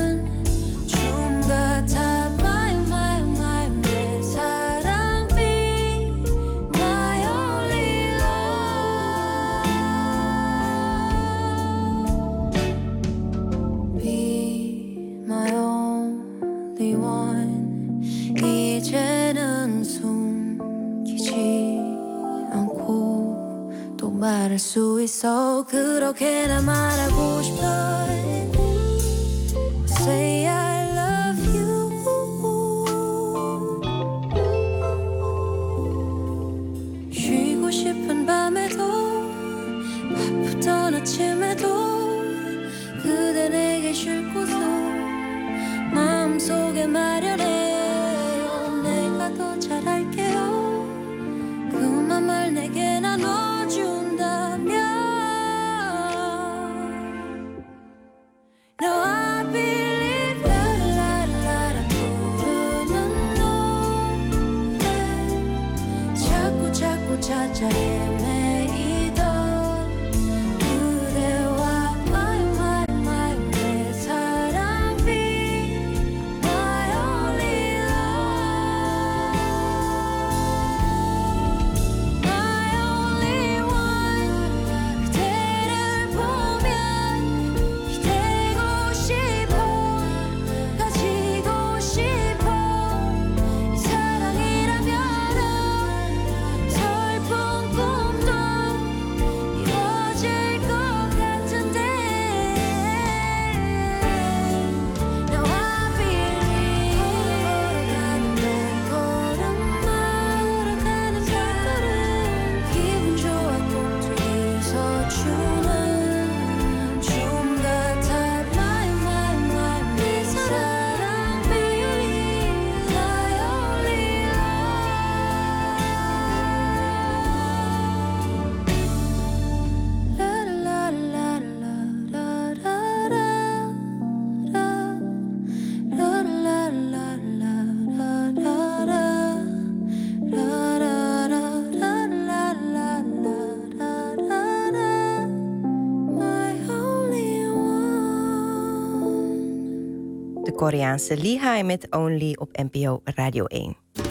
춤 같아 my my my 내 사랑 be my only love be my only one 이제는 숨기지 않고 또 말할 수 있어 그렇게나 말하고 싶어 Say I love you 쉬고 싶은 밤에도 바쁘던 아침에도 그대 내게 쉴 곳을 마음속에 마련해요 내가 더 잘할게요 그 맘을 내게 나눠준다면 No I believe 라라라라 부르는 노래 자꾸 자꾸 찾아 헤매이던 그대와 my my my 내 사랑 be my only love my only one 그대를 보면 기대고 싶어 가지고 싶어 이 사랑이라면은 슬픈 꿈도 이루어질 것 같은데 Now I believe 걸어가는 발걸음마다 기분 좋아 꼭 둘이서 추는 춤 같아 my my my 내 사랑 be my only De Koreaanse Lee met Only op N P O Radio één.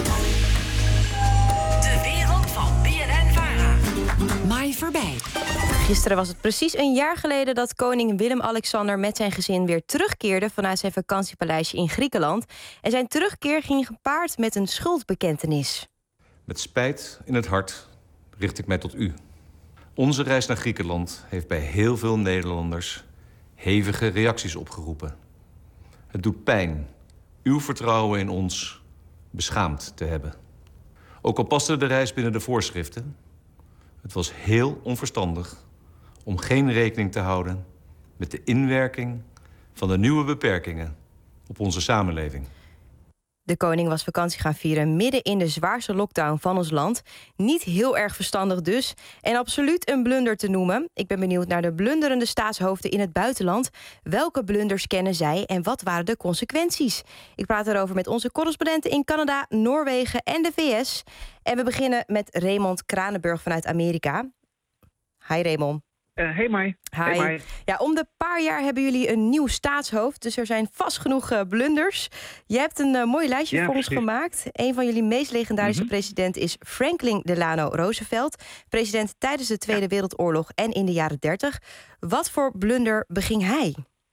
De wereld van B N N-Vara. Mai voorbij. Gisteren was het precies een jaar geleden dat koning Willem-Alexander met zijn gezin weer terugkeerde vanuit zijn vakantiepaleisje in Griekenland. En zijn terugkeer ging gepaard met een schuldbekentenis. Met spijt in het hart richt ik mij tot u. Onze reis naar Griekenland heeft bij heel veel Nederlanders hevige reacties opgeroepen. Het doet pijn uw vertrouwen in ons beschaamd te hebben. Ook al paste de reis binnen de voorschriften, het was heel onverstandig om geen rekening te houden met de inwerking van de nieuwe beperkingen op onze samenleving. De koning was vakantie gaan vieren midden in de zwaarste lockdown van ons land. Niet heel erg verstandig dus. En absoluut een blunder te noemen. Ik ben benieuwd naar de blunderende staatshoofden in het buitenland. Welke blunders kennen zij en wat waren de consequenties? Ik praat erover met onze correspondenten in Canada, Noorwegen en de V S. En we beginnen met Raymond Kranenburg vanuit Amerika. Hi Raymond. Uh, hey Mai. Hi. Hey Mai. Ja, om de paar jaar hebben jullie een nieuw staatshoofd. Dus er zijn vast genoeg uh, blunders. Je hebt een uh, mooi lijstje ja, voor ons precies. gemaakt. Een van jullie meest legendarische Mm-hmm. president is Franklin Delano Roosevelt. President tijdens de Tweede ja. Wereldoorlog en in de jaren dertig. Wat voor blunder beging hij?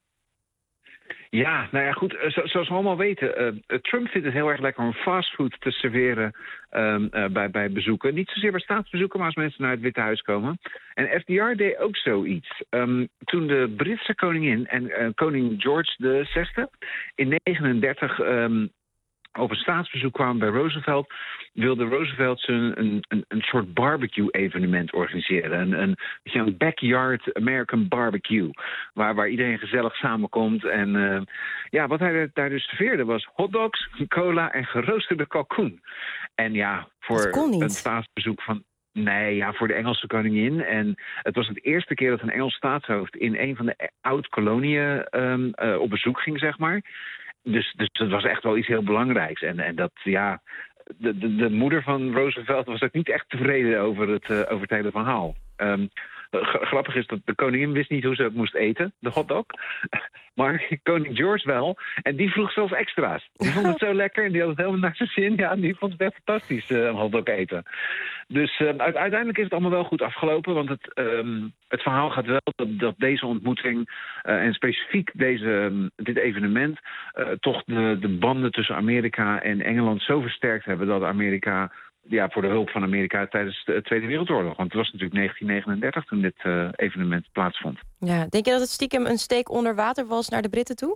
Ja, nou ja, goed. Zo, zoals we allemaal weten, uh, Trump vindt het heel erg lekker om fastfood te serveren um, uh, bij, bij bezoeken. Niet zozeer bij staatsbezoeken, maar als mensen naar het Witte Huis komen. En F D R deed ook zoiets. Um, toen de Britse koningin en uh, koning George de Zesde in negenendertig um, op een staatsbezoek kwamen bij Roosevelt, wilde Roosevelt een, een, een, een soort barbecue-evenement organiseren. Een, een, een backyard American barbecue, waar, waar iedereen gezellig samenkomt. En uh, ja, wat hij daar dus serveerde was hotdogs, cola en geroosterde kalkoen. En ja, voor een staatsbezoek van... Nee, ja, voor de Engelse koningin. En het was het eerste keer dat een Engels staatshoofd in een van de oud-koloniën um, uh, op bezoek ging, zeg maar. Dus, dus het was echt wel iets heel belangrijks. En, en dat, ja, de, de, de moeder van Roosevelt was ook niet echt tevreden over het, uh, over het hele verhaal. Um, Grappig is dat de koningin wist niet hoe ze het moest eten, de hotdog. Maar koning George wel. En die vroeg zelfs extra's. Die vond het zo lekker en die had het helemaal naar zijn zin. Ja, die vond het echt fantastisch, uh, een hotdog eten. Dus uh, uiteindelijk is het allemaal wel goed afgelopen. Want het, um, het verhaal gaat wel dat, dat deze ontmoeting... Uh, en specifiek deze, um, dit evenement... Uh, toch de, de banden tussen Amerika en Engeland zo versterkt hebben... dat Amerika... Ja, voor de hulp van Amerika tijdens de Tweede Wereldoorlog. Want het was natuurlijk negentien negenendertig toen dit uh, evenement plaatsvond. Ja, denk je dat het stiekem een steek onder water was naar de Britten toe?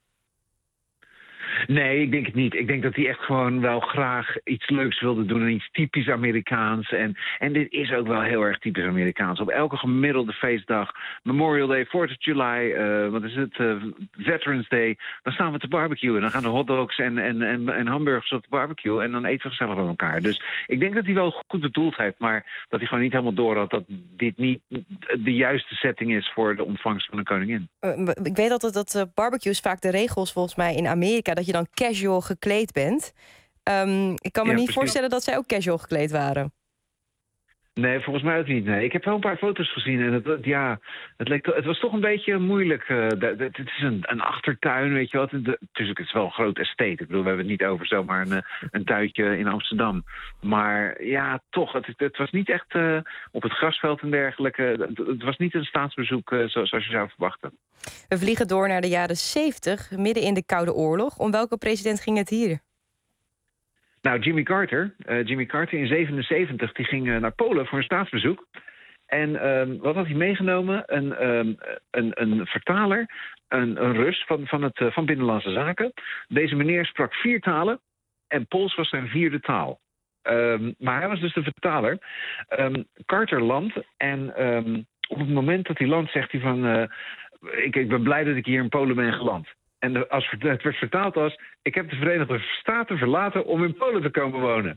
Nee, ik denk het niet. Ik denk dat hij echt gewoon wel graag iets leuks wilde doen... en iets typisch Amerikaans. En, en dit is ook wel heel erg typisch Amerikaans. Op elke gemiddelde feestdag, Memorial Day, fourth of July... Uh, wat is het, uh, Veterans Day... dan staan we te barbecuen. Dan gaan de hotdogs en, en, en, en hamburgers op de barbecue... en dan eten we gezellig met elkaar. Dus ik denk dat hij wel goed bedoeld heeft... maar dat hij gewoon niet helemaal door had... dat dit niet de juiste setting is voor de ontvangst van een koningin. Uh, ik weet altijd dat uh, barbecues vaak de regels volgens mij in Amerika... dat je dan casual gekleed bent. Um, ik kan me ja, niet precies. voorstellen dat zij ook casual gekleed waren. Nee, volgens mij ook niet. Nee. Ik heb wel een paar foto's gezien en het, het, ja, het, leek, het was toch een beetje moeilijk. Uh, de, de, het is een, een achtertuin, weet je wat. Het is, het is wel een groot estate. Ik bedoel, we hebben het niet over zomaar een, een tuintje in Amsterdam. Maar ja, toch, het, het was niet echt uh, op het grasveld en dergelijke. Het, het was niet een staatsbezoek uh, zoals je zou verwachten. We vliegen door naar de jaren zeventig, midden in de Koude Oorlog. Om welke president ging het hier? Nou, Jimmy Carter, uh, Jimmy Carter in zevenenzeventig, die ging uh, naar Polen voor een staatsbezoek. En um, wat had hij meegenomen? Een, um, een, een vertaler, een, een Rus van, van, het, uh, van Binnenlandse Zaken. Deze meneer sprak vier talen en Pools was zijn vierde taal. Um, maar hij was dus de vertaler. Um, Carter landt en um, op het moment dat hij landt zegt hij van... Uh, ik, ik ben blij dat ik hier in Polen ben geland. En de, als het werd vertaald als... ik heb de Verenigde Staten verlaten om in Polen te komen wonen.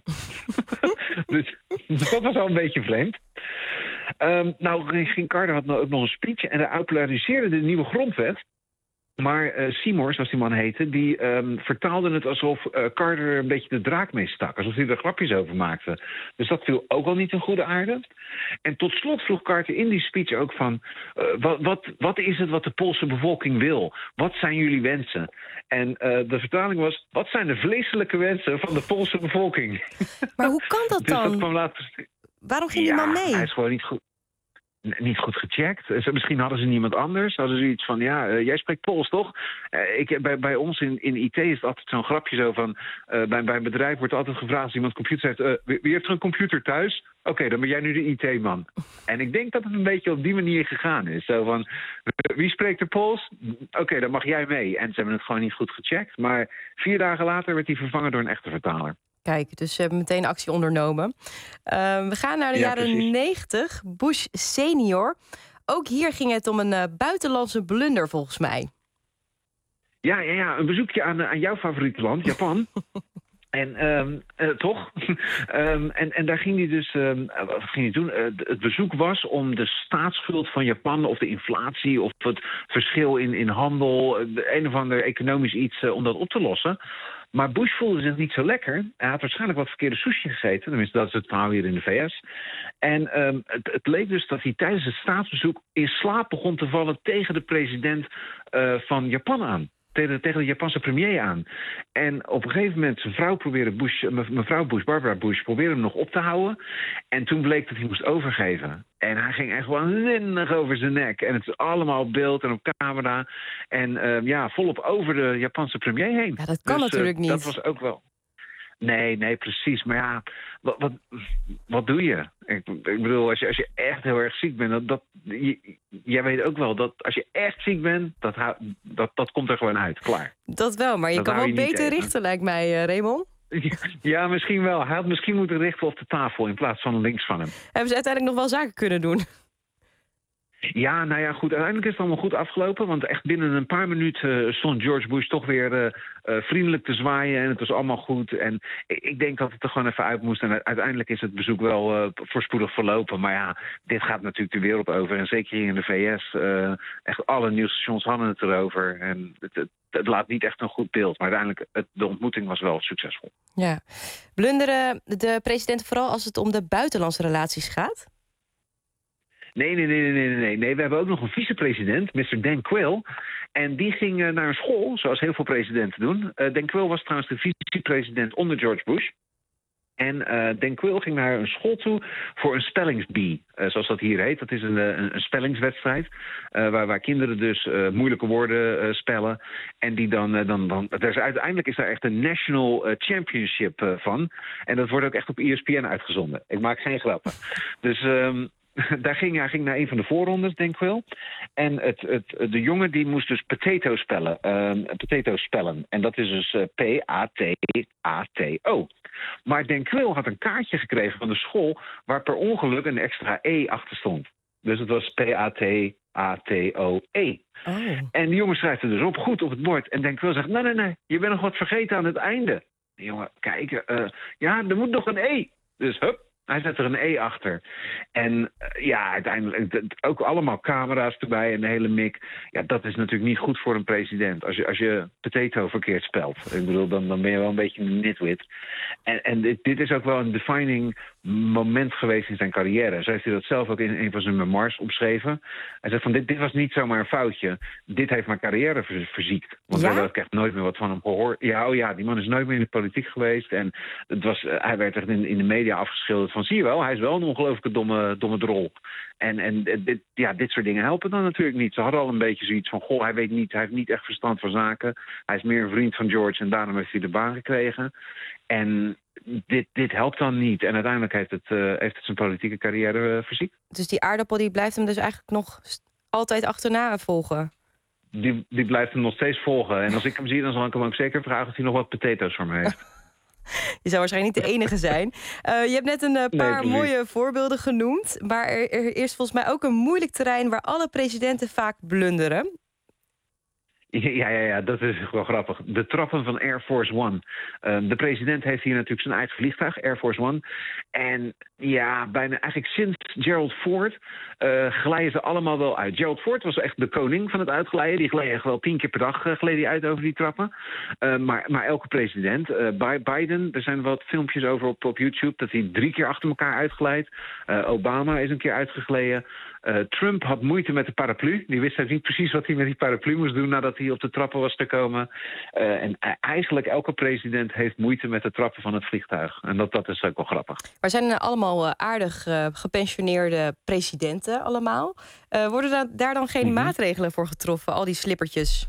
Dus dat was al een beetje vreemd. Um, nou, ging Carter had ook nog een speech... en hij populariseerde de nieuwe grondwet. Maar uh, Seymour, zoals die man heette... die um, vertaalde het alsof uh, Carter een beetje de draak mee stak. Alsof hij er grapjes over maakte. Dus dat viel ook al niet in goede aarde. En tot slot vroeg Carter in die speech ook van... Uh, wat, wat, wat is het wat de Poolse bevolking wil? Wat zijn jullie wensen? En uh, de vertaling was... wat zijn de vleeselijke wensen van de Poolse bevolking? Maar hoe kan dat dan? Dus dat kwam later... Waarom ging ja, die man mee? Hij is gewoon niet goed... Niet goed gecheckt. Misschien hadden ze niemand anders. Hadden ze iets van, ja, uh, jij spreekt Pools, toch? Uh, ik, bij, bij ons in, in I T is het altijd zo'n grapje zo van... Uh, bij, bij een bedrijf wordt altijd gevraagd als iemand computer heeft... Uh, wie, wie heeft er een computer thuis? Oké, okay, dan ben jij nu de I T-man. En ik denk dat het een beetje op die manier gegaan is. Zo van, wie spreekt er Pools? Oké, okay, dan mag jij mee. En ze hebben het gewoon niet goed gecheckt. Maar vier dagen later werd hij vervangen door een echte vertaler. Kijk, dus ze hebben meteen actie ondernomen. Uh, we gaan naar de ja, jaren negentig. Bush senior. Ook hier ging het om een uh, buitenlandse blunder, volgens mij. Ja, ja, ja, een bezoekje aan, aan jouw favoriete land, Japan. En um, uh, toch? um, en, en daar ging hij dus, um, wat ging hij doen? Uh, het bezoek was om de staatsschuld van Japan... of de inflatie of het verschil in, in handel... een of ander economisch iets uh, om dat op te lossen... Maar Bush voelde zich niet zo lekker. Hij had waarschijnlijk wat verkeerde sushi gegeten. Tenminste, dat is het verhaal hier in de V S. En um, het, het leek dus dat hij tijdens het staatsbezoek... in slaap begon te vallen tegen de president uh, van Japan aan. Tegen, tegen de Japanse premier aan. En op een gegeven moment, zijn vrouw probeerde Bush, mevrouw Bush, Barbara Bush, probeerde hem nog op te houden. En toen bleek dat hij moest overgeven. En hij ging echt waanzinnig over zijn nek. En het is allemaal op beeld en op camera. En uh, ja, volop over de Japanse premier heen. Ja, dat kan dus, natuurlijk uh, niet. Dat was ook wel... Nee, nee, precies. Maar ja, wat, wat, wat doe je? Ik, ik bedoel, als je, als je echt heel erg ziek bent... Dat, dat, je, jij weet ook wel dat als je echt ziek bent... Dat, dat, dat komt er gewoon uit, klaar. Dat wel, maar je dat kan wel je beter tegen. richten, lijkt mij, uh, Raymond. Ja, misschien wel. Hij had misschien moeten richten op de tafel... in plaats van links van hem. Hebben ze uiteindelijk nog wel zaken kunnen doen? Ja, nou ja, goed. Uiteindelijk is het allemaal goed afgelopen. Want echt binnen een paar minuten stond George Bush toch weer uh, uh, vriendelijk te zwaaien. En het was allemaal goed. En ik, ik denk dat het er gewoon even uit moest. En uiteindelijk is het bezoek wel uh, voorspoedig verlopen. Maar ja, dit gaat natuurlijk de wereld over. En zeker hier in de V S. Uh, echt alle nieuwsstations hadden het erover. En het, het, het laat niet echt een goed beeld. Maar uiteindelijk, het, de ontmoeting was wel succesvol. Ja. Blunderen de presidenten vooral als het om de buitenlandse relaties gaat? Nee, nee, nee, nee, nee, nee. Nee, we hebben ook nog een vicepresident, mister Dan Quayle. En die ging uh, naar een school, zoals heel veel presidenten doen. Uh, Dan Quayle was trouwens de vicepresident onder George Bush. En uh, Dan Quayle ging naar een school toe voor een spellingsbee, uh, zoals dat hier heet. Dat is een, een, een spellingswedstrijd, uh, waar, waar kinderen dus uh, moeilijke woorden uh, spellen. En die dan, uh, dan, dan er is, uiteindelijk is daar echt een national uh, championship uh, van. En dat wordt ook echt op E S P N uitgezonden. Ik maak geen grappen. Dus... Um, Daar ging hij ging naar een van de voorrondes, denk ik wel. En het, het, de jongen die moest dus potato spellen. Uh, potato spellen. En dat is dus uh, P A T A T O. Maar Dan Quayle had een kaartje gekregen van de school waar per ongeluk een extra E achter stond. Dus het was P A T A T O E. Oh. En die jongen schrijft er dus op, goed op het bord. En Dan Quayle zegt, nee, nee, nee, je bent nog wat vergeten aan het einde. De jongen, kijk, uh, ja, er moet nog een E. Dus hup. Hij zet er een E achter. En uh, ja, uiteindelijk ook allemaal camera's erbij en de hele mik. Ja, dat is natuurlijk niet goed voor een president. Als je, als je potato verkeerd spelt. Ik bedoel, dan, dan ben je wel een beetje een nitwit. En, en dit, dit is ook wel een defining moment geweest in zijn carrière. Zo heeft hij dat zelf ook in een van zijn memoirs omschreven. Hij zegt van, dit, dit was niet zomaar een foutje. Dit heeft mijn carrière ver, verziekt. Want ja? we hebben ook echt nooit meer wat van hem gehoord. Ja, oh ja, die man is nooit meer in de politiek geweest. En het was, uh, hij werd echt in, in de media afgeschilderd van, zie je wel, hij is wel een ongelooflijke domme, domme drol. En, en dit, ja, dit soort dingen helpen dan natuurlijk niet. Ze hadden al een beetje zoiets van, goh, hij weet niet, hij heeft niet echt verstand van zaken. Hij is meer een vriend van George en daarom heeft hij de baan gekregen. En dit, dit helpt dan niet. En uiteindelijk heeft het, uh, heeft het zijn politieke carrière uh, verziekt. Dus die aardappel die blijft hem dus eigenlijk nog altijd achterna volgen? Die, die blijft hem nog steeds volgen. En als ik hem zie, dan zal ik hem ook zeker vragen of hij nog wat potatoes voor me heeft. Je zou waarschijnlijk niet de enige zijn. Uh, je hebt net een uh, paar nee, mooie voorbeelden genoemd. Maar er, er is volgens mij ook een moeilijk terrein waar alle presidenten vaak blunderen. Ja, ja, ja, dat is wel grappig. De trappen van Air Force One. Uh, de president heeft hier natuurlijk zijn eigen vliegtuig, Air Force One. En ja, bijna eigenlijk sinds Gerald Ford uh, glijden ze allemaal wel uit. Gerald Ford was echt de koning van het uitglijden. Die gleed echt wel tien keer per dag uh, gleed hij uit over die trappen. Uh, maar, maar elke president, uh, Biden, er zijn wat filmpjes over op, op YouTube dat hij drie keer achter elkaar uitglijdt. Uh, Obama is een keer uitgegleden. Uh, Trump had moeite met de paraplu. Die wist ook niet precies wat hij met die paraplu moest doen nadat hij op de trappen was te komen. Uh, en uh, eigenlijk elke president heeft moeite met de trappen van het vliegtuig. En dat, dat is ook wel grappig. Maar zijn er allemaal uh, aardig uh, gepensioneerde presidenten allemaal? Uh, worden da- daar dan geen mm-hmm. maatregelen voor getroffen, al die slippertjes?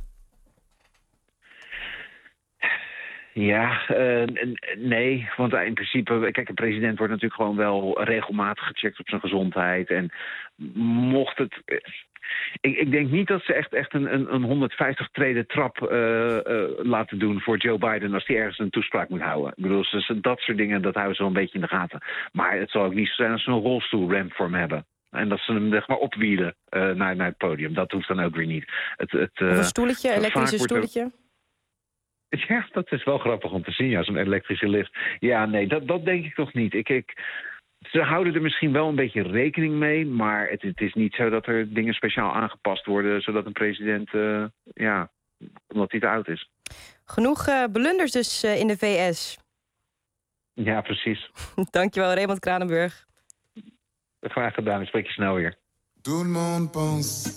Ja, uh, nee, want in principe, kijk, een president wordt natuurlijk gewoon wel regelmatig gecheckt op zijn gezondheid. En mocht het... Ik, ik denk niet dat ze echt, echt een, een, een honderdvijftig treden trap uh, uh, laten doen voor Joe Biden als hij ergens een toespraak moet houden. Ik bedoel, ze, dat soort dingen, dat houden ze wel een beetje in de gaten. Maar het zal ook niet zo zijn als ze een rolstoelramp voor hem hebben. En dat ze hem zeg maar opwielen uh, naar, naar het podium. Dat hoeft dan ook weer niet. Het, het, uh, of een stoeltje, een elektrische stoeltje? Ja, dat is wel grappig om te zien, ja, zo'n elektrische lift. Ja, nee, dat, dat denk ik toch niet. Ik, ik, ze houden er misschien wel een beetje rekening mee, maar het, het is niet zo dat er dingen speciaal aangepast worden, zodat een president, uh, ja, omdat hij te oud is. Genoeg uh, blunders dus uh, in de V S. Ja, precies. Dankjewel, Raymond Kranenburg. Graag gedaan, ik spreek je snel weer. Tout le monde pense.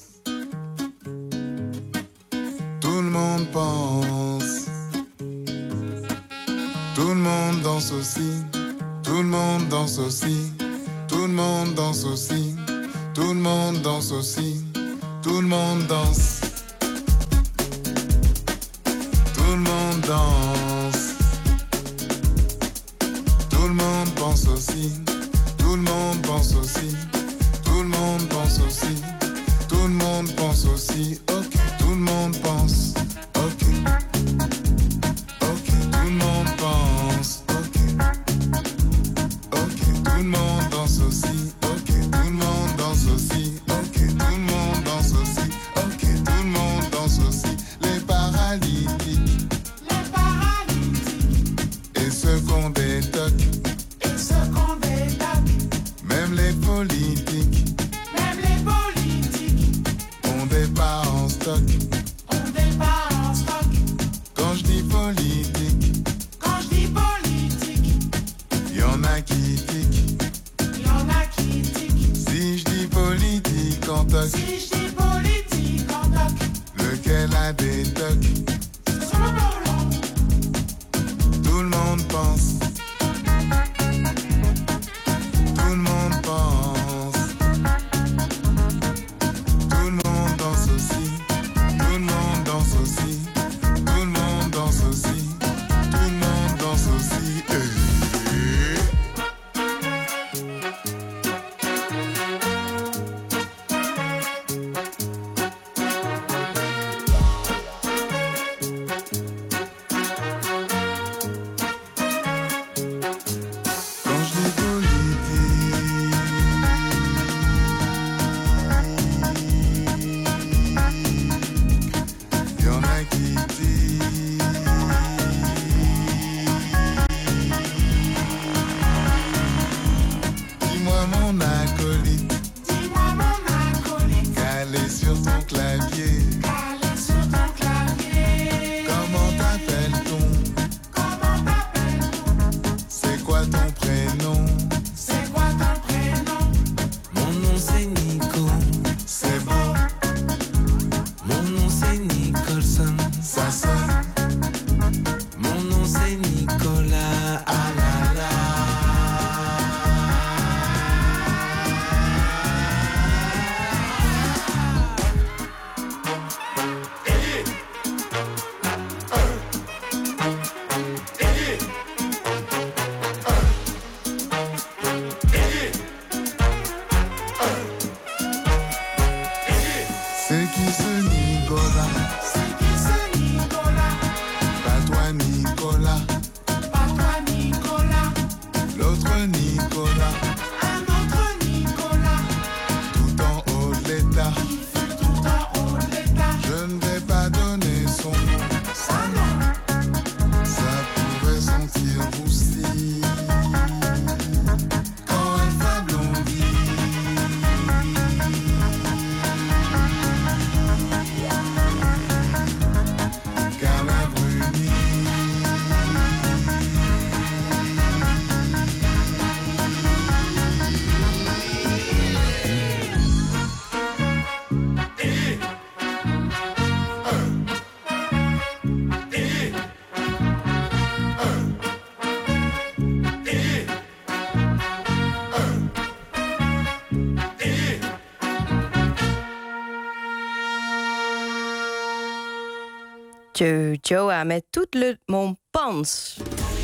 Tout le monde pense. Tout le monde danse aussi, tout le monde danse aussi, tout le monde danse aussi, tout le monde danse aussi, tout le monde danse. Tout le monde danse. Tout le monde pense aussi, tout le monde pense aussi, tout le monde pense aussi, tout le monde pense aussi, ok, tout le monde pense, ok. Tout le monde danse aussi, ok, tout le monde danse aussi, ok, tout le monde politiques, même les politiques, ont des pas en stock, ont des pas en stock. Quand je dis politique, quand je dis politique, y en a qui tiquent, y en a qui tiquent. Si je dis politique en toc, si je dis politique en toc, lequel a des tocs? Tout le monde pense. Tout le monde pense. Tout le monde danse aussi. Tout le monde danse aussi. Tout le monde danse aussi. Tout le monde danse aussi. Hey. Joa met Tout le monde pense.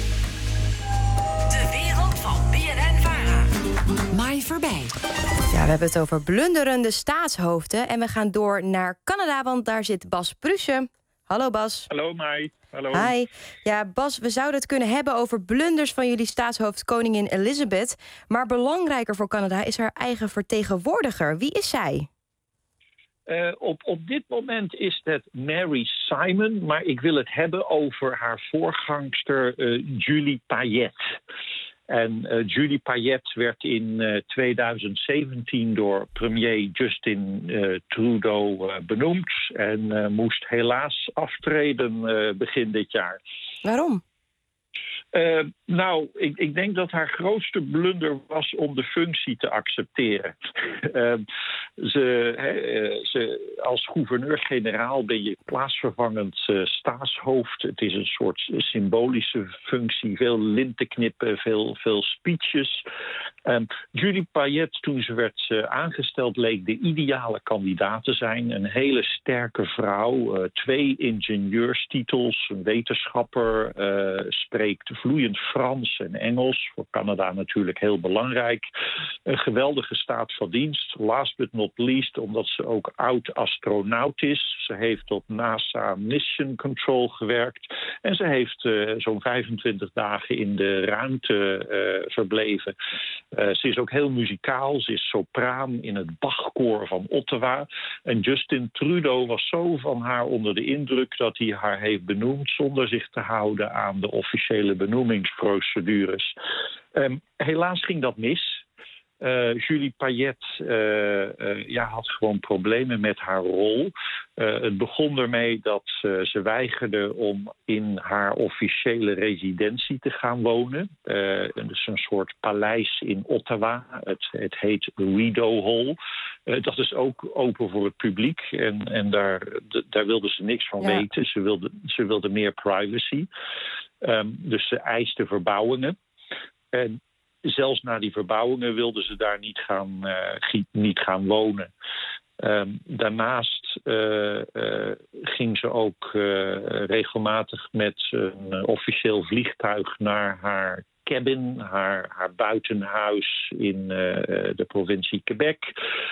De wereld van B N N-Vara. Mai voorbij. Ja, we hebben het over blunderende staatshoofden. En we gaan door naar Canada, want daar zit Bas Prussen. Hallo Bas. Hallo Mai. Hallo. Hi. Ja, Bas, we zouden het kunnen hebben over blunders van jullie staatshoofd koningin Elizabeth. Maar belangrijker voor Canada is haar eigen vertegenwoordiger. Wie is zij? Uh, op, op dit moment is het Mary Simon, maar ik wil het hebben over haar voorgangster uh, Julie Payette. En uh, Julie Payette werd in uh, tweeduizend zeventien door premier Justin uh, Trudeau uh, benoemd en uh, moest helaas aftreden uh, begin dit jaar. Waarom? Uh, nou, ik, ik denk dat haar grootste blunder was om de functie te accepteren. uh, ze, he, uh, ze, als gouverneur-generaal ben je plaatsvervangend uh, staatshoofd. Het is een soort symbolische functie. Veel linten knippen, veel, veel speeches. Um, Julie Payette, toen ze werd uh, aangesteld, leek de ideale kandidaat te zijn. Een hele sterke vrouw. Uh, twee ingenieurstitels, een wetenschapper, uh, spreekt vloeiend Frans en Engels. Voor Canada natuurlijk heel belangrijk. Een geweldige staat van dienst. Last but not least, omdat ze ook oud-astronaut is. Ze heeft op NASA Mission Control gewerkt. En ze heeft uh, zo'n vijfentwintig dagen in de ruimte uh, verbleven. Uh, ze is ook heel muzikaal. Ze is sopraan in het Bachkoor van Ottawa. En Justin Trudeau was zo van haar onder de indruk dat hij haar heeft benoemd zonder zich te houden aan de officiële benoemingsprocedures. Um, helaas ging dat mis. Uh, Julie Payet uh, uh, ja, had gewoon problemen met haar rol. Uh, het begon ermee dat uh, ze weigerde om in haar officiële residentie te gaan wonen. Uh, dus een soort paleis in Ottawa. Het, het heet Rideau Hall. Uh, dat is ook open voor het publiek. En, en daar, d- daar wilde ze niks van ja. weten. Ze wilde, ze wilde meer privacy. Um, dus ze eiste verbouwingen. En zelfs na die verbouwingen wilden ze daar niet gaan, uh, niet gaan wonen. Um, daarnaast uh, uh, ging ze ook uh, regelmatig met een officieel vliegtuig naar haar cabin, haar, haar buitenhuis in uh, de provincie Quebec.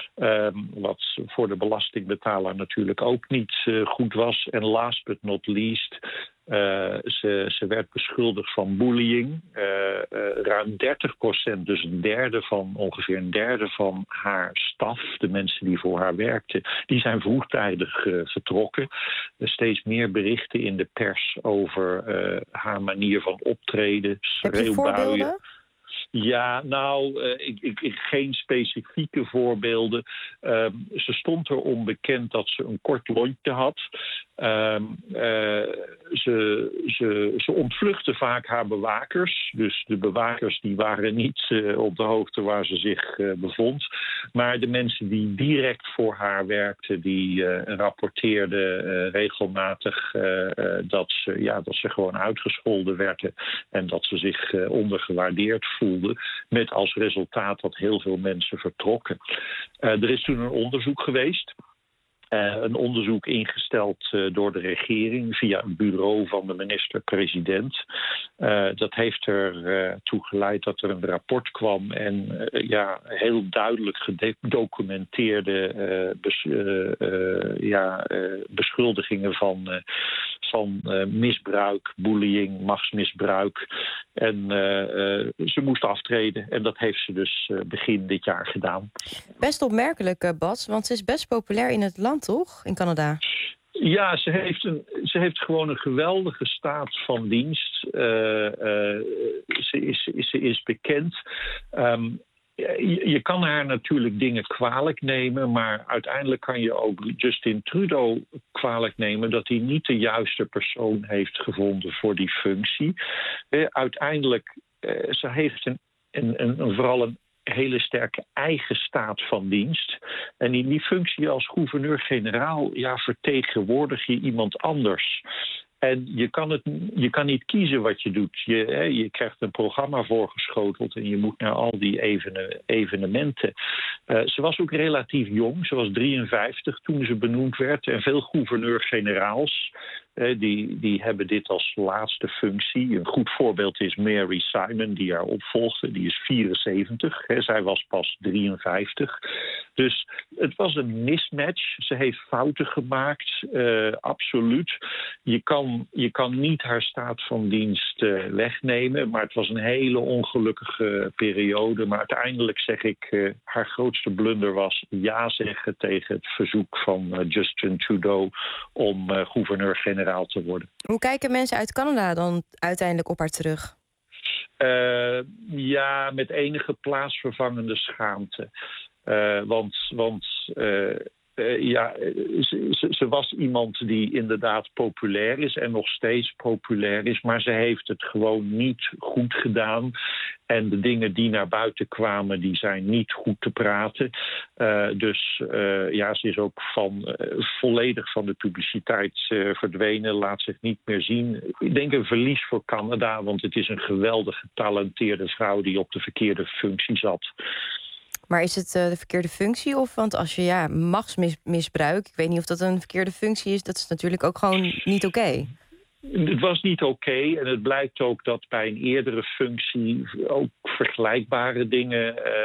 Um, wat voor de belastingbetaler natuurlijk ook niet uh, goed was. En last but not least, Uh, ze, ze werd beschuldigd van bullying. Uh, uh, ruim dertig procent, dus een derde van, ongeveer een derde van haar staf, de mensen die voor haar werkten, die zijn vroegtijdig uh, vertrokken. Uh, steeds meer berichten in de pers over uh, haar manier van optreden, schreeuwbuien. Ja, nou, uh, ik, ik, ik, geen specifieke voorbeelden. Uh, ze stond erom bekend dat ze een kort lontje had. Uh, uh, ze, ze, ze ontvluchtte vaak haar bewakers. Dus de bewakers die waren niet uh, op de hoogte waar ze zich uh, bevond. Maar de mensen die direct voor haar werkten, die uh, rapporteerden uh, regelmatig uh, uh, dat, ze, ja, dat ze gewoon uitgescholden werden en dat ze zich uh, ondergewaardeerd voelden. Met als resultaat dat heel veel mensen vertrokken. Uh, er is toen een onderzoek geweest. Uh, een onderzoek ingesteld uh, door de regering via een bureau van de minister-president. Uh, dat heeft er uh, toe geleid dat er een rapport kwam en uh, ja, heel duidelijk gedocumenteerde uh, bes- uh, uh, ja, uh, beschuldigingen van, uh, van uh, misbruik, bullying, machtsmisbruik. En uh, uh, ze moest aftreden en dat heeft ze dus uh, begin dit jaar gedaan. Best opmerkelijk, uh, Bas, want ze is best populair in het land, toch? In Canada. Ja, ze heeft, een, ze heeft gewoon een geweldige staat van dienst. Uh, uh, ze, is, ze is bekend. Um, je, je kan haar natuurlijk dingen kwalijk nemen, maar uiteindelijk kan je ook Justin Trudeau kwalijk nemen dat hij niet de juiste persoon heeft gevonden voor die functie. Uh, uiteindelijk, uh, ze heeft een, een, een, een vooral een hele sterke eigen staat van dienst. En in die functie als gouverneur-generaal, ja, vertegenwoordig je iemand anders. En je kan, het, je kan niet kiezen wat je doet. Je, hè, je krijgt een programma voorgeschoteld en je moet naar al die evene, evenementen. Uh, ze was ook relatief jong. Ze was drieënvijftig toen ze benoemd werd. En veel gouverneur-generaals uh, die, die hebben dit als laatste functie. Een goed voorbeeld is Mary Simon, die haar opvolgde. Die is vierenzeventig. Hè. Zij was pas drieënvijftig. Dus het was een mismatch. Ze heeft fouten gemaakt, uh, absoluut. Je kan, je kan niet haar staat van dienst uh, wegnemen, maar het was een hele ongelukkige periode. Maar uiteindelijk zeg ik, uh, haar grootste blunder was ja zeggen tegen het verzoek van uh, Justin Trudeau om uh, gouverneur-generaal te worden. Hoe kijken mensen uit Canada dan uiteindelijk op haar terug? Uh, ja, met enige plaatsvervangende schaamte. Uh, want want uh, uh, ja, ze, ze, ze was iemand die inderdaad populair is en nog steeds populair is, maar ze heeft het gewoon niet goed gedaan. En de dingen die naar buiten kwamen, die zijn niet goed te praten. Uh, dus uh, ja, ze is ook van, uh, volledig van de publiciteit uh, verdwenen, laat zich niet meer zien. Ik denk een verlies voor Canada, want het is een geweldig getalenteerde vrouw die op de verkeerde functie zat. Maar is het uh, de verkeerde functie? Of, want als je ja, machtsmisbruik, ik weet niet of dat een verkeerde functie is, dat is natuurlijk ook gewoon niet oké. Okay. Het was niet oké okay en het blijkt ook dat bij een eerdere functie ook vergelijkbare dingen uh,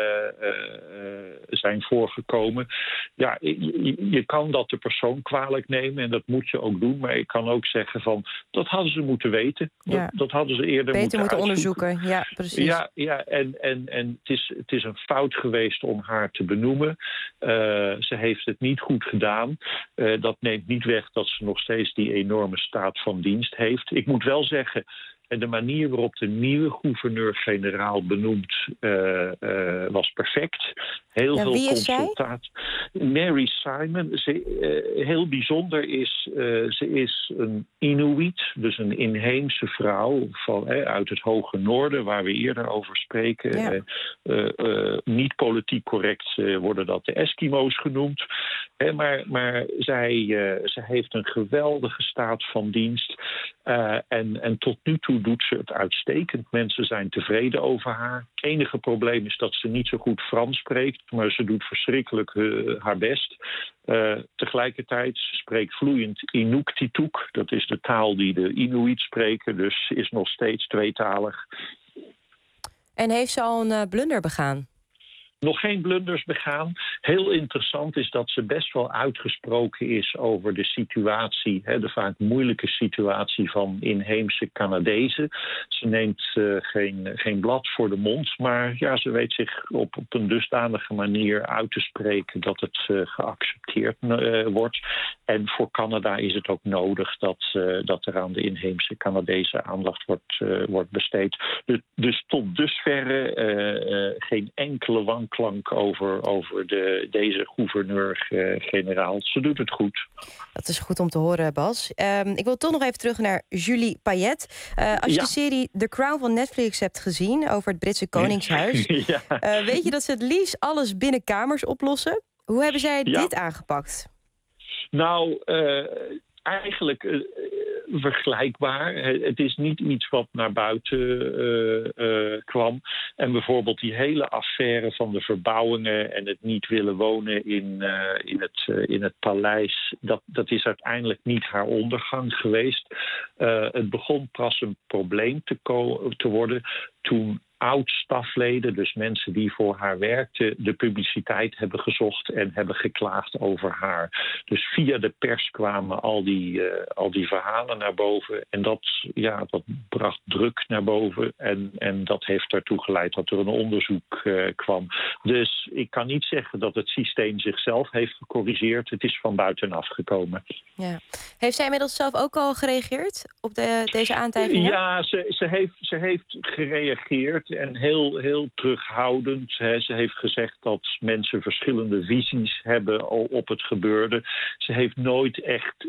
uh, zijn voorgekomen. Ja, je, je kan dat de persoon kwalijk nemen en dat moet je ook doen. Maar ik kan ook zeggen van, dat hadden ze moeten weten. Ja. Dat, dat hadden ze eerder Beter moeten, moeten onderzoeken, ja, precies. Ja, ja en, en, en het, is, het is een fout geweest om haar te benoemen. Uh, ze heeft het niet goed gedaan. Uh, dat neemt niet weg dat ze nog steeds die enorme staat van dienst heeft. Ik moet wel zeggen, En de manier waarop de nieuwe gouverneur-generaal benoemd uh, uh, was perfect. Heel ja, veel consultatie. Mary Simon. Ze, uh, heel bijzonder is, uh, ze is een Inuit, dus een inheemse vrouw van, uh, uit het hoge noorden, waar we eerder over spreken. Ja. Uh, uh, uh, niet politiek correct uh, worden dat de Eskimo's genoemd. Uh, maar maar zij, uh, zij heeft een geweldige staat van dienst. Uh, en, en tot nu toe doet ze het uitstekend. Mensen zijn tevreden over haar. Het enige probleem is dat ze niet zo goed Frans spreekt, maar ze doet verschrikkelijk uh, haar best. Uh, tegelijkertijd ze spreekt vloeiend Inuktitut. Dat is de taal die de Inuit spreken, dus ze is nog steeds tweetalig. En heeft ze al een uh, blunder begaan? Nog geen blunders begaan. Heel interessant is dat ze best wel uitgesproken is over de situatie, hè, de vaak moeilijke situatie van inheemse Canadezen. Ze neemt uh, geen, geen blad voor de mond, maar ja, ze weet zich op, op een dusdanige manier uit te spreken dat het uh, geaccepteerd uh, wordt. En voor Canada is het ook nodig dat, uh, dat er aan de inheemse Canadezen aandacht wordt, uh, wordt besteed. Dus, dus tot dusverre uh, uh, geen enkele wank klank over, over de, deze gouverneur-generaal. Ze doet het goed. Dat is goed om te horen, Bas. Um, ik wil toch nog even terug naar Julie Payet. Uh, als je ja. de serie The Crown van Netflix hebt gezien over het Britse Koningshuis, ja. uh, weet je dat ze het liefst alles binnen kamers oplossen? Hoe hebben zij ja. dit aangepakt? Nou, uh, eigenlijk uh, vergelijkbaar. Het is niet iets wat naar buiten uh, uh, kwam. En bijvoorbeeld die hele affaire van de verbouwingen en het niet willen wonen in, uh, in, het, uh, in het paleis, dat, dat is uiteindelijk niet haar ondergang geweest. Uh, het begon pas een probleem te, ko- te worden toen oud-stafleden, dus mensen die voor haar werkten, de publiciteit hebben gezocht en hebben geklaagd over haar. Dus via de pers kwamen al die, uh, al die verhalen naar boven. En dat, ja, dat bracht druk naar boven. En, en dat heeft ertoe geleid dat er een onderzoek uh, kwam. Dus ik kan niet zeggen dat het systeem zichzelf heeft gecorrigeerd. Het is van buitenaf gekomen. Ja. Heeft zij inmiddels zelf ook al gereageerd op de, deze aantijgingen? Ja, ze, ze, heeft, ze heeft gereageerd. En heel, heel terughoudend. Hè. Ze heeft gezegd dat mensen verschillende visies hebben op het gebeurde. Ze heeft nooit echt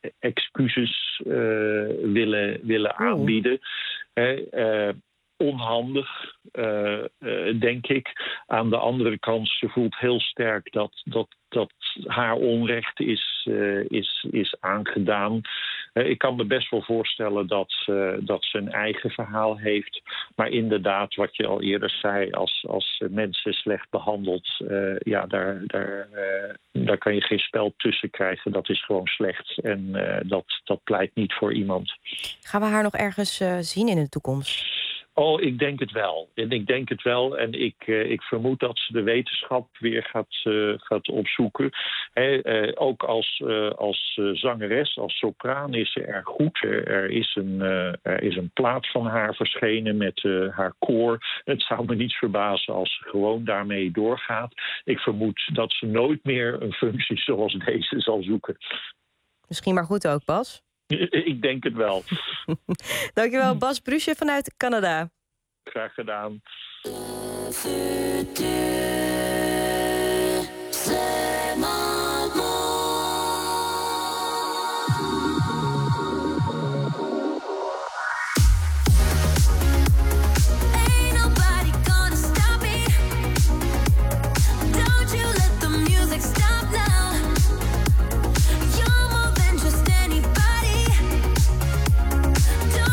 excuses uh, willen, willen aanbieden. Hè. Uh, onhandig, uh, uh, denk ik. Aan de andere kant, ze voelt heel sterk dat, dat, dat haar onrecht is, uh, is, is aangedaan. Uh, ik kan me best wel voorstellen dat, uh, dat ze een eigen verhaal heeft. Maar inderdaad, wat je al eerder zei, als, als mensen slecht behandeld, uh, ja, daar, daar, uh, daar kan je geen spel tussen krijgen. Dat is gewoon slecht. En uh, dat, dat pleit niet voor iemand. Gaan we haar nog ergens uh, zien in de toekomst? Oh, ik denk het wel. En ik denk het wel. En ik, uh, ik vermoed dat ze de wetenschap weer gaat, uh, gaat opzoeken. He, uh, ook als, uh, als uh, zangeres, als sopraan is ze erg goed. Er, er, is een, uh, er is een plaat van haar verschenen met uh, haar koor. Het zou me niet verbazen als ze gewoon daarmee doorgaat. Ik vermoed dat ze nooit meer een functie zoals deze zal zoeken. Misschien maar goed ook, Bas. Ik denk het wel. Dankjewel, Bas Brusje vanuit Canada. Graag gedaan.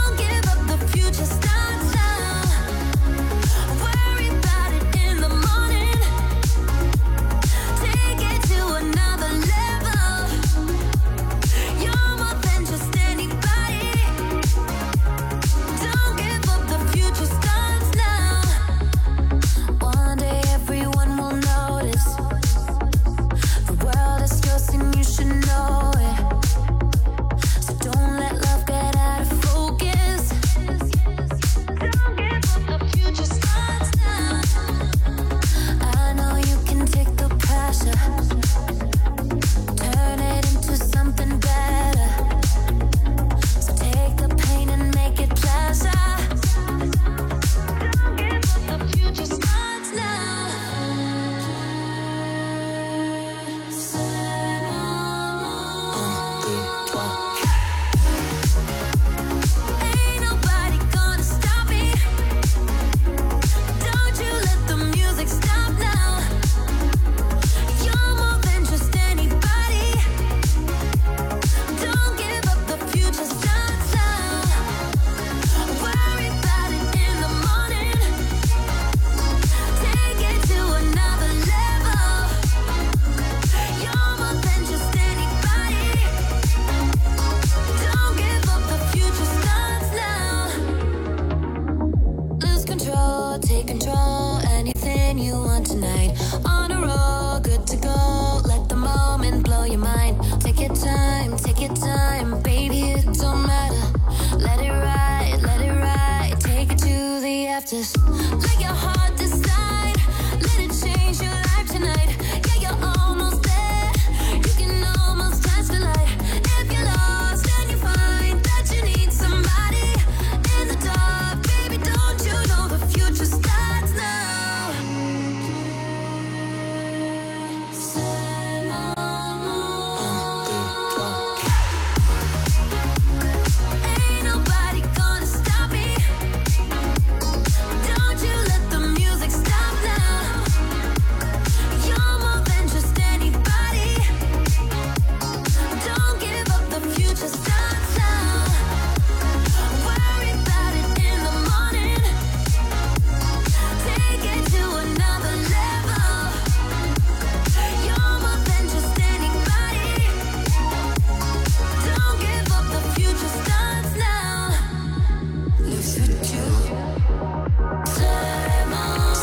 Future starts now. Worry about it in the morning. anything you want tonight. On a roll, good to go. Let the moment blow your mind. Take your time, take your time, baby, it don't matter. Let it ride, let it ride. Take it to the afters. Let your heart decide. Let it change your life tonight. Yeah, you're almost there. You can almost touch the light. If you're lost and you find that you need somebody in the dark, baby, don't you know the future starts now? Say no more. Ain't nobody gonna stop me. Don't you let the music stop now. You're more than just anybody. Don't give up, the future starts now. Worry about it in the morning. Take it to another level. You're more than just anybody. Don't give up, the future starts now. Le futur. Say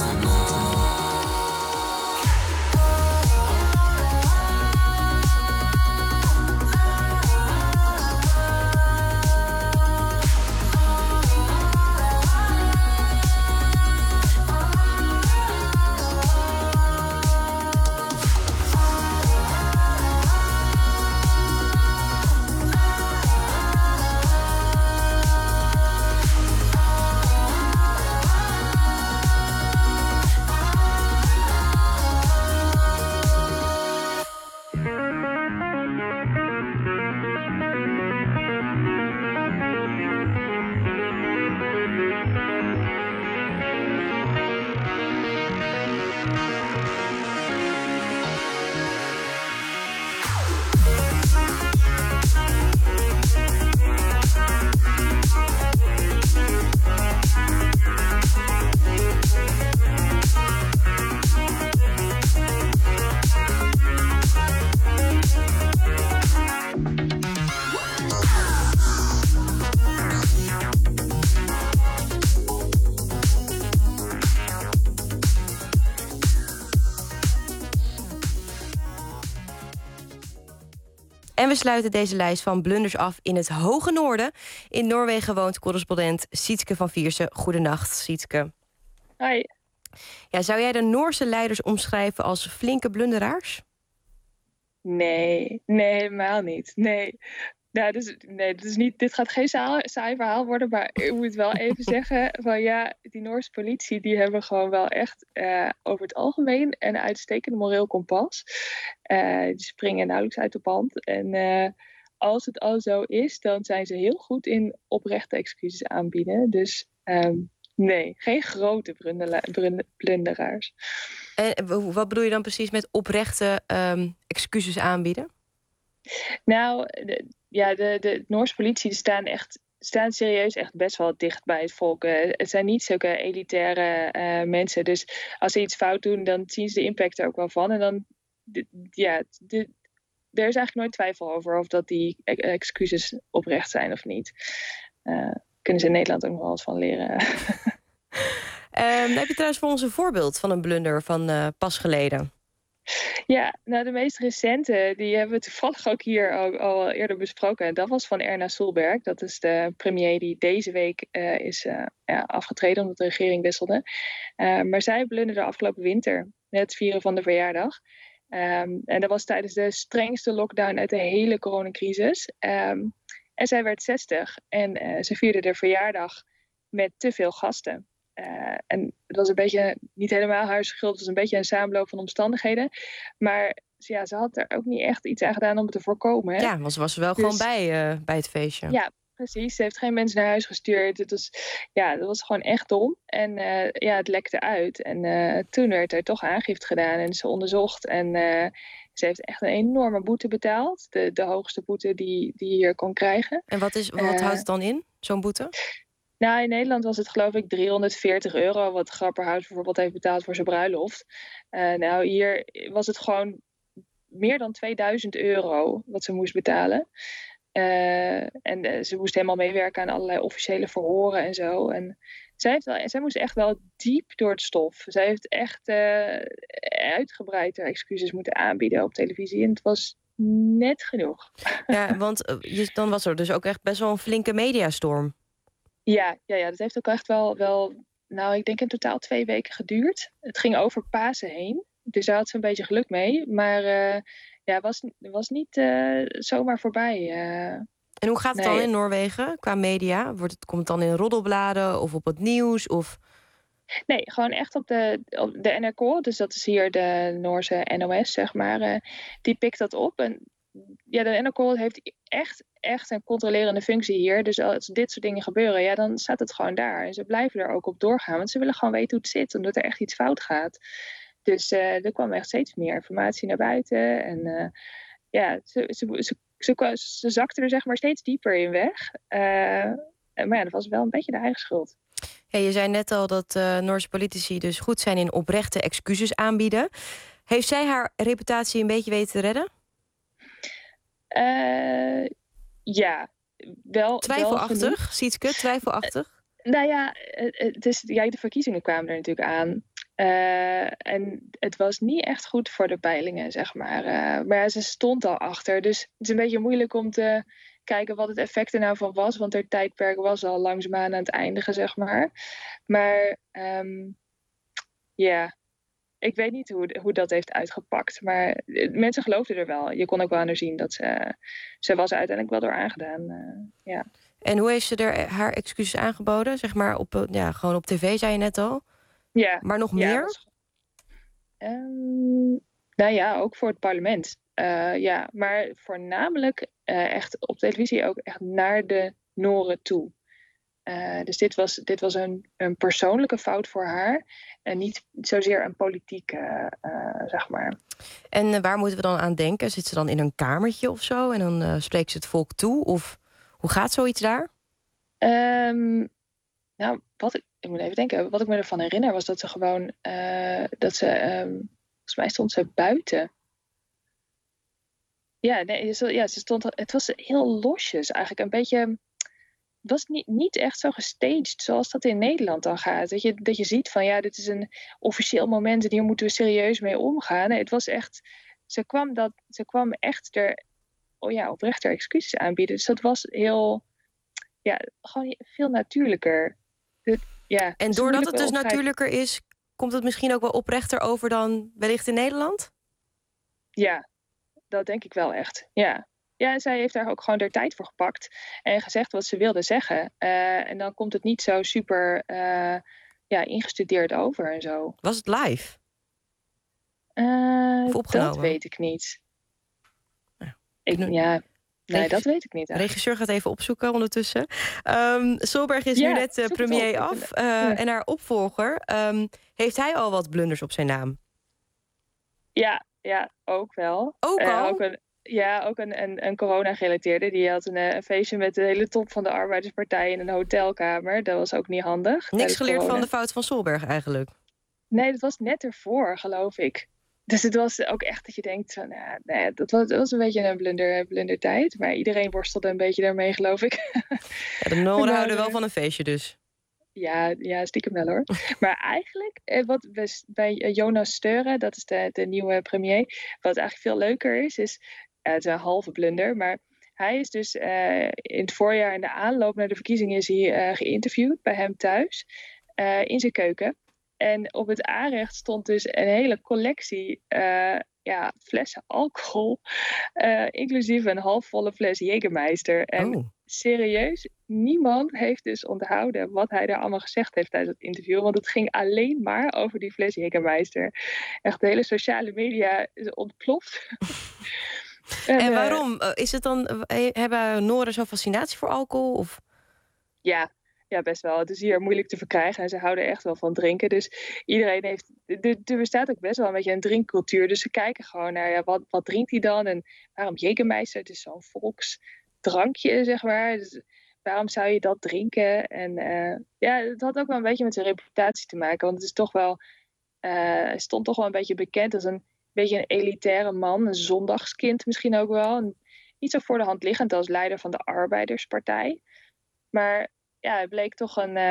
En we sluiten deze lijst van blunders af in het hoge noorden. In Noorwegen woont correspondent Sietske van Viersen. Goedenacht, Sietske. Hi. Ja, zou jij de Noorse leiders omschrijven als flinke blunderaars? Nee, nee, helemaal niet. Nee. Nou, dus, nee, dus niet, dit gaat geen saai, saai verhaal worden, maar ik moet wel even zeggen van ja, die Noorse politie die hebben gewoon wel echt uh, over het algemeen een uitstekend moreel kompas. Uh, die springen nauwelijks uit de pand. En uh, als het al zo is, dan zijn ze heel goed in oprechte excuses aanbieden. Dus um, nee, geen grote brundela- brund- blunderaars. En wat bedoel je dan precies met oprechte um, excuses aanbieden? Nou, de, ja, de, de Noorse politie staan echt staan serieus echt best wel dicht bij het volk. Uh, het zijn niet zulke elitaire uh, mensen. Dus als ze iets fout doen, dan zien ze de impact er ook wel van. En dan, de, ja, de, er is eigenlijk nooit twijfel over of dat die excuses oprecht zijn of niet. Uh, kunnen ze in Nederland ook nog wel wat van leren. um, heb je trouwens voor ons een voorbeeld van een blunder van uh, pas geleden? Ja, nou de meest recente, die hebben we toevallig ook hier al, al eerder besproken. En dat was van Erna Solberg. Dat is de premier die deze week uh, is uh, ja, afgetreden omdat de regering wisselde. Uh, maar zij blunderde afgelopen winter, het vieren van de verjaardag. Um, en dat was tijdens de strengste lockdown uit de hele coronacrisis. Um, en zij werd zestig en uh, ze vierde de verjaardag met te veel gasten. Uh, en het was een beetje, niet helemaal haar schuld, het was een beetje een samenloop van omstandigheden. Maar ja, ze had er ook niet echt iets aan gedaan om het te voorkomen. Hè? Ja, was, was wel dus, gewoon bij, uh, bij het feestje. Ja, precies. Ze heeft geen mensen naar huis gestuurd. Het was, ja, dat was gewoon echt dom. En uh, ja, het lekte uit. En uh, toen werd er toch aangifte gedaan en ze onderzocht. En uh, ze heeft echt een enorme boete betaald. De, de hoogste boete die, die je hier kon krijgen. En wat, is, wat uh, houdt het dan in, zo'n boete? Nou, in Nederland was het geloof ik driehonderdveertig euro... wat Grapperhaus bijvoorbeeld heeft betaald voor zijn bruiloft. Uh, nou, hier was het gewoon meer dan tweeduizend euro wat ze moest betalen. Uh, en uh, ze moest helemaal meewerken aan allerlei officiële verhoren en zo. En zij, heeft wel, zij moest echt wel diep door het stof. Zij heeft echt uh, uitgebreid haar excuses moeten aanbieden op televisie. En het was net genoeg. Ja, want uh, je, dan was er dus ook echt best wel een flinke mediastorm. Ja, ja, ja, dat heeft ook echt wel, wel, nou, ik denk in totaal twee weken geduurd. Het ging over Pasen heen. Dus daar had ze een beetje geluk mee. Maar uh, ja, het was, was niet uh, zomaar voorbij. Uh, en hoe gaat het nee. dan in Noorwegen qua media? Wordt het, komt het dan in roddelbladen of op het nieuws? Of... Nee, gewoon echt op de, op de N R K. Dus dat is hier de Noorse N O S, zeg maar. Uh, die pikt dat op. En ja, de N R K heeft echt, echt een controlerende functie hier. Dus als dit soort dingen gebeuren, ja, dan staat het gewoon daar. En ze blijven er ook op doorgaan. Want ze willen gewoon weten hoe het zit. Omdat er echt iets fout gaat. Dus uh, er kwam echt steeds meer informatie naar buiten. En uh, ja, ze, ze, ze, ze, ze zakte er zeg maar steeds dieper in weg. Uh, maar ja, dat was wel een beetje de eigen schuld. Ja, je zei net al dat uh, Noorse politici dus goed zijn in oprechte excuses aanbieden. Heeft zij haar reputatie een beetje weten te redden? Uh, ja, wel. Twijfelachtig, Sietske, twijfelachtig? Uh, nou ja, het is, ja, de verkiezingen kwamen er natuurlijk aan. Uh, en het was niet echt goed voor de peilingen, zeg maar. Uh, maar ja, ze stond al achter. Dus het is een beetje moeilijk om te kijken wat het effect er nou van was. Want haar tijdperk was al langzaamaan aan het eindigen, zeg maar. Maar um, ja, ik weet niet hoe, hoe dat heeft uitgepakt. Maar mensen geloofden er wel. Je kon ook wel aan haar zien dat ze... Ze was er uiteindelijk wel door aangedaan, uh, ja. En hoe heeft ze er haar excuses aangeboden? Zeg maar op, ja, gewoon op tv, zei je net al. Ja. Maar nog ja, meer? Was... Um, nou ja, ook voor het parlement. Uh, ja, maar voornamelijk uh, echt op televisie ook echt naar de Noren toe. Uh, dus dit was, dit was een, een persoonlijke fout voor haar. En niet zozeer een politieke, uh, zeg maar. En uh, waar moeten we dan aan denken? Zit ze dan in een kamertje of zo? En dan uh, spreekt ze het volk toe? Of hoe gaat zoiets daar? Um, nou, wat ik, ik moet even denken. Wat ik me ervan herinner was dat ze gewoon... Uh, dat ze, um, volgens mij stond ze buiten. Ja, nee, ze, ja, ze stond... Het was heel losjes eigenlijk. Een beetje... Het was niet, niet echt zo gestaged zoals dat in Nederland dan gaat. Dat je, dat je ziet van ja, dit is een officieel moment en hier moeten we serieus mee omgaan. Nee, het was echt, ze kwam, dat, ze kwam echt er, oh ja, oprecht haar excuses aanbieden. Dus dat was heel, ja, gewoon veel natuurlijker. Het, ja, en doordat het dus natuurlijker is, komt het misschien ook wel oprechter over dan wellicht in Nederland? Ja, dat denk ik wel echt, ja. Ja, en zij heeft daar ook gewoon de tijd voor gepakt en gezegd wat ze wilde zeggen. Uh, en dan komt het niet zo super uh, ja, ingestudeerd over en zo. Was het live? Uh, of opgenomen? Dat weet ik niet. Ja, ik, ja, nee, Regis- dat weet ik niet. De regisseur gaat even opzoeken ondertussen. Um, Solberg is ja, nu net uh, premier op. af. Uh, ja. En haar opvolger, um, heeft hij al wat blunders op zijn naam? Ja, ja ook wel. Ook al? Uh, ook een, Ja, ook een, een, een corona-gerelateerde. Die had een, een feestje met de hele top van de Arbeiderspartij in een hotelkamer. Dat was ook niet handig. Niks geleerd corona. van de fout van Solberg eigenlijk? Nee, dat was net ervoor, geloof ik. Dus het was ook echt dat je denkt, van, nou, nee, dat, was, dat was een beetje een blunder, blundertijd. Maar iedereen worstelde een beetje daarmee, geloof ik. Ja, de Noren houden wel van een feestje dus. Ja, ja, stiekem wel hoor. Maar eigenlijk, wat bij Jonas Steuren, dat is de, de nieuwe premier, wat eigenlijk veel leuker is, is... Uh, het is een halve blunder, maar hij is dus uh, in het voorjaar in de aanloop naar de verkiezingen is hij uh, geïnterviewd bij hem thuis uh, in zijn keuken. En op het aanrecht stond dus een hele collectie uh, ja, flessen alcohol, uh, inclusief een halfvolle fles Jägermeister. En oh. serieus, niemand heeft dus onthouden wat hij daar allemaal gezegd heeft tijdens het interview, want het ging alleen maar over die fles Jägermeister. Echt de hele sociale media is ontploft. En, en waarom? Uh, is het dan, hebben Noren zo'n fascinatie voor alcohol? Of? Ja, ja, best wel. Het is hier moeilijk te verkrijgen en ze houden echt wel van drinken. Dus iedereen heeft... Er bestaat ook best wel een beetje een drinkcultuur. Dus ze kijken gewoon naar, ja, wat, wat drinkt hij dan? En waarom Jägermeister? Het is zo'n volksdrankje, zeg maar. Dus waarom zou je dat drinken? En uh, ja, het had ook wel een beetje met zijn reputatie te maken. Want het is toch wel... Uh, hij stond toch wel een beetje bekend als een beetje een elitaire man, een zondagskind misschien ook wel. En niet zo voor de hand liggend als leider van de Arbeiderspartij. Maar ja, hij bleek toch een, uh,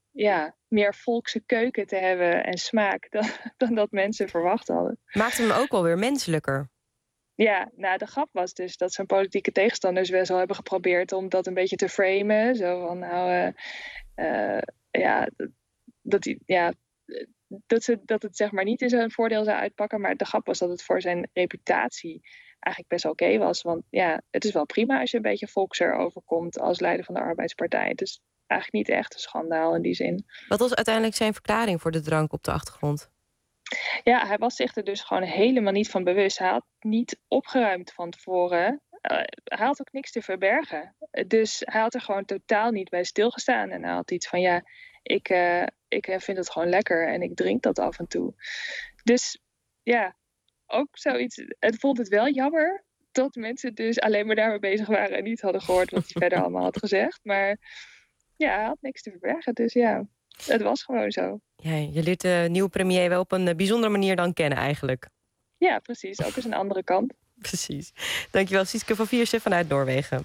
ja, meer volkse keuken te hebben en smaak dan, dan dat mensen verwacht hadden. Maakt hem ook wel weer menselijker. Ja, nou de grap was dus dat zijn politieke tegenstanders best wel hebben geprobeerd om dat een beetje te framen. Zo van nou, uh, uh, ja, dat, dat, die, ja dat, ze, dat het zeg maar niet in zijn voordeel zou uitpakken. Maar de grap was dat het voor zijn reputatie eigenlijk best oké okay was. Want ja, het is wel prima als je een beetje volkser overkomt als leider van de Arbeidspartij. Dus eigenlijk niet echt een schandaal in die zin. Wat was uiteindelijk zijn verklaring voor de drank op de achtergrond? Ja, hij was zich er dus gewoon helemaal niet van bewust. Hij had niet opgeruimd van tevoren. Uh, hij had ook niks te verbergen. Dus hij had er gewoon totaal niet bij stilgestaan. En hij had iets van, ja, ik, uh, ik vind het gewoon lekker en ik drink dat af en toe. Dus ja, ook zoiets. Het vond het wel jammer dat mensen dus alleen maar daarmee bezig waren en niet hadden gehoord wat hij verder allemaal had gezegd. Maar ja, hij had niks te verbergen. Dus ja, het was gewoon zo. Ja, je leert de nieuwe premier wel op een bijzondere manier dan kennen eigenlijk. Ja, precies. Ook eens een andere kant. Precies. Dankjewel, Sietske van Viersen vanuit Noorwegen.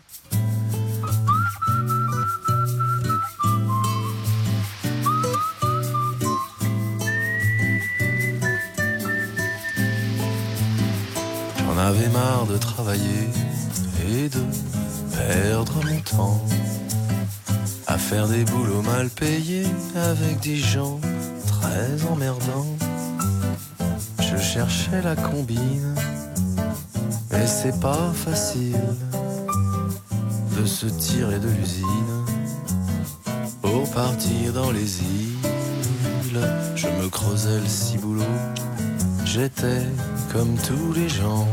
J'en avais marre de travailler et de perdre mon temps à faire des boulots mal payés avec des gens très emmerdants. Je cherchais la combine, mais c'est pas facile de se tirer de l'usine pour partir dans les îles. Je me creusais le ciboulot, j'étais comme tous les gens,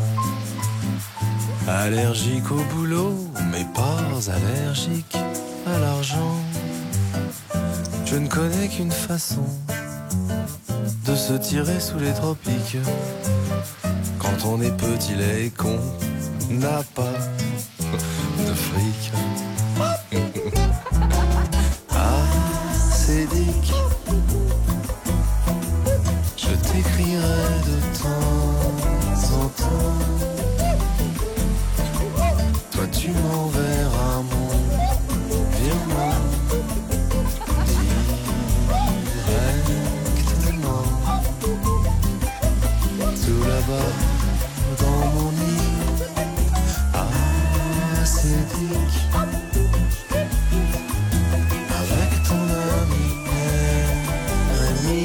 allergique au boulot, mais pas allergique à l'argent. Je ne connais qu'une façon de se tirer sous les tropiques. Quand on est petit, laid, con, n'a pas de fric. Ah, c'est Dick, je t'écrirai de temps en temps. Toi, tu m'enverras mon virement directement. Tout là-bas dans mon lit. Ah, c'est Dick, avec ton ami Rémi,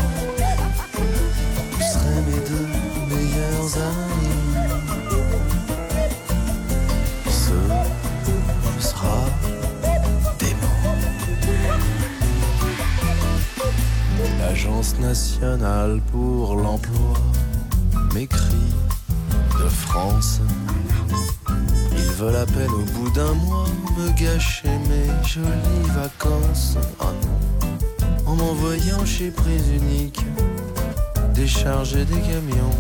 vous serez mes deux meilleurs amis. Ce sera dément. L'Agence nationale pour l'emploi m'écrit de France. Ils veulent à peine au bout d'un mois me gâcher mes jolies vacances. Ah non, en m'envoyant chez Prise Unique décharger des camions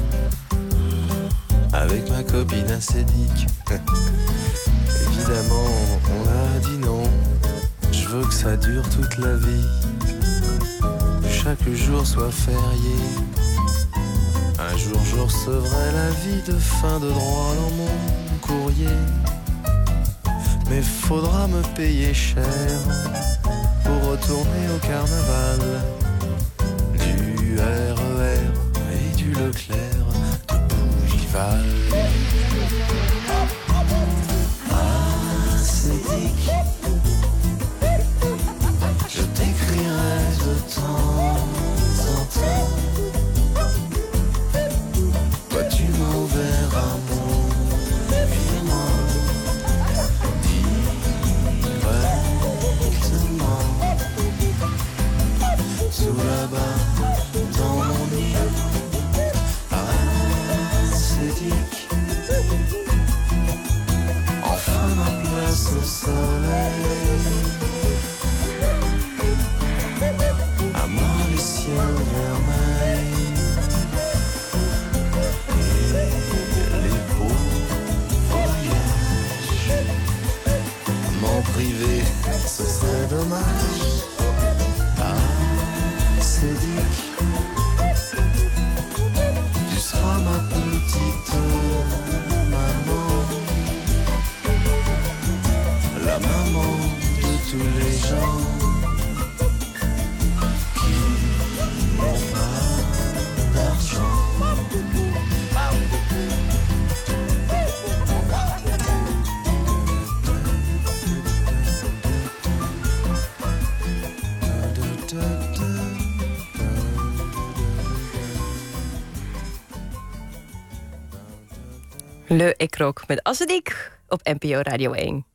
avec ma copine acédique. Évidemment, on a dit non. Je veux que ça dure toute la vie, que chaque jour soit férié. Un jour je recevrai l'avis de fin de droit dans mon courrier. Mais faudra me payer cher pour retourner au carnaval. Du R E R et du Leclerc de Bougival. Ah, c'est Dick, je t'écrirai de temps en temps. Toi, tu m'enverras mon virement directement. Tout là-bas dans mon Le Ekroc met Assedik op N P O Radio één.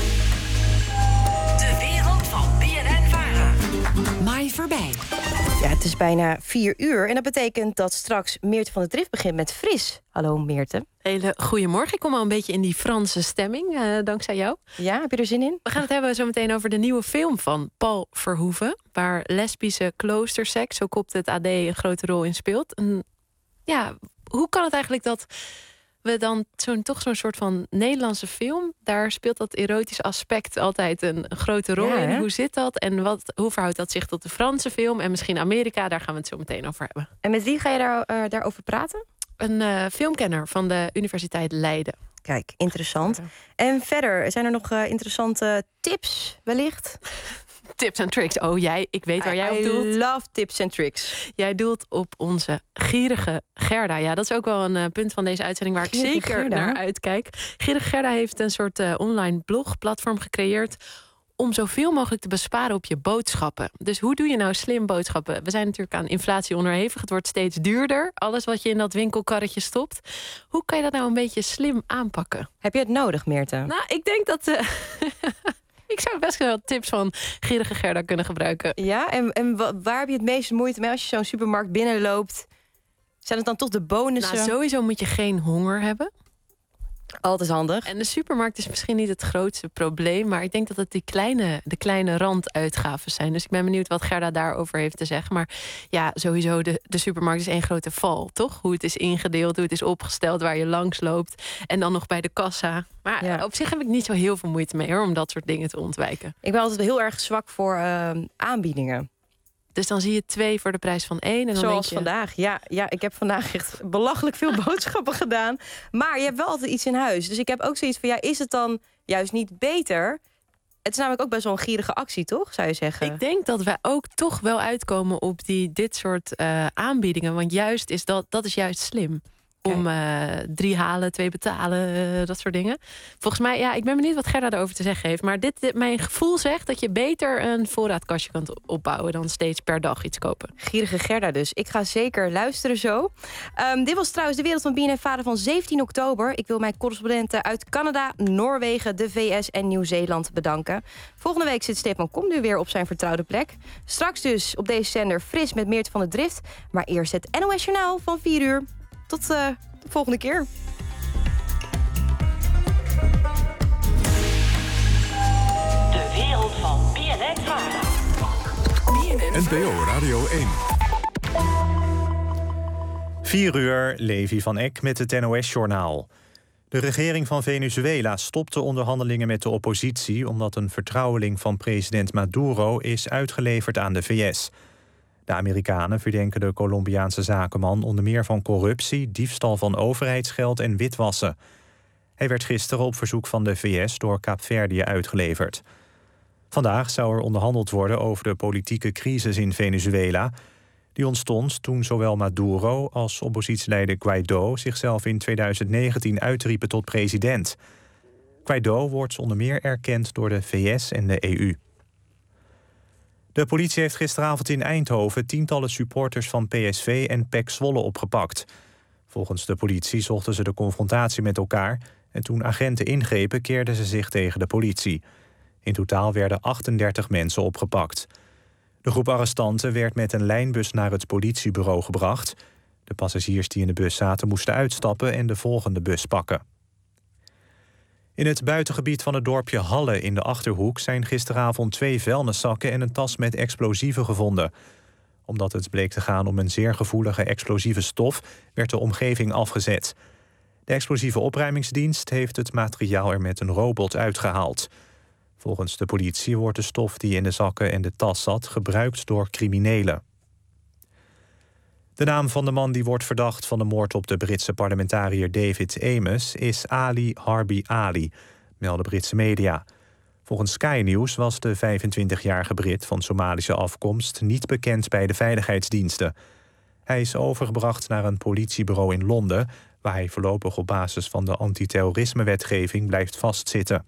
De wereld van B N N-Vara. Mai voorbij. Ja, het is bijna vier uur en dat betekent dat straks Meerte van der Drift begint met Fris. Hallo Meerte. Hele goedemorgen. Ik kom al een beetje in die Franse stemming, uh, dankzij jou. Ja, heb je er zin in? We gaan het hebben zo meteen over de nieuwe film van Paul Verhoeven, waar lesbische kloosterseks, zo kopt het A D, een grote rol in speelt. En ja, hoe kan het eigenlijk dat we dan zo'n, toch zo'n soort van Nederlandse film, daar speelt dat erotische aspect altijd een, een grote rol ja, in. Hoe zit dat en wat, hoe verhoudt dat zich tot de Franse film en misschien Amerika? Daar gaan we het zo meteen over hebben. En met wie ga je daar, uh, daarover praten? Een uh, filmkenner van de Universiteit Leiden. Kijk, interessant. Ja. En verder, zijn er nog uh, interessante tips wellicht? Tips en tricks. Oh, jij, ik weet waar I, jij op doelt. I love tips en tricks. Jij doelt op onze gierige Gerda. Ja, dat is ook wel een uh, punt van deze uitzending waar gierige ik zeker Gerda. naar uitkijk. Gierige Gerda heeft een soort uh, online blogplatform gecreëerd om zoveel mogelijk te besparen op je boodschappen. Dus hoe doe je nou slim boodschappen? We zijn natuurlijk aan inflatie onderhevig. Het wordt steeds duurder. Alles wat je in dat winkelkarretje stopt. Hoe kan je dat nou een beetje slim aanpakken? Heb je het nodig, Meerte? Nou, ik denk dat Uh, ik zou best wel tips van gierige Gerda kunnen gebruiken. Ja, en, en waar heb je het meeste moeite mee als je zo'n supermarkt binnenloopt? Zijn het dan toch de bonussen? Nou, sowieso moet je geen honger hebben. Altijd handig. En de supermarkt is misschien niet het grootste probleem, maar ik denk dat het die kleine, de kleine randuitgaven zijn. Dus ik ben benieuwd wat Gerda daarover heeft te zeggen. Maar ja, sowieso, de, de supermarkt is één grote val, toch? Hoe het is ingedeeld, hoe het is opgesteld, waar je langs loopt. En dan nog bij de kassa. Maar ja, op zich heb ik niet zo heel veel moeite mee hoor, om dat soort dingen te ontwijken. Ik ben altijd heel erg zwak voor uh, aanbiedingen. Dus dan zie je twee voor de prijs van één. En dan Zoals denk je vandaag. Ja, ja, ik heb vandaag echt belachelijk veel boodschappen gedaan. Maar je hebt wel altijd iets in huis. Dus ik heb ook zoiets van, ja, is het dan juist niet beter? Het is namelijk ook best wel een gierige actie, toch? Zou je zeggen? Ik denk dat wij ook toch wel uitkomen op die, dit soort uh, aanbiedingen. Want juist is dat, dat is juist slim. Om uh, drie halen, twee betalen, uh, dat soort dingen. Volgens mij, ja, ik ben benieuwd wat Gerda erover te zeggen heeft. Maar dit, dit, mijn gevoel zegt dat je beter een voorraadkastje kan opbouwen dan steeds per dag iets kopen. Gierige Gerda dus. Ik ga zeker luisteren zo. Um, dit was trouwens de Wereld van B N N-Vara van zeventien oktober. Ik wil mijn correspondenten uit Canada, Noorwegen, de V S en Nieuw-Zeeland bedanken. Volgende week zit Stefan Kom nu weer op zijn vertrouwde plek. Straks dus op deze zender Fris met Meerte van der Drift. Maar eerst het N O S Journaal van vier uur. Tot uh, de volgende keer. De wereld van B N N-Vara. N P O Radio één. vier uur, Levi van Eck met het N O S-journaal. De regering van Venezuela stopte onderhandelingen met de oppositie omdat een vertrouweling van president Maduro is uitgeleverd aan de V S. De Amerikanen verdenken de Colombiaanse zakenman onder meer van corruptie, diefstal van overheidsgeld en witwassen. Hij werd gisteren op verzoek van de V S door Kaapverdië uitgeleverd. Vandaag zou er onderhandeld worden over de politieke crisis in Venezuela. Die ontstond toen zowel Maduro als oppositieleider Guaidó zichzelf in tweeduizend negentien uitriepen tot president. Guaidó wordt onder meer erkend door de V S en de E U. De politie heeft gisteravond in Eindhoven tientallen supporters van P S V en P E C Zwolle opgepakt. Volgens de politie zochten ze de confrontatie met elkaar en toen agenten ingrepen keerden ze zich tegen de politie. In totaal werden achtendertig mensen opgepakt. De groep arrestanten werd met een lijnbus naar het politiebureau gebracht. De passagiers die in de bus zaten moesten uitstappen en de volgende bus pakken. In het buitengebied van het dorpje Halle in de Achterhoek zijn gisteravond twee vuilniszakken en een tas met explosieven gevonden. Omdat het bleek te gaan om een zeer gevoelige explosieve stof, werd de omgeving afgezet. De explosieve opruimingsdienst heeft het materiaal er met een robot uitgehaald. Volgens de politie wordt de stof die in de zakken en de tas zat gebruikt door criminelen. De naam van de man die wordt verdacht van de moord op de Britse parlementariër David Amess is Ali Harbi Ali, melden Britse media. Volgens Sky News was de vijfentwintigjarige Brit van Somalische afkomst niet bekend bij de veiligheidsdiensten. Hij is overgebracht naar een politiebureau in Londen, waar hij voorlopig op basis van de antiterrorismewetgeving blijft vastzitten.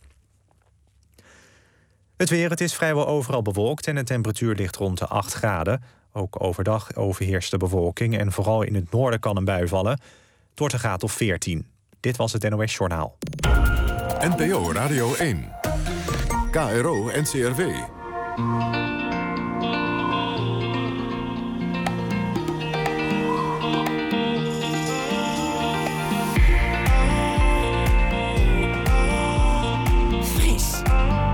Het weer, het is vrijwel overal bewolkt en de temperatuur ligt rond de acht graden. Ook overdag overheerst de bewolking en vooral in het noorden kan een bui vallen. Het wordt een graad of veertien. Dit was het N O S Journaal. N P O Radio één. K R O N C R W. Fris.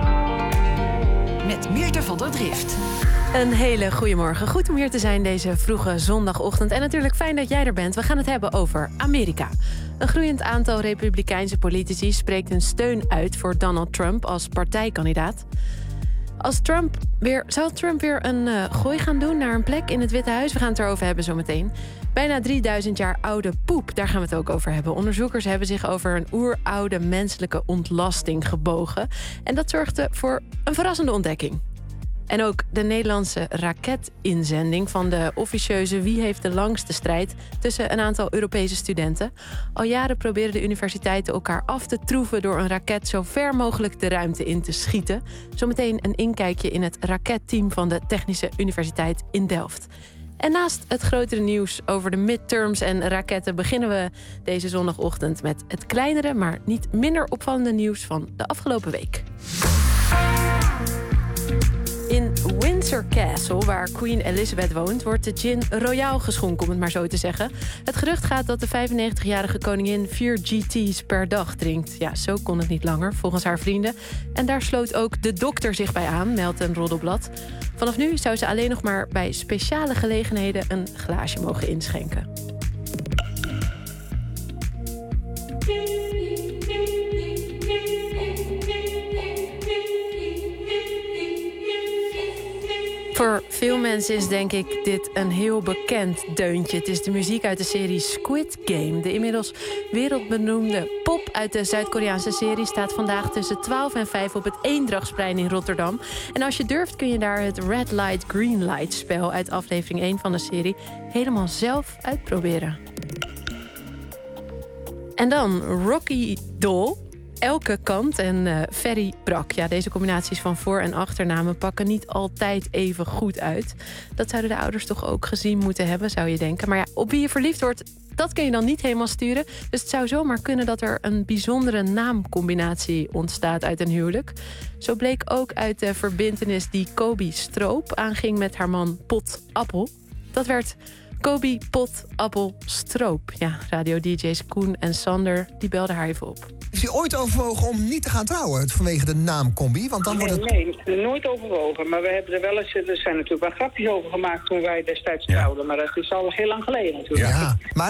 Met Meerte van der Drift. Een hele goede morgen. Goed om hier te zijn deze vroege zondagochtend. En natuurlijk fijn dat jij er bent. We gaan het hebben over Amerika. Een groeiend aantal republikeinse politici spreekt hun steun uit voor Donald Trump als partijkandidaat. Als Trump weer, zal Trump weer een uh, gooi gaan doen naar een plek in het Witte Huis? We gaan het erover hebben zometeen. Bijna drieduizend jaar oude poep, daar gaan we het ook over hebben. Onderzoekers hebben zich over een oeroude menselijke ontlasting gebogen. En dat zorgde voor een verrassende ontdekking. En ook de Nederlandse raketinzending van de officieuze Wie heeft de langste strijd tussen een aantal Europese studenten. Al jaren proberen de universiteiten elkaar af te troeven door een raket zo ver mogelijk de ruimte in te schieten. Zometeen een inkijkje in het raketteam van de Technische Universiteit in Delft. En naast het grotere nieuws over de midterms en raketten beginnen we deze zondagochtend met het kleinere, maar niet minder opvallende nieuws van de afgelopen week. In Windsor Castle, waar Queen Elizabeth woont, wordt de gin royaal geschonken, om het maar zo te zeggen. Het gerucht gaat dat de vijfennegentigjarige koningin vier G T's per dag drinkt. Ja, zo kon het niet langer, volgens haar vrienden. En daar sloot ook de dokter zich bij aan, meldt een roddelblad. Vanaf nu zou ze alleen nog maar bij speciale gelegenheden een glaasje mogen inschenken. Voor veel mensen is denk ik dit een heel bekend deuntje. Het is de muziek uit de serie Squid Game. De inmiddels wereldbenoemde pop uit de Zuid-Koreaanse serie staat vandaag tussen twaalf en vijf op het Eendrachtsplein in Rotterdam. En als je durft kun je daar het Red Light Green Light spel uit aflevering één van de serie helemaal zelf uitproberen. En dan Rocky Doll. Elke Kant en uh, Ferry Brak. Ja, deze combinaties van voor- en achternamen pakken niet altijd even goed uit. Dat zouden de ouders toch ook gezien moeten hebben, zou je denken. Maar ja, op wie je verliefd wordt, dat kun je dan niet helemaal sturen. Dus het zou zomaar kunnen dat er een bijzondere naamcombinatie ontstaat uit een huwelijk. Zo bleek ook uit de verbintenis die Kobi Stroop aanging met haar man Pot Appel. Dat werd Kobi Pot Appel Stroop. Ja, radio-D J's Koen en Sander, die belden haar even op. Is je ooit overwogen om niet te gaan trouwen vanwege de naamcombi? Want dan nee, wordt het... nee, nooit overwogen. Maar we hebben er wel eens, er zijn natuurlijk wel grapjes over gemaakt toen wij destijds trouwden. Maar dat is al heel lang geleden natuurlijk. Ja, maar